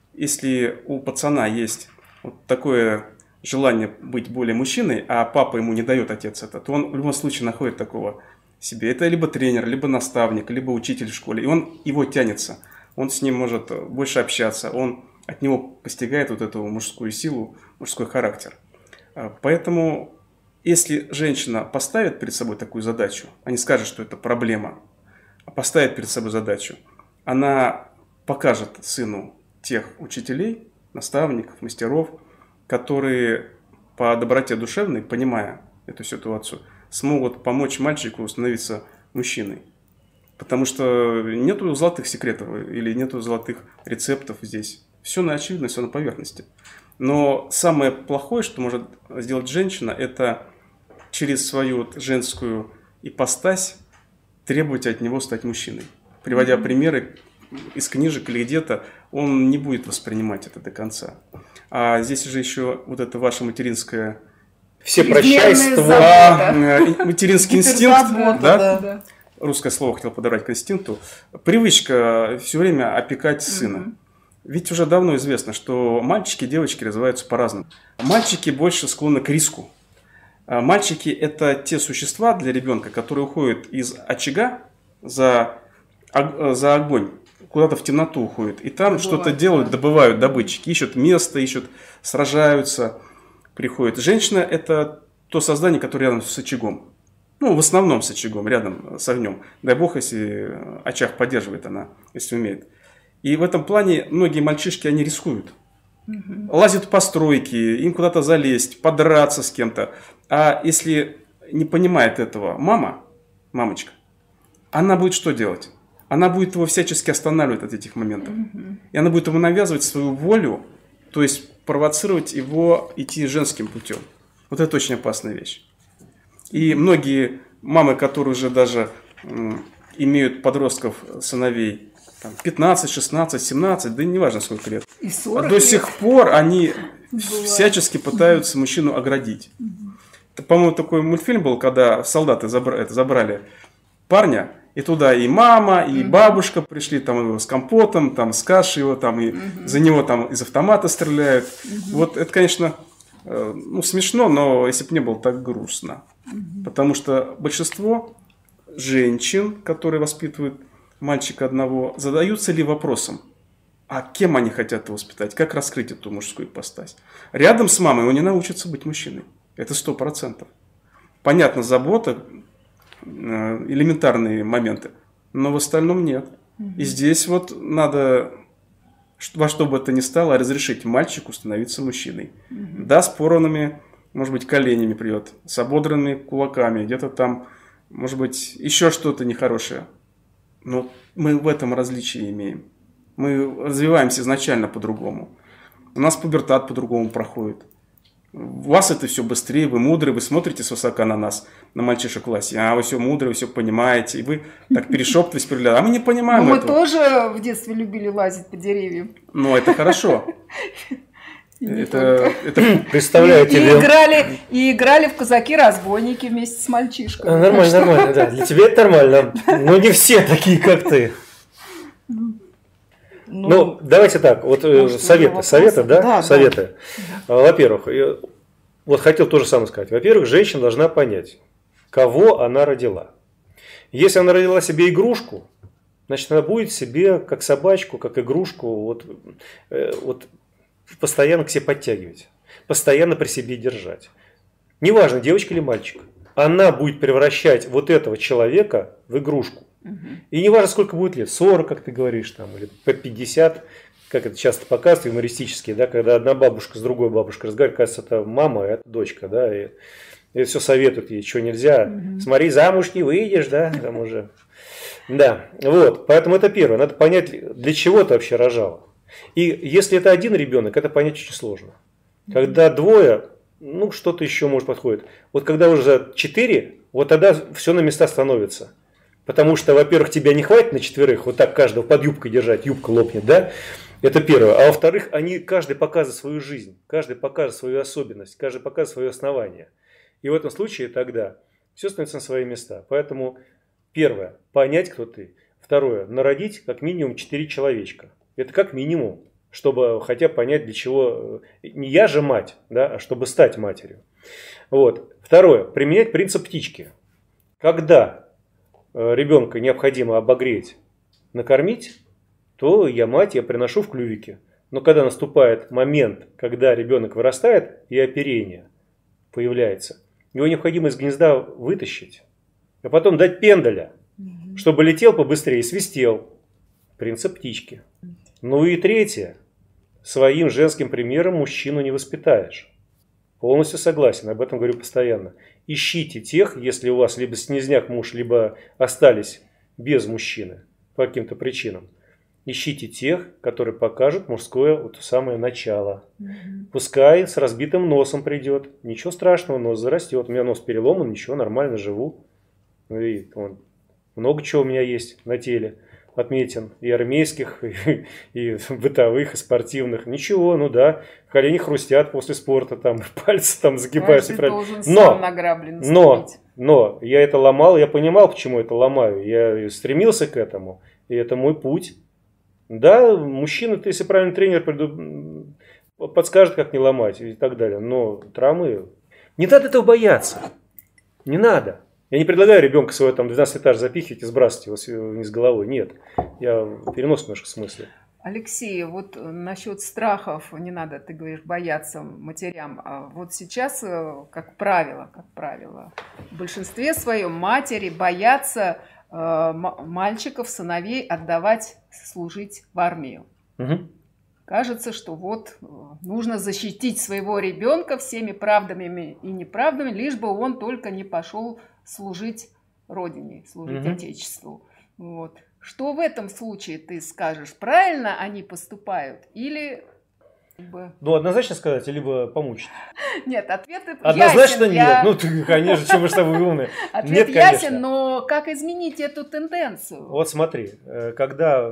если у пацана есть вот такое желание быть более мужчиной, а папа ему не дает, отец это, то он в любом случае находит такого себе. Это либо тренер, либо наставник, либо учитель в школе. И он его тянется. Он с ним может больше общаться. Он от него постигает вот эту мужскую силу, мужской характер. Поэтому, если женщина поставит перед собой такую задачу, а не скажет, что это проблема, а поставит перед собой задачу, она покажет сыну тех учителей, наставников, мастеров, которые по доброте душевной, понимая эту ситуацию, смогут помочь мальчику становиться мужчиной. Потому что нету золотых секретов или нету золотых рецептов здесь. Все на очевидно, все на поверхности. Но самое плохое, что может сделать женщина, это через свою женскую ипостась требовать от него стать мужчиной. Приводя примеры из книжек или где-то, он не будет воспринимать это до конца. А здесь же еще вот это ваше материнское... Всепрощайство, материнский инстинкт, да? Русское слово хотел подобрать к инстинкту. Привычка все время опекать сына. Ведь уже давно известно, что мальчики и девочки развиваются по-разному. Мальчики больше склонны к риску. Мальчики – это те существа для ребенка, которые уходят из очага за огонь, куда-то в темноту уходят. И там что-то делают, добывают добытчики, ищут место, ищут, сражаются, приходят. Женщина – это то создание, которое рядом с очагом. Ну, в основном с очагом, рядом с огнем. Дай бог, если очаг поддерживает она, если умеет. И в этом плане многие мальчишки, они рискуют. Лазят по стройке, им куда-то залезть, подраться с кем-то. А если не понимает этого мамочка, она будет что делать? Она будет его всячески останавливать от этих моментов. И она будет ему навязывать свою волю, то есть провоцировать его идти женским путем. Вот это очень опасная вещь. И многие мамы, которые уже даже имеют подростков, сыновей, там, 15, 16, 17, да не важно сколько лет, И 40 до лет. сих пор они Бывает. всячески пытаются мужчину оградить. По-моему, такой мультфильм был, когда солдаты забрали парня, и туда и мама, и бабушка пришли, там его с компотом, там с кашей его, там и за него там из автомата стреляют. Вот это, конечно, ну, смешно, но если бы не было так грустно. Потому что большинство женщин, которые воспитывают мальчика одного, задаются ли вопросом, а кем они хотят его воспитать, как раскрыть эту мужскую ипостась. Рядом с мамой он не научится быть мужчиной. Это 100%. Понятно, забота, элементарные моменты, но в остальном нет. И здесь вот надо, во что бы это ни стало, разрешить мальчику становиться мужчиной. Да, с порванными, может быть, коленями придет, с ободранными кулаками, где-то там, может быть, еще что-то нехорошее. Но мы в этом различии имеем. Мы развиваемся изначально по-другому. У нас пубертат по-другому проходит. У вас это все быстрее, вы мудрые, вы смотрите свысока на нас, на мальчишек в классе, а вы все мудрые, вы все понимаете, и вы так перешептываетесь, а мы не понимаем Но мы этого. тоже в детстве любили лазить по деревьям. Но это хорошо. Это Представляю тебе. И играли в казаки-разбойники вместе с мальчишками. Нормально, нормально, да. Для тебя это нормально. Но не все такие, как ты. Ну, давайте так, вот советы, да? Да, Советы. Во-первых, вот хотел то же самое сказать. Во-первых, женщина должна понять, кого она родила. Если она родила себе игрушку, значит, она будет себе, как собачку, как игрушку, вот постоянно к себе подтягивать, постоянно при себе держать. Неважно, девочка или мальчик. Она будет превращать вот этого человека в игрушку. И не важно, сколько будет лет, 40, как ты говоришь, там, или по 50, как это часто показывают, юмористически, да, когда одна бабушка с другой бабушкой разговаривает, кажется, это мама, а это дочка, да, и все советуют ей, что нельзя, смотри, замуж не выйдешь, да, там уже. Да, вот, поэтому это первое, надо понять, для чего ты вообще рожала. И если это один ребенок, это понять очень сложно. Когда двое, ну, что-то еще может подходит. Вот когда уже 4, вот тогда все на места становится. Потому что, во-первых, тебя не хватит на 4, вот так каждого под юбкой держать, юбка лопнет, да? Это первое. А во-вторых, каждый показывает свою жизнь, каждый показывает свою особенность, каждый показывает свое основание. И в этом случае тогда все становится на свои места. Поэтому первое, понять, кто ты. Второе, народить как минимум 4 человечка. Это как минимум, чтобы хотя бы понять, для чего. Не я же мать, да, а чтобы стать матерью. Вот. Второе, применять принцип птички. Когда ребенка необходимо обогреть, накормить, то я мать, я приношу в клювике. Но когда наступает момент, когда ребенок вырастает и оперение появляется, его необходимо из гнезда вытащить, а потом дать пендаля, чтобы летел побыстрее и свистел. Принцип птички. Ну и третье. Своим женским примером мужчину не воспитаешь. Полностью согласен, об этом говорю постоянно. Ищите тех, если у вас либо снизняк муж, либо остались без мужчины по каким-то причинам. Ищите тех, которые покажут мужское вот самое начало. Пускай с разбитым носом придет. Ничего страшного, нос зарастет. У меня нос переломан, ничего, нормально живу. И много чего у меня есть на теле. Отметен и армейских, и бытовых, и спортивных. Ничего, ну да, колени хрустят после спорта, там пальцы там загибаются. Но я это ломал, я понимал, почему это ломаю. Я стремился к этому, и это мой путь. Да, мужчина, ты, если правильный тренер подскажет, как не ломать и так далее. Но травмы... Не надо этого бояться. Не надо. Я не предлагаю ребенка своего там 12 этаж запихивать и сбрасывать его вниз головой. Нет. Я в переносном немножко смысле. Алексей, вот насчет страхов, не надо, ты говоришь, бояться матерям. А вот сейчас, как правило, в большинстве своем матери боятся мальчиков, сыновей отдавать служить в армию. Угу. Кажется, что вот нужно защитить своего ребенка всеми правдами и неправдами, лишь бы он только не пошел служить Родине, служить Отечеству. Вот. Что в этом случае ты скажешь? Правильно они поступают или... Ну, однозначно сказать, либо помучить? Нет, ответ однозначно ясен. нет. Ну, ты, конечно, чем мы с тобой умные. Ответ ясен, но как изменить эту тенденцию? Вот смотри, когда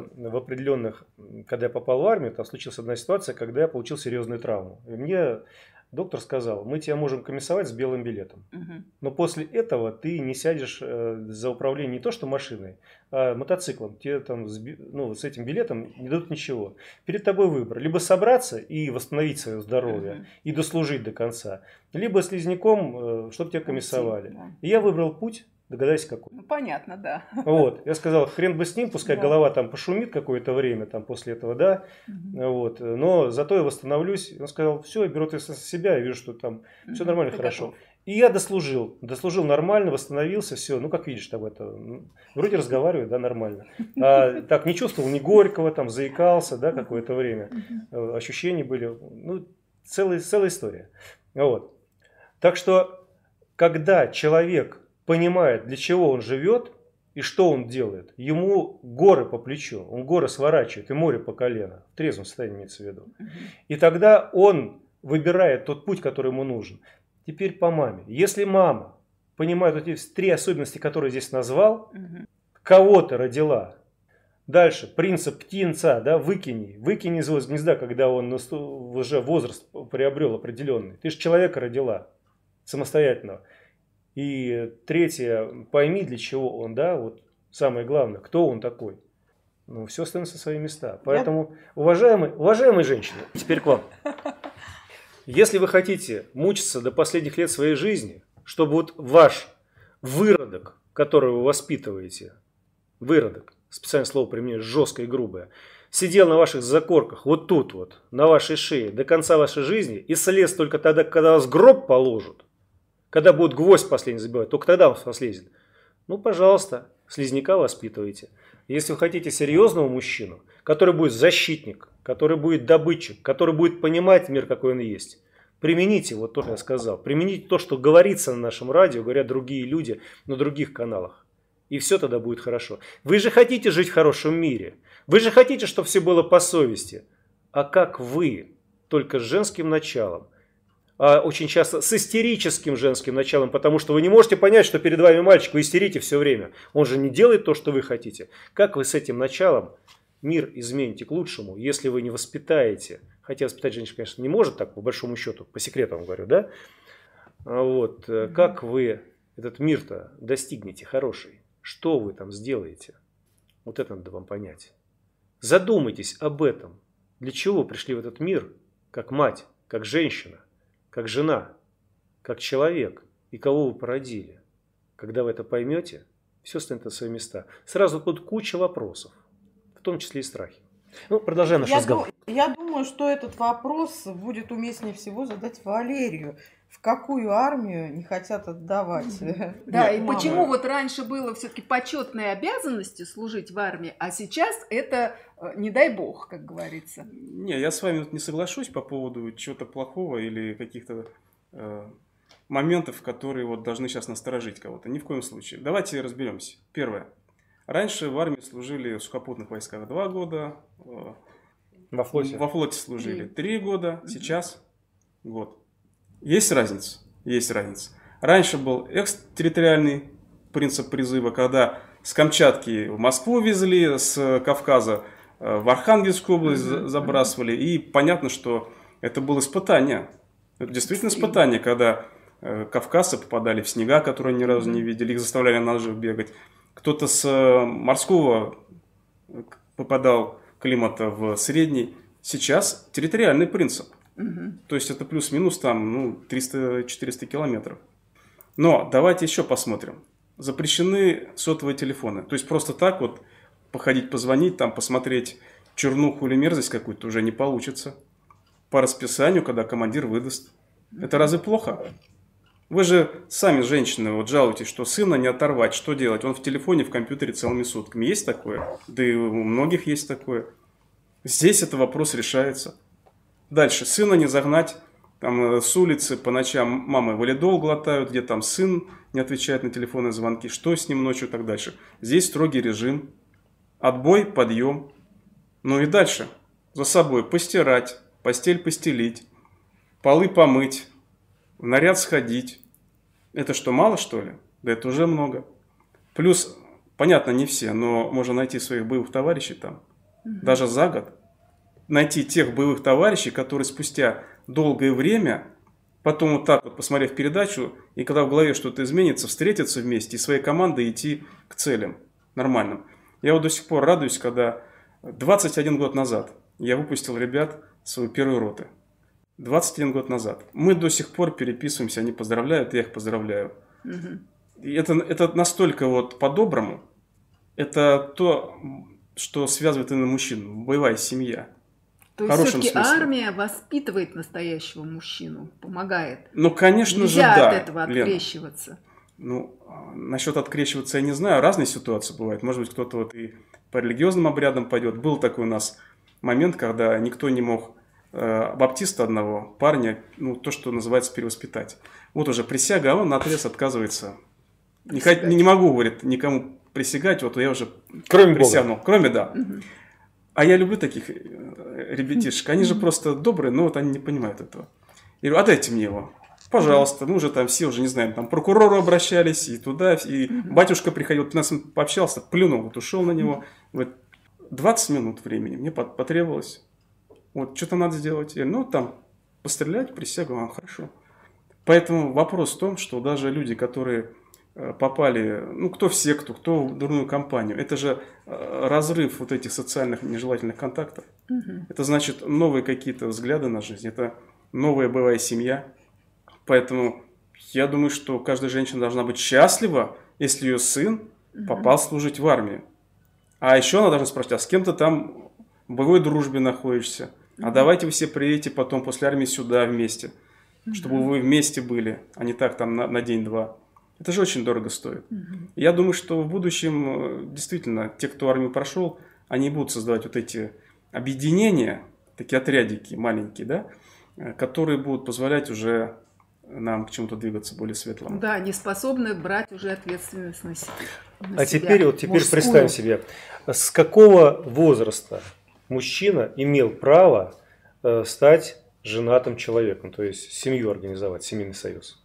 я попал в армию, там случилась одна ситуация, когда я получил серьезную травму. И мне доктор сказал, мы тебя можем комиссовать с белым билетом. Но после этого ты не сядешь за управление не то что машиной, а мотоциклом. Тебе там с этим билетом не дадут ничего. Перед тобой выбор. Либо собраться и восстановить свое здоровье, и дослужить до конца. Либо слизняком, чтобы тебя комиссовали. Да. И я выбрал путь. Догадайся, какой. Ну, понятно, да. Вот. Я сказал, хрен бы с ним, пускай голова там пошумит какое-то время, там после этого, да. Вот. Но зато я восстановлюсь. Он сказал, все, я беру это со себя, я вижу, что там все нормально, хорошо. Готов. И я дослужил нормально, восстановился, все. Ну, как видишь, там это, вроде разговариваю, да, нормально. Так, не чувствовал ни горького, там, заикался, да, какое-то время. Ощущения были, ну, целая история. Вот. Так что, когда человек понимает, для чего он живет и что он делает, ему горы по плечу, он горы сворачивает и море по колено, в трезвом состоянии имеется в виду. И тогда он выбирает тот путь, который ему нужен. Теперь по маме. Если мама понимает вот эти 3 особенности, которые здесь назвал, кого-то родила. Дальше, принцип птенца, да, выкини из его гнезда, когда он уже возраст приобрел определенный. Ты же человека родила самостоятельного. И 3, пойми, для чего он, да, вот самое главное, кто он такой. Ну, все становится на свои места. Поэтому, уважаемые женщины, теперь к вам. Если вы хотите мучиться до последних лет своей жизни, чтобы вот ваш выродок, который вы воспитываете, выродок, специальное слово применяю, жесткое и грубое, сидел на ваших закорках, вот тут вот, на вашей шее, до конца вашей жизни, и слез только тогда, когда вас в гроб положат, когда будет гвоздь последний забивать, только тогда он слезет. Ну, пожалуйста, слизняка воспитывайте. Если вы хотите серьезного мужчину, который будет защитник, который будет добытчик, который будет понимать мир, какой он есть, примените вот то, что я сказал. Примените то, что говорится на нашем радио, говорят другие люди на других каналах. И все тогда будет хорошо. Вы же хотите жить в хорошем мире. Вы же хотите, чтобы все было по совести. А как вы, только с женским началом, а очень часто с истерическим женским началом, потому что вы не можете понять, что перед вами мальчик, вы истерите все время. Он же не делает то, что вы хотите. Как вы с этим началом мир измените к лучшему, если вы не воспитаете? Хотя воспитать женщину, конечно, не может так, по большому счету, по секрету вам говорю, да? Вот. Как вы этот мир-то достигнете хороший? Что вы там сделаете? Вот это надо вам понять. Задумайтесь об этом. Для чего вы пришли в этот мир, как мать, как женщина, как жена, как человек, и кого вы породили. Когда вы это поймете, все станет на свои места. Сразу будут куча вопросов, в том числе и страхи. Ну, продолжаем наш разговор. Я думаю, что этот вопрос будет уместнее всего задать Валерию. В какую армию не хотят отдавать? Да, и почему вот раньше было все-таки почетной обязанностью служить в армии, а сейчас это, не дай бог, как говорится. Не, я с вами тут не соглашусь по поводу чего-то плохого или каких-то моментов, которые вот должны сейчас насторожить кого-то. Ни в коем случае. Давайте разберемся. Первое. Раньше в армии служили в сухопутных войсках 2 года. Во флоте служили 3 года, сейчас год. Есть разница? Есть разница. Раньше был экстерриториальный принцип призыва, когда с Камчатки в Москву везли, с Кавказа в Архангельскую область забрасывали. И понятно, что это было испытание. Это действительно испытание, когда кавказцы попадали в снега, которые ни разу не видели, их заставляли на лыжах бегать. Кто-то с морского попадал климата в средний. Сейчас территориальный принцип. То есть это плюс-минус там 300-400 километров. Но давайте еще посмотрим. Запрещены сотовые телефоны. То есть просто так вот походить, позвонить, там посмотреть чернуху или мерзость какую-то уже не получится. По расписанию, когда командир выдаст. Это разве плохо? Вы же сами, женщины, вот жалуетесь, что сына не оторвать. Что делать? Он в телефоне, в компьютере целыми сутками. Есть такое? Да и у многих есть такое. Здесь этот вопрос решается. Дальше. Сына не загнать там, с улицы по ночам. Мамы валидол глотают, где там сын не отвечает на телефонные звонки. Что с ним ночью и так дальше. Здесь строгий режим. Отбой, подъем. Ну и дальше. За собой постирать, постель постелить, полы помыть. В наряд сходить. Это что, мало, что ли? Да это уже много. Плюс, понятно, не все, но можно найти своих боевых товарищей там. Даже за год. Найти тех боевых товарищей, которые спустя долгое время, потом вот так вот, посмотрев передачу, и когда в голове что-то изменится, встретиться вместе и своей командой идти к целям нормальным. Я вот до сих пор радуюсь, когда 21 год назад я выпустил ребят свою первую роту. 21 год назад. Мы до сих пор переписываемся, они поздравляют, я их поздравляю. И это настолько вот по-доброму. Это то, что связывает именно мужчин. Боевая семья. То есть все-таки армия воспитывает настоящего мужчину, помогает. Ну, конечно же, да. Нельзя от этого открещиваться. Лена. Ну, насчет открещиваться я не знаю. Разные ситуации бывают. Может быть, кто-то вот и по религиозным обрядам пойдет. Был такой у нас момент, когда никто не мог баптиста одного, парня, ну, то, что называется, перевоспитать. Вот уже присяга, а он наотрез отказывается. Не могу, говорит, никому присягать, вот я уже присягнул. Кроме, да. А я люблю таких ребятишек. Они же просто добрые, но вот они не понимают этого. Я говорю, отдайте мне его. Пожалуйста. Мы уже там все уже не знаем, там к прокурору обращались, и туда, и батюшка приходил, нас пообщался, плюнул, вот ушел на него. Вот 20 минут времени мне потребовалось. Вот, что-то надо сделать. Я, ну, там, пострелять, присягу, хорошо. Поэтому вопрос в том, что даже люди, которые попали, ну, кто в секту, кто в дурную компанию, это же разрыв вот этих социальных нежелательных контактов. Это значит новые какие-то взгляды на жизнь, это новая боевая семья. Поэтому я думаю, что каждая женщина должна быть счастлива, если ее сын попал служить в армию. А еще она должна спрашивать, а с кем ты там в боевой дружбе находишься? А давайте вы все приедете потом после армии сюда вместе, чтобы вы вместе были, а не так там на день-два. Это же очень дорого стоит. Я думаю, что в будущем действительно те, кто армию прошел, они будут создавать вот эти объединения, такие отрядики маленькие, да, которые будут позволять уже нам к чему-то двигаться более светлому. Да, не способны брать уже ответственность на себя. Теперь представим себе, с какого возраста мужчина имел право стать женатым человеком, то есть семью организовать, семейный союз?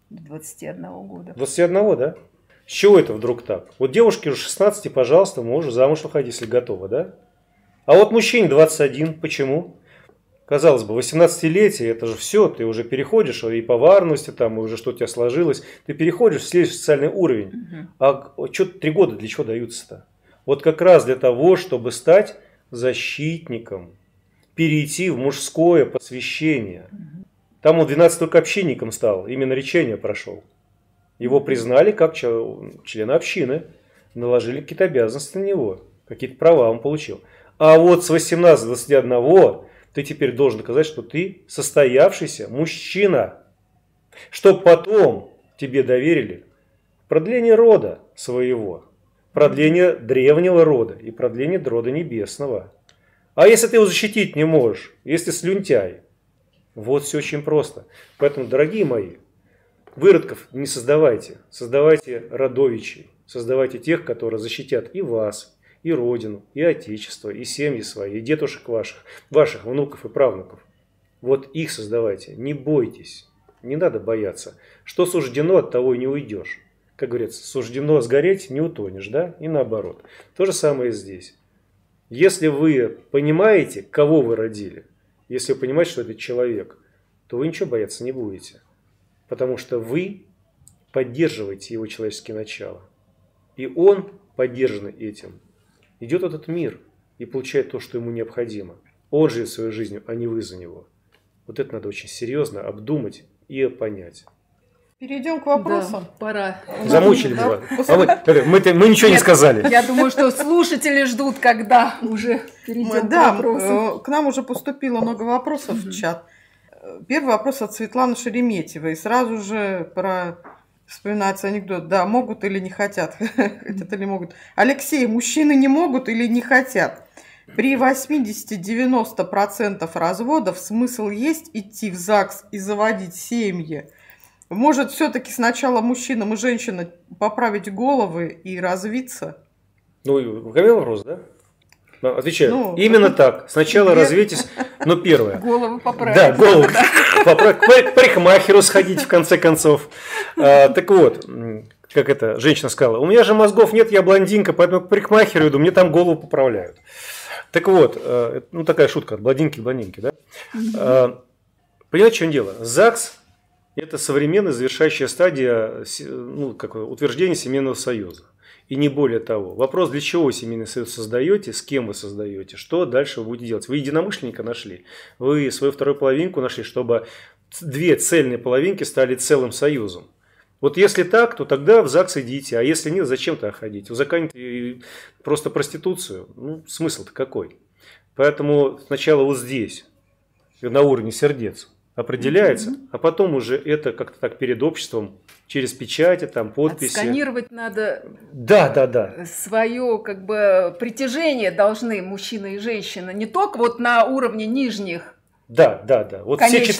21 года. 21, да? С чего это вдруг так? Вот девушке уже 16, пожалуйста, можешь замуж выходить, если готова, да? А вот мужчине 21, почему? Казалось бы, 18-летие, это же все, ты уже переходишь и по варности, там, и уже что у тебя сложилось, ты переходишь в следующий социальный уровень. А что 3 года для чего даются-то? Вот как раз для того, чтобы стать защитником, перейти в мужское посвящение. Там он 12 только общинником стал, именно речение прошел. Его признали как члена общины, наложили какие-то обязанности на него, какие-то права он получил. А вот с 18 до 21 ты теперь должен доказать, что ты состоявшийся мужчина, чтобы потом тебе доверили продление рода своего, продление древнего рода и продление рода небесного. А если ты его защитить не можешь, если слюнтяй, вот все очень просто. Поэтому, дорогие мои, выродков не создавайте. Создавайте родовичей. Создавайте тех, которые защитят и вас, и родину, и отечество, и семьи свои, и дедушек ваших, ваших внуков и правнуков. Вот их создавайте. Не бойтесь. Не надо бояться. Что суждено, от того и не уйдешь. Как говорится, суждено сгореть, не утонешь, да? И наоборот. То же самое и здесь. Если вы понимаете, кого вы родили, если вы понимаете, что это человек, то вы ничего бояться не будете. Потому что вы поддерживаете его человеческие начала. И он, поддержанный этим, идет в этот мир и получает то, что ему необходимо. Он живет свою жизнь, а не вы за него. Вот это надо очень серьезно обдумать и понять. Перейдем к вопросам. Да, пора. Замучили Да, мы. Мы ничего не сказали. Я думаю, что слушатели ждут, когда уже перейдем к вопросам. к нам уже поступило много вопросов в чат. Первый вопрос от Светланы Шереметьевой. Сразу же вспоминается анекдот. Да, могут или не хотят. Хотят или могут. Алексей, мужчины не могут или не хотят? При 80-90% разводов смысл есть идти в ЗАГС и заводить семьи? Может, все-таки сначала мужчинам и женщинам поправить головы и развиться? Ну, какой вопрос, да? Отвечаю. Именно так. Сначала развейтесь, но первое. Голову поправить. Да, голову поправить. К парикмахеру сходить, в конце концов. Так вот, как это женщина сказала, у меня же мозгов нет, я блондинка, поэтому к парикмахеру иду, мне там голову поправляют. Так вот, ну такая шутка от блондинки к блондинке, да? Понимаете, в чем дело? ЗАГС – это современная завершающая стадия утверждения семейного союза. И не более того. Вопрос, для чего вы семейный союз создаете, с кем вы создаете, что дальше вы будете делать. Вы единомышленника нашли, вы свою вторую половинку нашли, чтобы две цельные половинки стали целым союзом. Вот если так, то тогда в ЗАГС идите, а если нет, зачем-то ходить? Узаконите просто проституцию. Ну, смысл-то какой? Поэтому сначала вот здесь, на уровне сердец, определяется, а потом уже это как-то так перед обществом, через печати, там, подписи. Отсканировать надо. Да. Свое как бы притяжение должны мужчина и женщина. Не только вот на уровне нижних. Да. Вот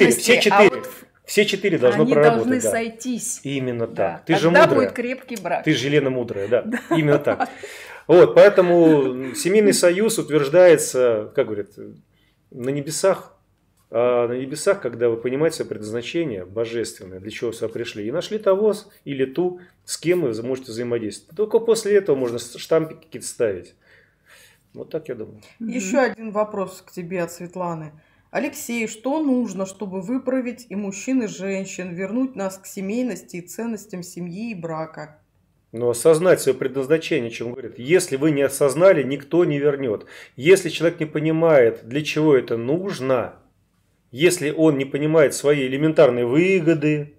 все четыре должны проработать. Они должны сойтись. Именно так. Да. Ты же мудрая. мудрая. Будет крепкий брак. Ты же Елена мудрая, да. Именно так. Вот, поэтому семейный союз утверждается, как говорят, на небесах. А на небесах, когда вы понимаете свое предназначение божественное, для чего сюда пришли, и нашли того или ту, с кем вы можете взаимодействовать. Только после этого можно штампики какие-то ставить. Вот так я думаю. Еще один вопрос к тебе от Светланы. Алексей, что нужно, чтобы выправить и мужчин, и женщин, вернуть нас к семейности и ценностям семьи и брака? Но осознать свое предназначение, о чем говорит. Если вы не осознали, никто не вернет. Если человек не понимает, для чего это нужно, если он не понимает своей элементарной выгоды,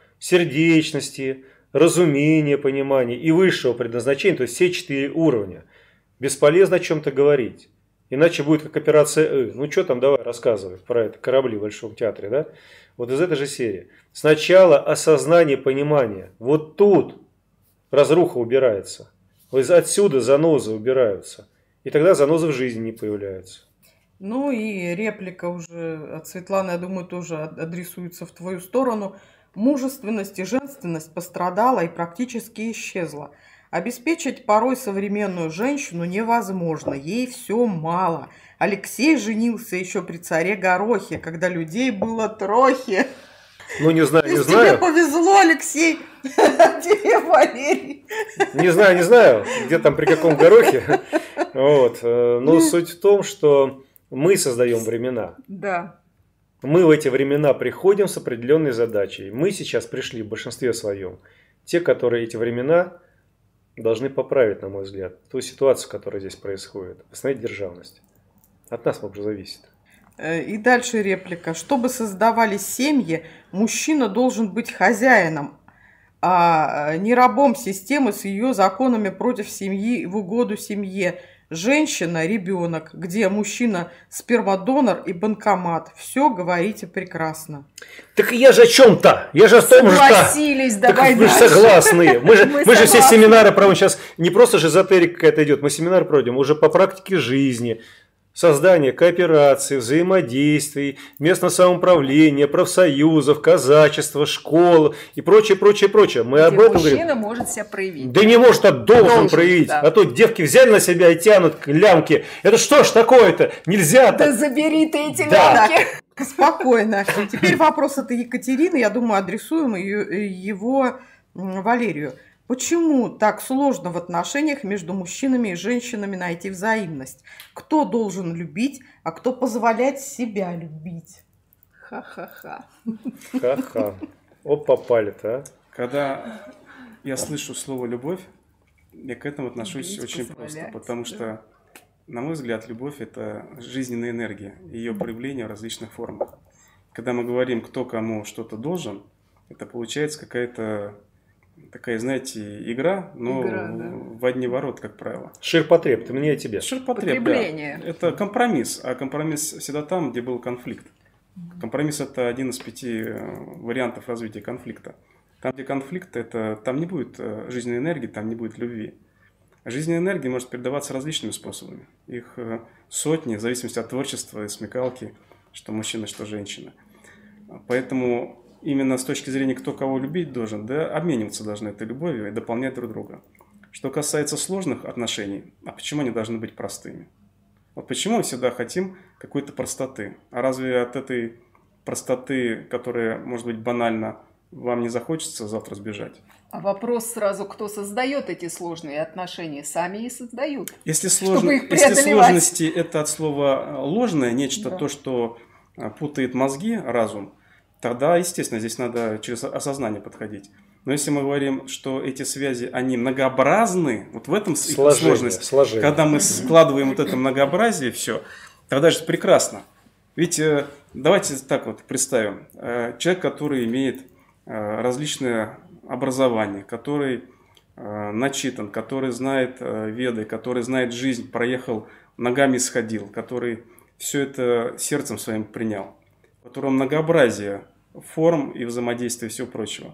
сердечности, разумения, понимания и высшего предназначения, то есть все 4 уровня, бесполезно о чем-то говорить. Иначе будет как операция Ну что там, давай рассказывай про это, корабли в Большом театре, да? Вот из этой же серии. Сначала осознание, понимание. Вот тут разруха убирается. Вот отсюда занозы убираются. И тогда занозы в жизни не появляются. Ну и реплика уже от Светланы, я думаю, тоже адресуется в твою сторону. Мужественность и женственность пострадала и практически исчезла. Обеспечить порой современную женщину невозможно, ей все мало. Алексей женился еще при царе Горохе, когда людей было трохи. Ну, не знаю. Тебе повезло, Алексей, тебе, Валерий. Не знаю, где там, при каком Горохе. Вот. Но суть в том, что мы создаем времена. Да. Мы в эти времена приходим с определенной задачей. Мы сейчас пришли в большинстве своем. Те, которые эти времена должны поправить, на мой взгляд, ту ситуацию, которая здесь происходит. Восстановить державность. От нас уже зависит. И дальше реплика. Чтобы создавались семьи, мужчина должен быть хозяином, а не рабом системы с ее законами против семьи в угоду семье. Женщина – ребенок, где мужчина – спермодонор и банкомат. Все говорите прекрасно. Так я же о чем-то. Я же о том же. Согласились, давай мы же согласны. Мы же все семинары проводим. Сейчас не просто же эзотерика какая-то идет. Мы семинар проводим уже по практике жизни. Создание кооперации, взаимодействий, местного самоуправления, профсоюзов, казачества, школ и прочее. Мы об этом говорим. Мужчина может себя проявить. Да не может, а должен проявить. Да. А то девки взяли на себя и тянут к лямке. Это что ж такое-то? Нельзя так. Да забери ты эти лямки. Спокойно. Теперь вопрос от Екатерины. Я думаю, адресуем его Валерию. Почему так сложно в отношениях между мужчинами и женщинами найти взаимность? Кто должен любить, а кто позволять себя любить? Ха-ха-ха. Ха-ха. попали-то, а? Когда я слышу слово «любовь», я к этому отношусь очень просто, потому что, на мой взгляд, любовь – это жизненная энергия, ее проявление в различных формах. Когда мы говорим, кто кому что-то должен, Это получается какая-то такая, знаете, игра, но в одни ворота, как правило. Ширпотреб, ты мне и тебе. Ширпотреб, да. Это компромисс, а компромисс всегда там, где был конфликт. Компромисс – это один из 5 вариантов развития конфликта. Там, где конфликт, там не будет жизненной энергии, там не будет любви. Жизненная энергия может передаваться различными способами. Их сотни, в зависимости от творчества и смекалки, что мужчина, что женщина. Поэтому именно с точки зрения, кто кого любить должен, да, обмениваться должны этой любовью и дополнять друг друга. Что касается сложных отношений, а почему они должны быть простыми? Вот почему мы всегда хотим какой-то простоты? А разве от этой простоты, которая может быть банальна, вам не захочется завтра сбежать? А вопрос сразу, кто создает эти сложные отношения? Сами и создают. Если сложности – это от слова ложное, нечто, то, что путает мозги, разум, тогда, естественно, здесь надо через осознание подходить. Но если мы говорим, что эти связи, они многообразны, вот в этом сложность, когда мы складываем вот это многообразие, все, тогда же прекрасно. Ведь давайте так вот представим. Человек, который имеет различные образование, который начитан, который знает веды, который знает жизнь, проехал, ногами сходил, который все это сердцем своим принял, у которого многообразие форм и взаимодействия и всего прочего.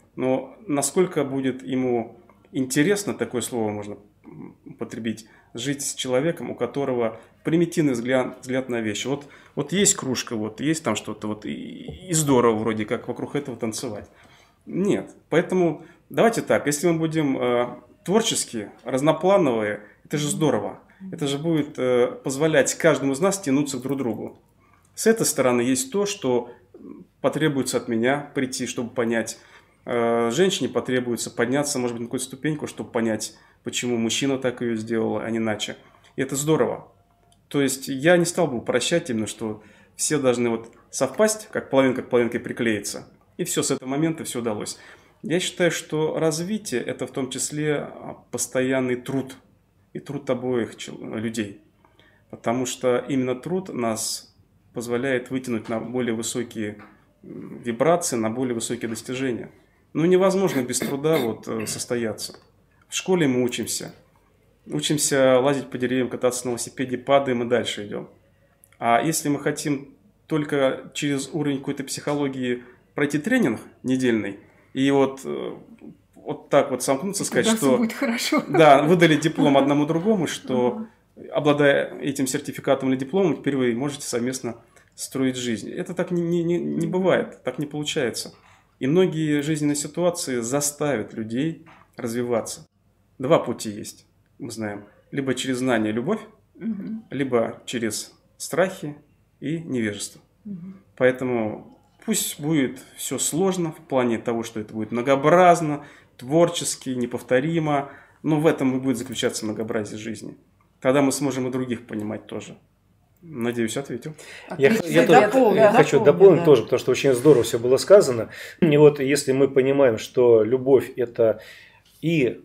Но насколько будет ему интересно, такое слово можно употребить, жить с человеком, у которого примитивный взгляд на вещи. Вот есть кружка, вот есть там что-то, вот и здорово вроде как вокруг этого танцевать. Нет. Поэтому давайте так, если мы будем творческие, разноплановые, это же здорово. Это же будет позволять каждому из нас тянуться друг к другу. С этой стороны есть то, что потребуется от меня прийти, чтобы понять. Женщине потребуется подняться, может быть, на какую-то ступеньку, чтобы понять, почему мужчина так ее сделал, а не иначе. И это здорово. То есть я не стал бы упрощать именно, что все должны вот совпасть, как половинка к половинке приклеиться. И все, с этого момента все удалось. Я считаю, что развитие – это в том числе постоянный труд. И труд обоих людей. Потому что именно труд нас позволяет вытянуть на более высокие вибрации, на более высокие достижения. Ну, невозможно без труда состояться. В школе мы учимся. Учимся лазить по деревьям, кататься на велосипеде, падаем и дальше идем. А если мы хотим только через уровень какой-то психологии пройти тренинг недельный, и вот так вот сомкнуться, сказать, тогда что… все будет хорошо. Да, выдали диплом одному другому, что, обладая этим сертификатом или дипломом, теперь вы можете совместно строить жизнь. Это так не бывает, так не получается. И многие жизненные ситуации заставят людей развиваться. 2 пути есть, мы знаем. Либо через знание, любовь, либо через страхи и невежество. Поэтому пусть будет все сложно в плане того, что это будет многообразно, творчески, неповторимо, но в этом и будет заключаться многообразие жизни. Тогда мы сможем и других понимать тоже. Надеюсь, ответил. Я хочу дополнить тоже, потому что очень здорово все было сказано. И вот если мы понимаем, что любовь – это и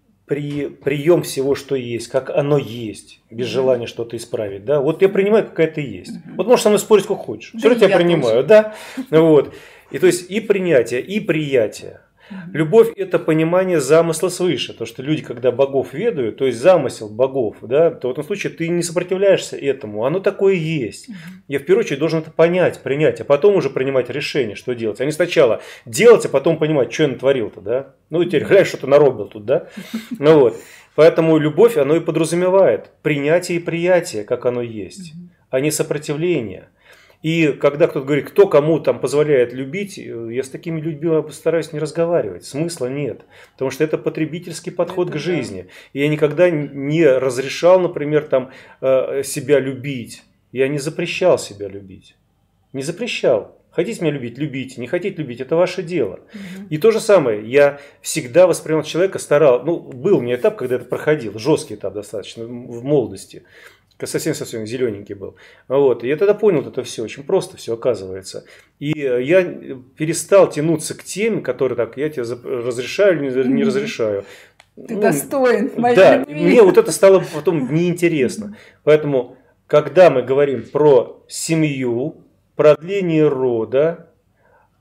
прием всего, что есть, как оно есть, без желания что-то исправить. Да? Вот я принимаю, какая ты есть. Вот можешь со мной спорить сколько хочешь. Все равно я принимаю. Да? Вот. И то есть и принятие, и приятие. Любовь – это понимание замысла свыше. То, что люди, когда богов ведают, то есть замысел богов, да, то в этом случае ты не сопротивляешься этому. Оно такое есть. Я в первую очередь должен это понять, принять, а потом уже принимать решение, что делать. А не сначала делать, а потом понимать, что я натворил-то. Да? Ну, теперь глянь, что ты наробил тут. Да? Ну, вот. Поэтому любовь, оно и подразумевает принятие и приятие, как оно есть, а не сопротивление. И когда кто-то говорит, кто кому там позволяет любить, я с такими людьми стараюсь не разговаривать. Смысла нет. Потому что это потребительский подход к жизни. И я никогда не разрешал, например, там, себя любить. Я не запрещал себя любить. Не запрещал. Хотите меня любить, любите. Не хотите любить, это ваше дело. И то же самое. Я всегда воспринимал человека, был у меня этап, когда это проходил. Жесткий этап достаточно в молодости. Совсем зелененький был. Вот. И я тогда понял это все, очень просто все оказывается. И я перестал тянуться к теме, которые так, я тебе разрешаю или не разрешаю. Ты достоин моей любви. Мне вот это стало потом неинтересно. Поэтому, когда мы говорим про семью, продление рода,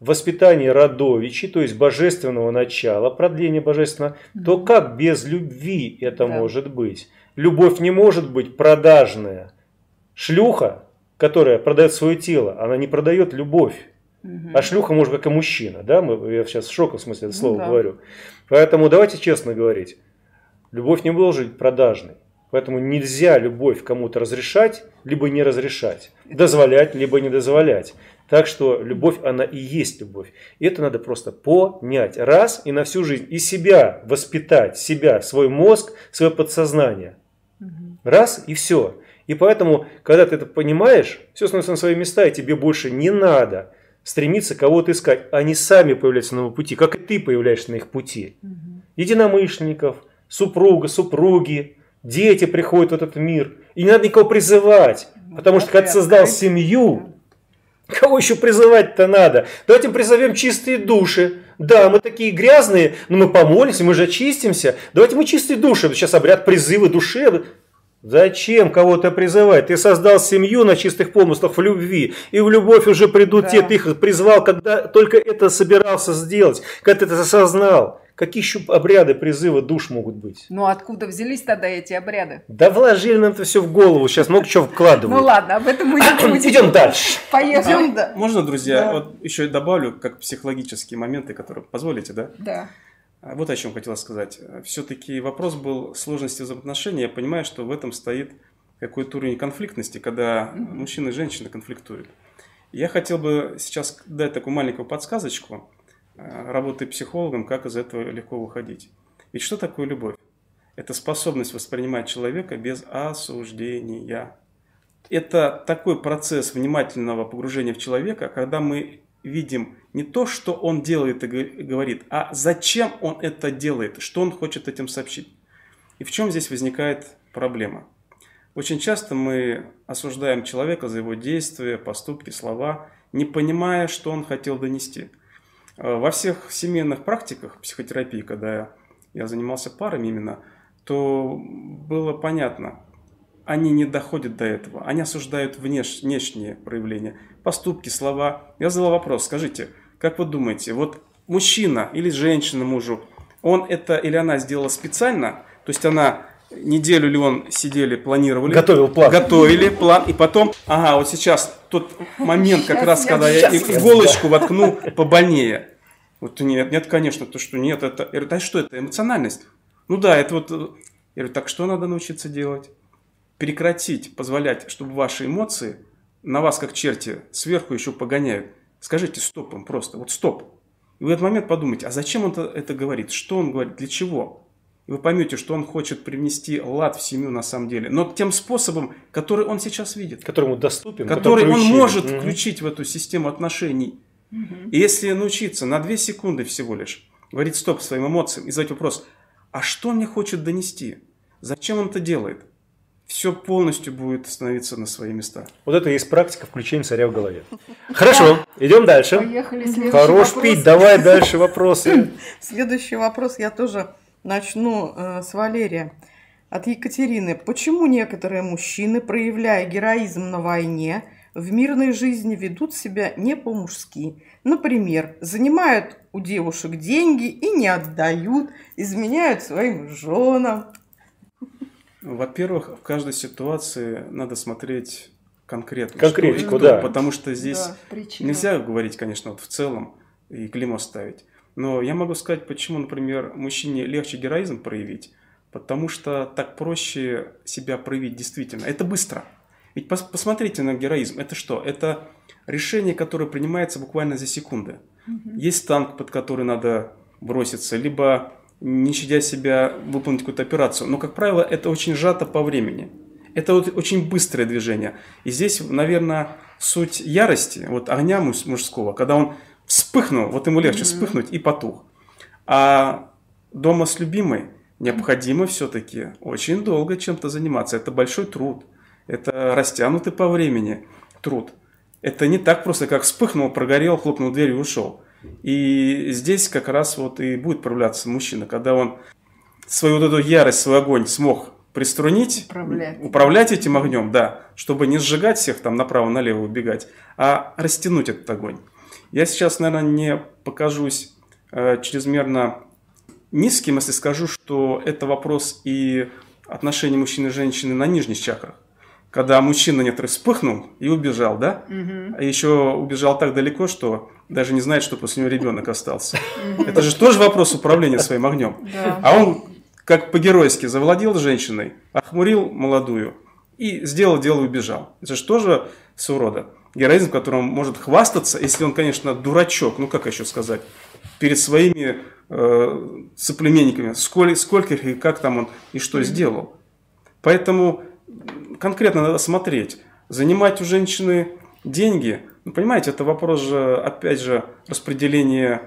воспитание родовичей, то есть божественного начала, продление божественного, то как без любви это может быть? Любовь не может быть продажная. Шлюха, которая продает свое тело, она не продает любовь. А шлюха может как и мужчина. Да? Я сейчас в шоковом смысле это слово говорю. Поэтому давайте честно говорить. Любовь не может быть продажной. Поэтому нельзя любовь кому-то разрешать, либо не разрешать. Дозволять, либо не дозволять. Так что любовь, она и есть любовь. И это надо просто понять раз и на всю жизнь. И себя воспитать, себя, свой мозг, свое подсознание. Раз и все. И поэтому, когда ты это понимаешь, все становится на свои места, и тебе больше не надо стремиться кого-то искать. Они сами появляются на его пути, как и ты появляешься на их пути. Единомышленников, супруга, супруги, дети приходят в этот мир. И не надо никого призывать. Потому что когда ты создал семью, кого еще призывать-то надо? Давайте призовем чистые души. Да, мы такие грязные, но мы помолимся, мы же очистимся. Давайте мы чистые души. Сейчас обряд призыва души. Зачем кого-то призывать? Ты создал семью на чистых помыслах в любви. И в любовь уже придут те, ты их призвал, когда только это собирался сделать. Когда ты это осознал. Какие еще обряды призыва душ могут быть? Ну откуда взялись тогда эти обряды? Да вложили нам это все в голову. Сейчас много чего вкладывают. Ну ладно, об этом мы не будем. Идем дальше. Поехали. Можно, друзья, вот еще добавлю, как психологические моменты, которые позволите, да? Да. Вот о чем хотела сказать. Все-таки вопрос был сложности взаимоотношений. Я понимаю, что в этом стоит какой-то уровень конфликтности, когда мужчина и женщина конфликтуют. Я хотел бы сейчас дать такую маленькую подсказочку, работая психологом, как из этого легко выходить. Ведь что такое любовь? Это способность воспринимать человека без осуждения. Это такой процесс внимательного погружения в человека, когда мы видим не то, что он делает и говорит, а зачем он это делает, что он хочет этим сообщить. И в чем здесь возникает проблема? Очень часто мы осуждаем человека за его действия, поступки, слова, не понимая, что он хотел донести. Во всех семейных практиках психотерапии, когда я занимался парами именно, то было понятно, они не доходят до этого, они осуждают внешние проявления, поступки, слова. Я задал вопрос, скажите, как вы думаете, вот мужчина или женщина мужу, он это или она сделала специально, то есть она неделю или он сидели, планировали, готовили план, и потом, ага, вот сейчас тот момент, как раз, когда я иголочку воткну побольнее. Вот нет, конечно, то что нет, это, я говорю, что это, эмоциональность? Ну да, это вот, я говорю, так что надо научиться делать? Прекратить, позволять, чтобы ваши эмоции на вас, как черти, сверху еще погоняют. Скажите стоп им просто, вот стоп. И в этот момент подумайте, а зачем он это говорит, что он говорит, для чего? И вы поймете, что он хочет привнести лад в семью на самом деле, но тем способом, который он сейчас видит. Который ему доступен. Который он может включить в эту систему отношений. И если научиться на 2 секунды всего лишь говорить стоп своим эмоциям и задать вопрос, а что он мне хочет донести? Зачем он это делает? Все полностью будет становиться на свои места. Вот это и есть практика включения царя в голове. Хорошо, идем дальше. Поехали. Хорош пить, давай дальше вопросы. Следующий вопрос я тоже начну с Валерия. От Екатерины. Почему некоторые мужчины, проявляя героизм на войне, в мирной жизни ведут себя не по-мужски? Например, занимают у девушек деньги и не отдают, изменяют своим женам. Во-первых, в каждой ситуации надо смотреть конкретно. Конкретику, да. Потому что здесь нельзя говорить, конечно, вот в целом и клеймо ставить. Но я могу сказать, почему, например, мужчине легче героизм проявить. Потому что так проще себя проявить действительно. Это быстро. Ведь посмотрите на героизм. Это что? Это решение, которое принимается буквально за секунды. Есть танк, под который надо броситься, либо, не щадя себя, выполнить какую-то операцию. Но, как правило, это очень сжато по времени. Это вот очень быстрое движение. И здесь, наверное, суть ярости, вот огня мужского, когда он вспыхнул, вот ему легче вспыхнуть и потух. А дома с любимой необходимо все-таки очень долго чем-то заниматься. Это большой труд. Это растянутый по времени труд. Это не так просто, как вспыхнул, прогорел, хлопнул дверью и ушел. И здесь как раз вот и будет проявляться мужчина, когда он свою вот эту ярость, свой огонь смог приструнить, управлять этим огнем, да, чтобы не сжигать всех там направо-налево убегать, а растянуть этот огонь. Я сейчас, наверное, не покажусь чрезмерно низким, если скажу, что это вопрос и отношений мужчины и женщины на нижних чакрах. Когда мужчина некоторый вспыхнул и убежал, да? А еще убежал так далеко, что даже не знает, что после него ребенок остался. Это же тоже вопрос управления своим огнем. А он, как по-геройски, завладел женщиной, охмурил молодую и сделал дело и убежал. Это же тоже своего рода героизм, которым может хвастаться, если он, конечно, дурачок, ну как еще сказать, перед своими соплеменниками, сколько их и как там он и что сделал. Поэтому конкретно надо смотреть. Занимать у женщины деньги, ну, понимаете, это вопрос же, опять же, распределения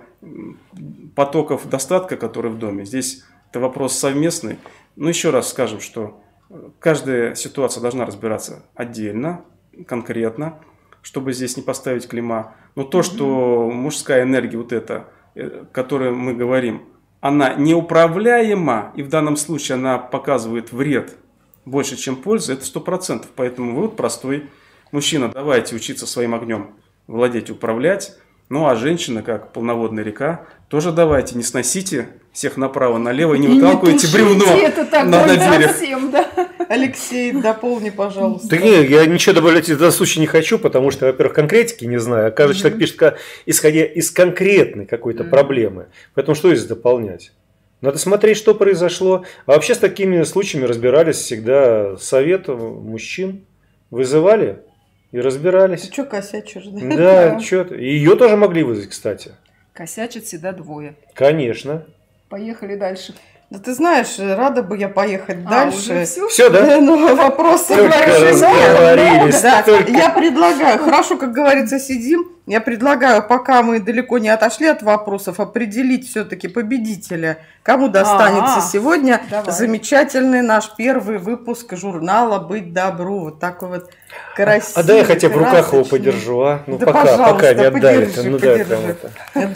потоков достатка, которые в доме. Здесь это вопрос совместный. Но еще раз скажем, что каждая ситуация должна разбираться отдельно, конкретно, чтобы здесь не поставить клейма. Но то, что мужская энергия, вот эта, о которой мы говорим, она неуправляема, и в данном случае она показывает вред больше, чем пользу, это 100%. Поэтому вывод простой. Мужчина, давайте учиться своим огнем владеть, управлять. Ну, а женщина, как полноводная река, тоже давайте, не сносите всех направо-налево и не выталкивайте бревно на берег. Совсем, да. Алексей, дополни, пожалуйста. Да нет, я ничего добавлять в этом случае не хочу, потому что, во-первых, конкретики не знаю, а каждый человек пишет, исходя из конкретной какой-то проблемы. Поэтому что здесь дополнять? Надо смотреть, что произошло. А вообще с такими случаями разбирались всегда совет мужчин. Вызывали и разбирались. Ты что косячишь? Да, что-то. И ее тоже могли вызвать, кстати. Косячат всегда двое. Конечно. Поехали дальше. Да ты знаешь, рада бы я поехать дальше. Все, да? Но вопросы разговорились. Да, я предлагаю, хорошо, как говорится, сидим. Я предлагаю, пока мы далеко не отошли от вопросов, определить все-таки победителя. Кому достанется сегодня замечательный наш первый выпуск журнала «Быть добру». Вот такой вот красивый. А да, я хотя бы в руках его подержу, а? Ну, да, пока не отдали. подержи, Ну, подержи. да, прям это.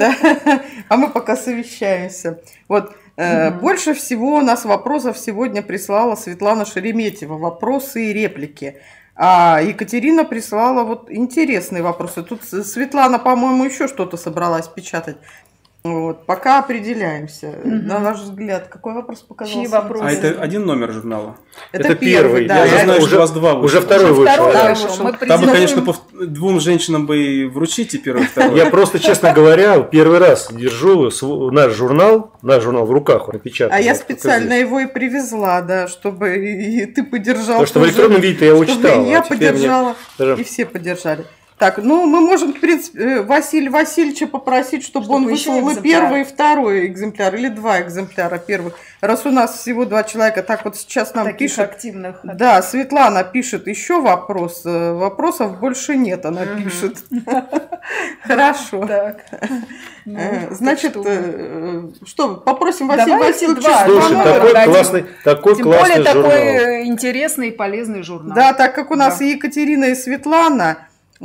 Да. А мы пока совещаемся. Вот. Больше всего у нас вопросов сегодня прислала Светлана Шереметьева. Вопросы и реплики. А Екатерина прислала вот интересные вопросы. Тут Светлана, по-моему, еще что-то собралась печатать. Вот. Пока определяемся. На ваш взгляд, какой вопрос показался? Чьи вопросы? А это один номер журнала? Это первый, да. Я знаю, что у вас два вышло. Уже второй вышел. Там бы, конечно, двум женщинам бы и вручите первый, второй. Я просто, честно говоря, первый раз держу наш журнал в руках, напечатанный. А я специально его и привезла, да, чтобы и ты подержал. Потому что в электронном виде я его читал. И я подержала, и все поддержали. Так, ну мы можем, в принципе, Василия Васильевича попросить, чтобы он выслал и первый, и второй экземпляр, или два экземпляра первых. Раз у нас всего два человека, так вот сейчас нам таких пишет. Активных. Да, Светлана пишет еще вопрос. Вопросов больше нет, она пишет. Хорошо. Значит, что, попросим Василия Васильевича. Слушай, такой Тем классный более журнал. такой интересный и полезный журнал. Да, так как у нас и Екатерина, и Светлана,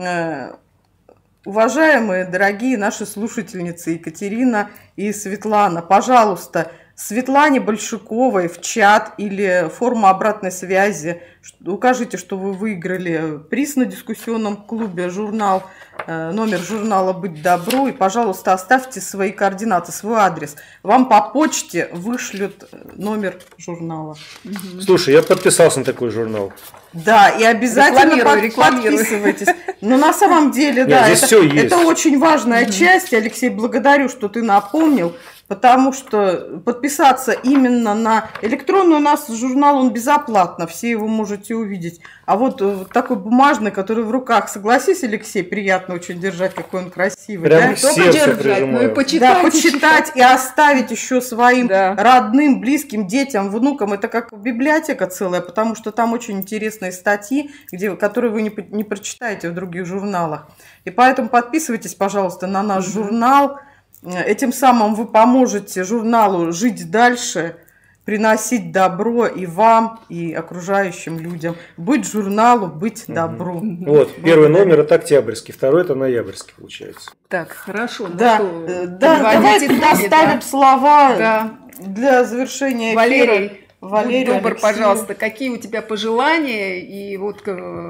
уважаемые, дорогие наши слушательницы Екатерина и Светлана, пожалуйста, Светлане Большаковой в чат или форму обратной связи укажите, что вы выиграли приз на дискуссионном клубе, журнал, номер журнала «Быть добру», и, пожалуйста, оставьте свои координаты, свой адрес. Вам по почте вышлют номер журнала. Слушай, я подписался на такой журнал. Да, и обязательно подписывайтесь. Но на самом деле, да, это очень важная часть. Алексей, благодарю, что ты напомнил, потому что подписаться именно на электронный у нас журнал, он безоплатно, все его можете увидеть. А вот такой бумажный, который в руках, согласись, Алексей, приятно очень держать, какой он красивый. Прям да? сердце прижимаю. И почитать, да, почитать и оставить еще своим родным, близким, детям, внукам. Это как библиотека целая, потому что там очень интересные статьи, которые вы не прочитаете в других журналах. И поэтому подписывайтесь, пожалуйста, на наш журнал. Этим самым вы поможете журналу жить дальше, приносить добро и вам, и окружающим людям. Быть журналу, быть добру. Вот, первый номер это октябрьский, второй это ноябрьский получается. Так, хорошо. Да, давайте доставим слова для завершения эфира. Валерий, будь добр, пожалуйста, какие у тебя пожелания и вот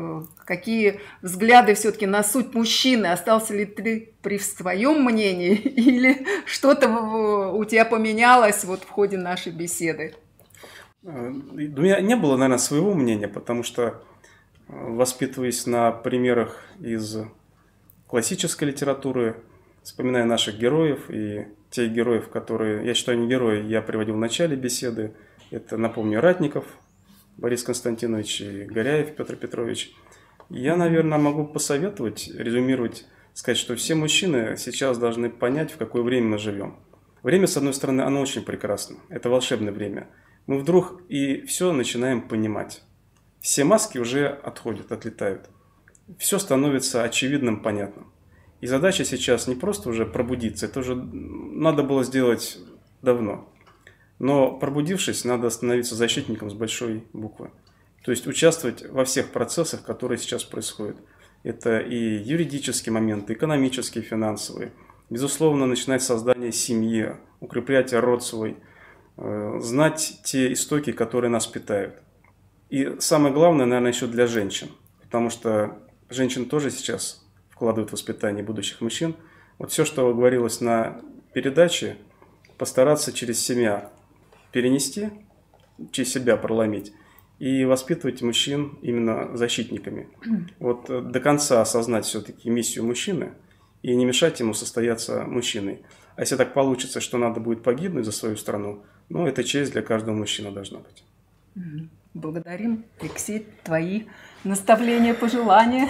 какие взгляды все-таки на суть мужчины? Остался ли ты при своем мнении или что-то у тебя поменялось вот в ходе нашей беседы? У меня не было, наверное, своего мнения, потому что, воспитываясь на примерах из классической литературы, вспоминая наших героев и тех героев, которые, я считаю, не герои, я приводил в начале беседы, это, напомню, Ратников Борис Константинович и Горяев Петр Петрович. Я, наверное, могу посоветовать, резюмировать, сказать, что все мужчины сейчас должны понять, в какое время мы живем. Время, с одной стороны, оно очень прекрасно, это волшебное время. Мы вдруг и все начинаем понимать. Все маски уже отходят, отлетают. Все становится очевидным, понятным. И задача сейчас не просто уже пробудиться, это уже надо было сделать давно. Но пробудившись, надо становиться защитником с большой буквы. То есть участвовать во всех процессах, которые сейчас происходят. Это и юридические моменты, экономические, финансовые. Безусловно, начинать создание семьи, укреплять род свой, знать те истоки, которые нас питают. И самое главное, наверное, еще для женщин. Потому что женщины тоже сейчас вкладывают в воспитание будущих мужчин. Вот все, что говорилось на передаче, постараться через себя перенести, через себя проломить и воспитывать мужчин именно защитниками. Вот до конца осознать все-таки миссию мужчины и не мешать ему состояться мужчиной. А если так получится, что надо будет погибнуть за свою страну, ну, это честь для каждого мужчины должна быть. Благодарим, Алексей, твои наставления, пожелания.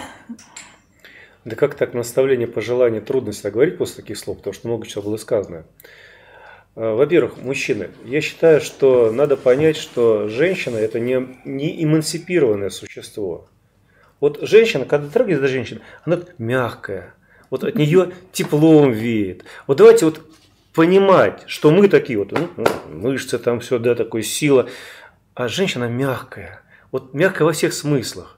Да как так наставление, пожелания, трудно всегда говорить после таких слов, потому что много чего было сказано. Во-первых, мужчины, я считаю, что надо понять, что женщина – это не эмансипированное существо. Вот женщина, когда трогается до женщины, она мягкая, вот от нее теплом веет. Вот давайте вот понимать, что мы такие вот, мышцы там все, да, такой сила, а женщина мягкая, вот мягкая во всех смыслах.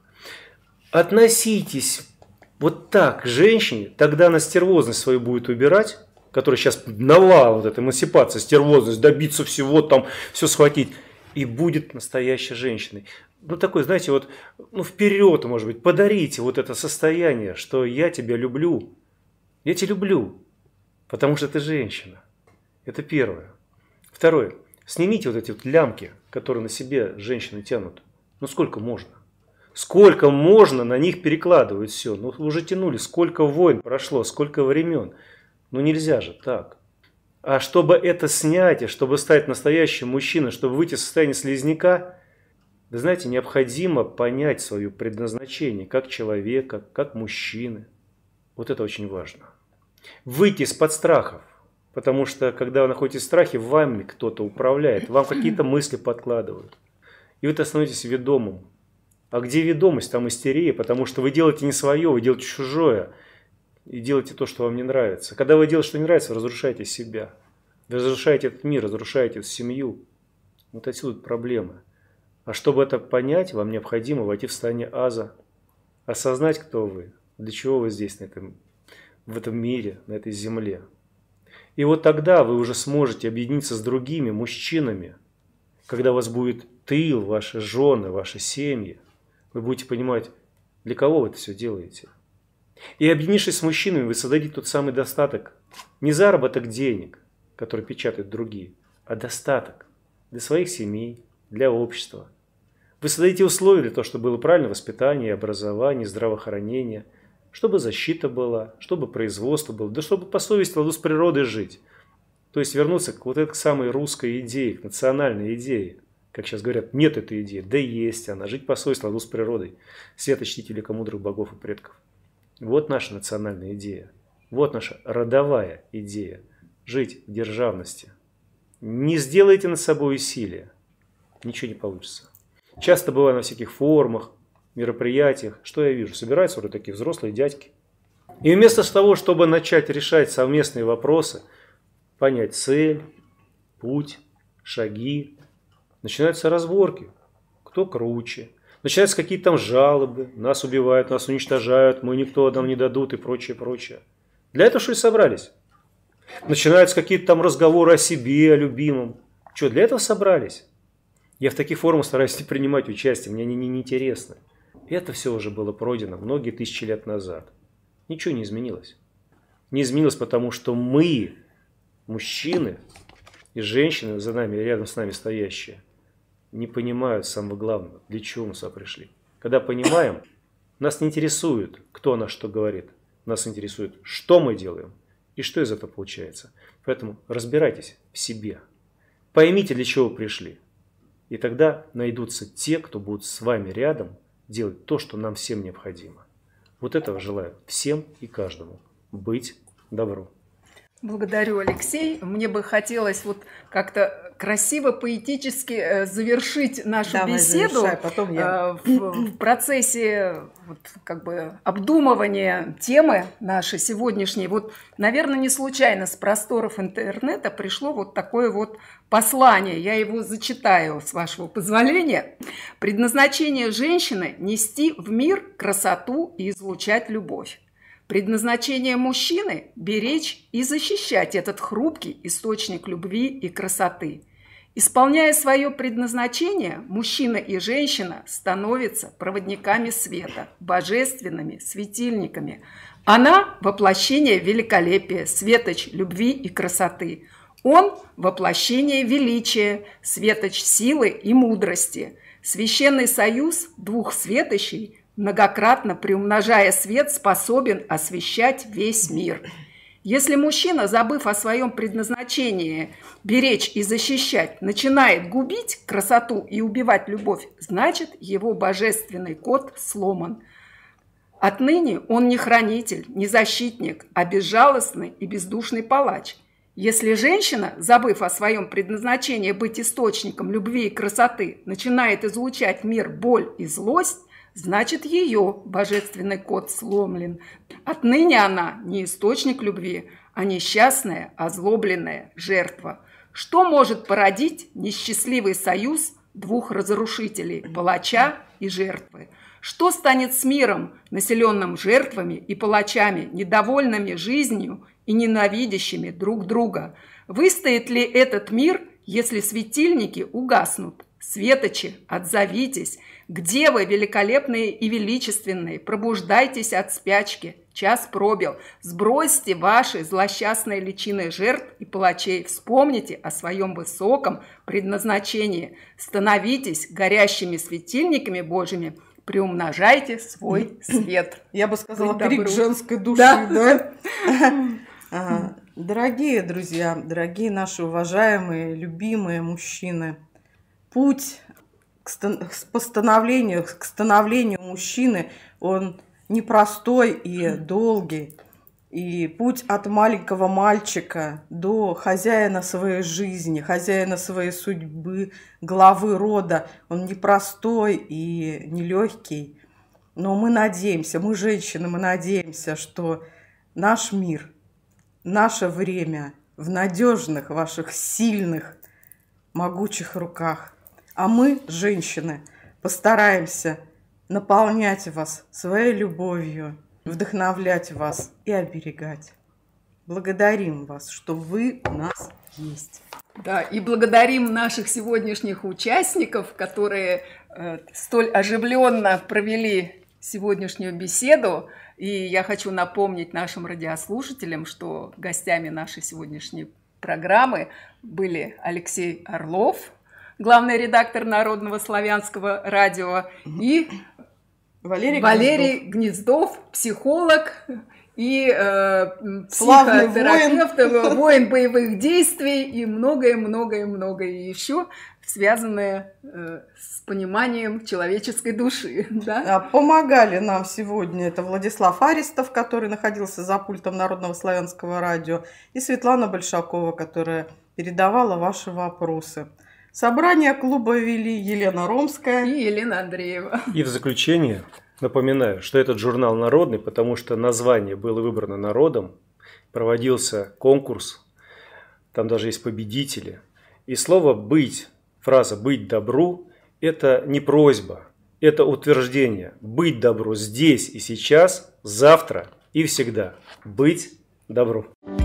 Относитесь вот так к женщине, тогда она стервозность свою будет убирать, которая сейчас навал, вот эта эмансипация, стервозность, добиться всего, там все схватить, и будет настоящей женщиной. Ну, такой, знаете, вот, вперед, может быть, подарите вот это состояние, что я тебя люблю. Я тебя люблю, потому что ты женщина. Это первое. Второе. Снимите вот эти вот лямки, которые на себе женщины тянут. Ну, сколько можно? Сколько можно на них перекладывать все? Ну, уже тянули, сколько войн прошло, сколько времен. Ну, нельзя же так. А чтобы это снять, и чтобы стать настоящим мужчиной, чтобы выйти из состояния слизняка, вы знаете, необходимо понять свое предназначение как человека, как мужчины. Вот это очень важно. Выйти из-под страхов. Потому что, когда вы находитесь в страхе, вами кто-то управляет, вам какие-то мысли подкладывают. И вы становитесь ведомым. А где ведомость, там истерия, потому что вы делаете не свое, вы делаете чужое. И делаете то, что вам не нравится. Когда вы делаете, что не нравится, вы разрушаете себя. Вы разрушаете этот мир, разрушаете эту семью. Вот отсюда проблемы. А чтобы это понять, вам необходимо войти в состояние аза. Осознать, кто вы, для чего вы здесь, в этом мире, на этой земле. И вот тогда вы уже сможете объединиться с другими мужчинами. Когда у вас будет тыл, ваши жены, ваши семьи, вы будете понимать, для кого вы это все делаете. И объединившись с мужчинами, вы создадите тот самый достаток. Не заработок денег, который печатают другие, а достаток для своих семей, для общества. Вы создадите условия для того, чтобы было правильное воспитание, образование, здравоохранение, чтобы защита была, чтобы производство было, да чтобы по совести в ладу с природой жить. То есть вернуться к вот этой самой русской идее, к национальной идее. Как сейчас говорят, нет этой идеи, да есть она. Жить по совести в ладу с природой. Свято чтите великомудрых богов и предков. Вот наша национальная идея. Вот наша родовая идея. Жить в державности. Не сделайте над собой усилия. Ничего не получится. Часто бываю на всяких форумах, мероприятиях. Что я вижу? Собираются вот такие взрослые дядьки. И вместо того, чтобы начать решать совместные вопросы, понять цель, путь, шаги, начинаются разборки. Кто круче. Начинаются какие-то там жалобы. Нас убивают, нас уничтожают, мы никто нам не дадут и прочее, прочее. Для этого что ли собрались? Начинаются какие-то там разговоры о себе, о любимом. Что, для этого собрались? Я в таких форумах стараюсь не принимать участие, мне они не интересны. Это все уже было пройдено многие тысячи лет назад. Ничего не изменилось. Не изменилось, потому что мы, мужчины и женщины, за нами, рядом с нами стоящие, не понимают самого главного, для чего мы сюда пришли. Когда понимаем, нас не интересует, кто на что говорит. Нас интересует, что мы делаем и что из этого получается. Поэтому разбирайтесь в себе. Поймите, для чего вы пришли. И тогда найдутся те, кто будут с вами рядом делать то, что нам всем необходимо. Вот этого желаю всем и каждому. Быть добру. Благодарю, Алексей. Мне бы хотелось вот как-то красиво, поэтически завершить нашу беседу. Завершай, потом я. В процессе вот, как бы обдумывания темы нашей сегодняшней. Вот, наверное, не случайно с просторов интернета пришло вот такое вот послание. Я его зачитаю, с вашего позволения. Предназначение женщины – нести в мир красоту и излучать любовь. Предназначение мужчины – беречь и защищать этот хрупкий источник любви и красоты. Исполняя свое предназначение, мужчина и женщина становятся проводниками света, божественными светильниками. Она – воплощение великолепия, светоч любви и красоты. Он – воплощение величия, светоч силы и мудрости. Священный союз двух светочей – многократно приумножая свет, способен освещать весь мир. Если мужчина, забыв о своем предназначении беречь и защищать, начинает губить красоту и убивать любовь, значит, его божественный код сломан. Отныне он не хранитель, не защитник, а безжалостный и бездушный палач. Если женщина, забыв о своем предназначении быть источником любви и красоты, начинает излучать в мир боль и злость, значит, ее божественный код сломлен. Отныне она не источник любви, а несчастная, озлобленная жертва. Что может породить несчастливый союз двух разрушителей – палача и жертвы? Что станет с миром, населенным жертвами и палачами, недовольными жизнью и ненавидящими друг друга? Выстоит ли этот мир, если светильники угаснут? Светочи, отзовитесь! Где вы, великолепные и величественные? Пробуждайтесь от спячки. Час пробил. Сбросьте ваши злосчастные личины жертв и палачей. Вспомните о своем высоком предназначении. Становитесь горящими светильниками Божьими. Приумножайте свой свет. Я бы сказала, крик женской души, да? Дорогие друзья, дорогие наши уважаемые, любимые мужчины, путь к становлению мужчины, он непростой и долгий. И путь от маленького мальчика до хозяина своей жизни, хозяина своей судьбы, главы рода, он непростой и нелегкий. Но мы надеемся, мы женщины, мы надеемся, что наш мир, наше время в надежных, ваших сильных, могучих руках. А мы, женщины, постараемся наполнять вас своей любовью, вдохновлять вас и оберегать. Благодарим вас, что вы у нас есть. Да, и благодарим наших сегодняшних участников, которые столь оживленно провели сегодняшнюю беседу. И я хочу напомнить нашим радиослушателям, что гостями нашей сегодняшней программы были Алексей Орлов, главный редактор Народного славянского радио, и Валерий Гнездов, психолог и психотерапевт, воин боевых действий и многое-многое-многое еще, связанное с пониманием человеческой души. Да? Помогали нам сегодня это Владислав Аристов, который находился за пультом Народного славянского радио, и Светлана Большакова, которая передавала ваши вопросы. Собрание клуба вели Елена Ромская и Елена Андреева. И в заключение напоминаю, что этот журнал народный, потому что название было выбрано народом, проводился конкурс, там даже есть победители. И слово «быть», фраза «быть добру» – это не просьба, это утверждение. Быть добру здесь и сейчас, завтра и всегда. Быть добру.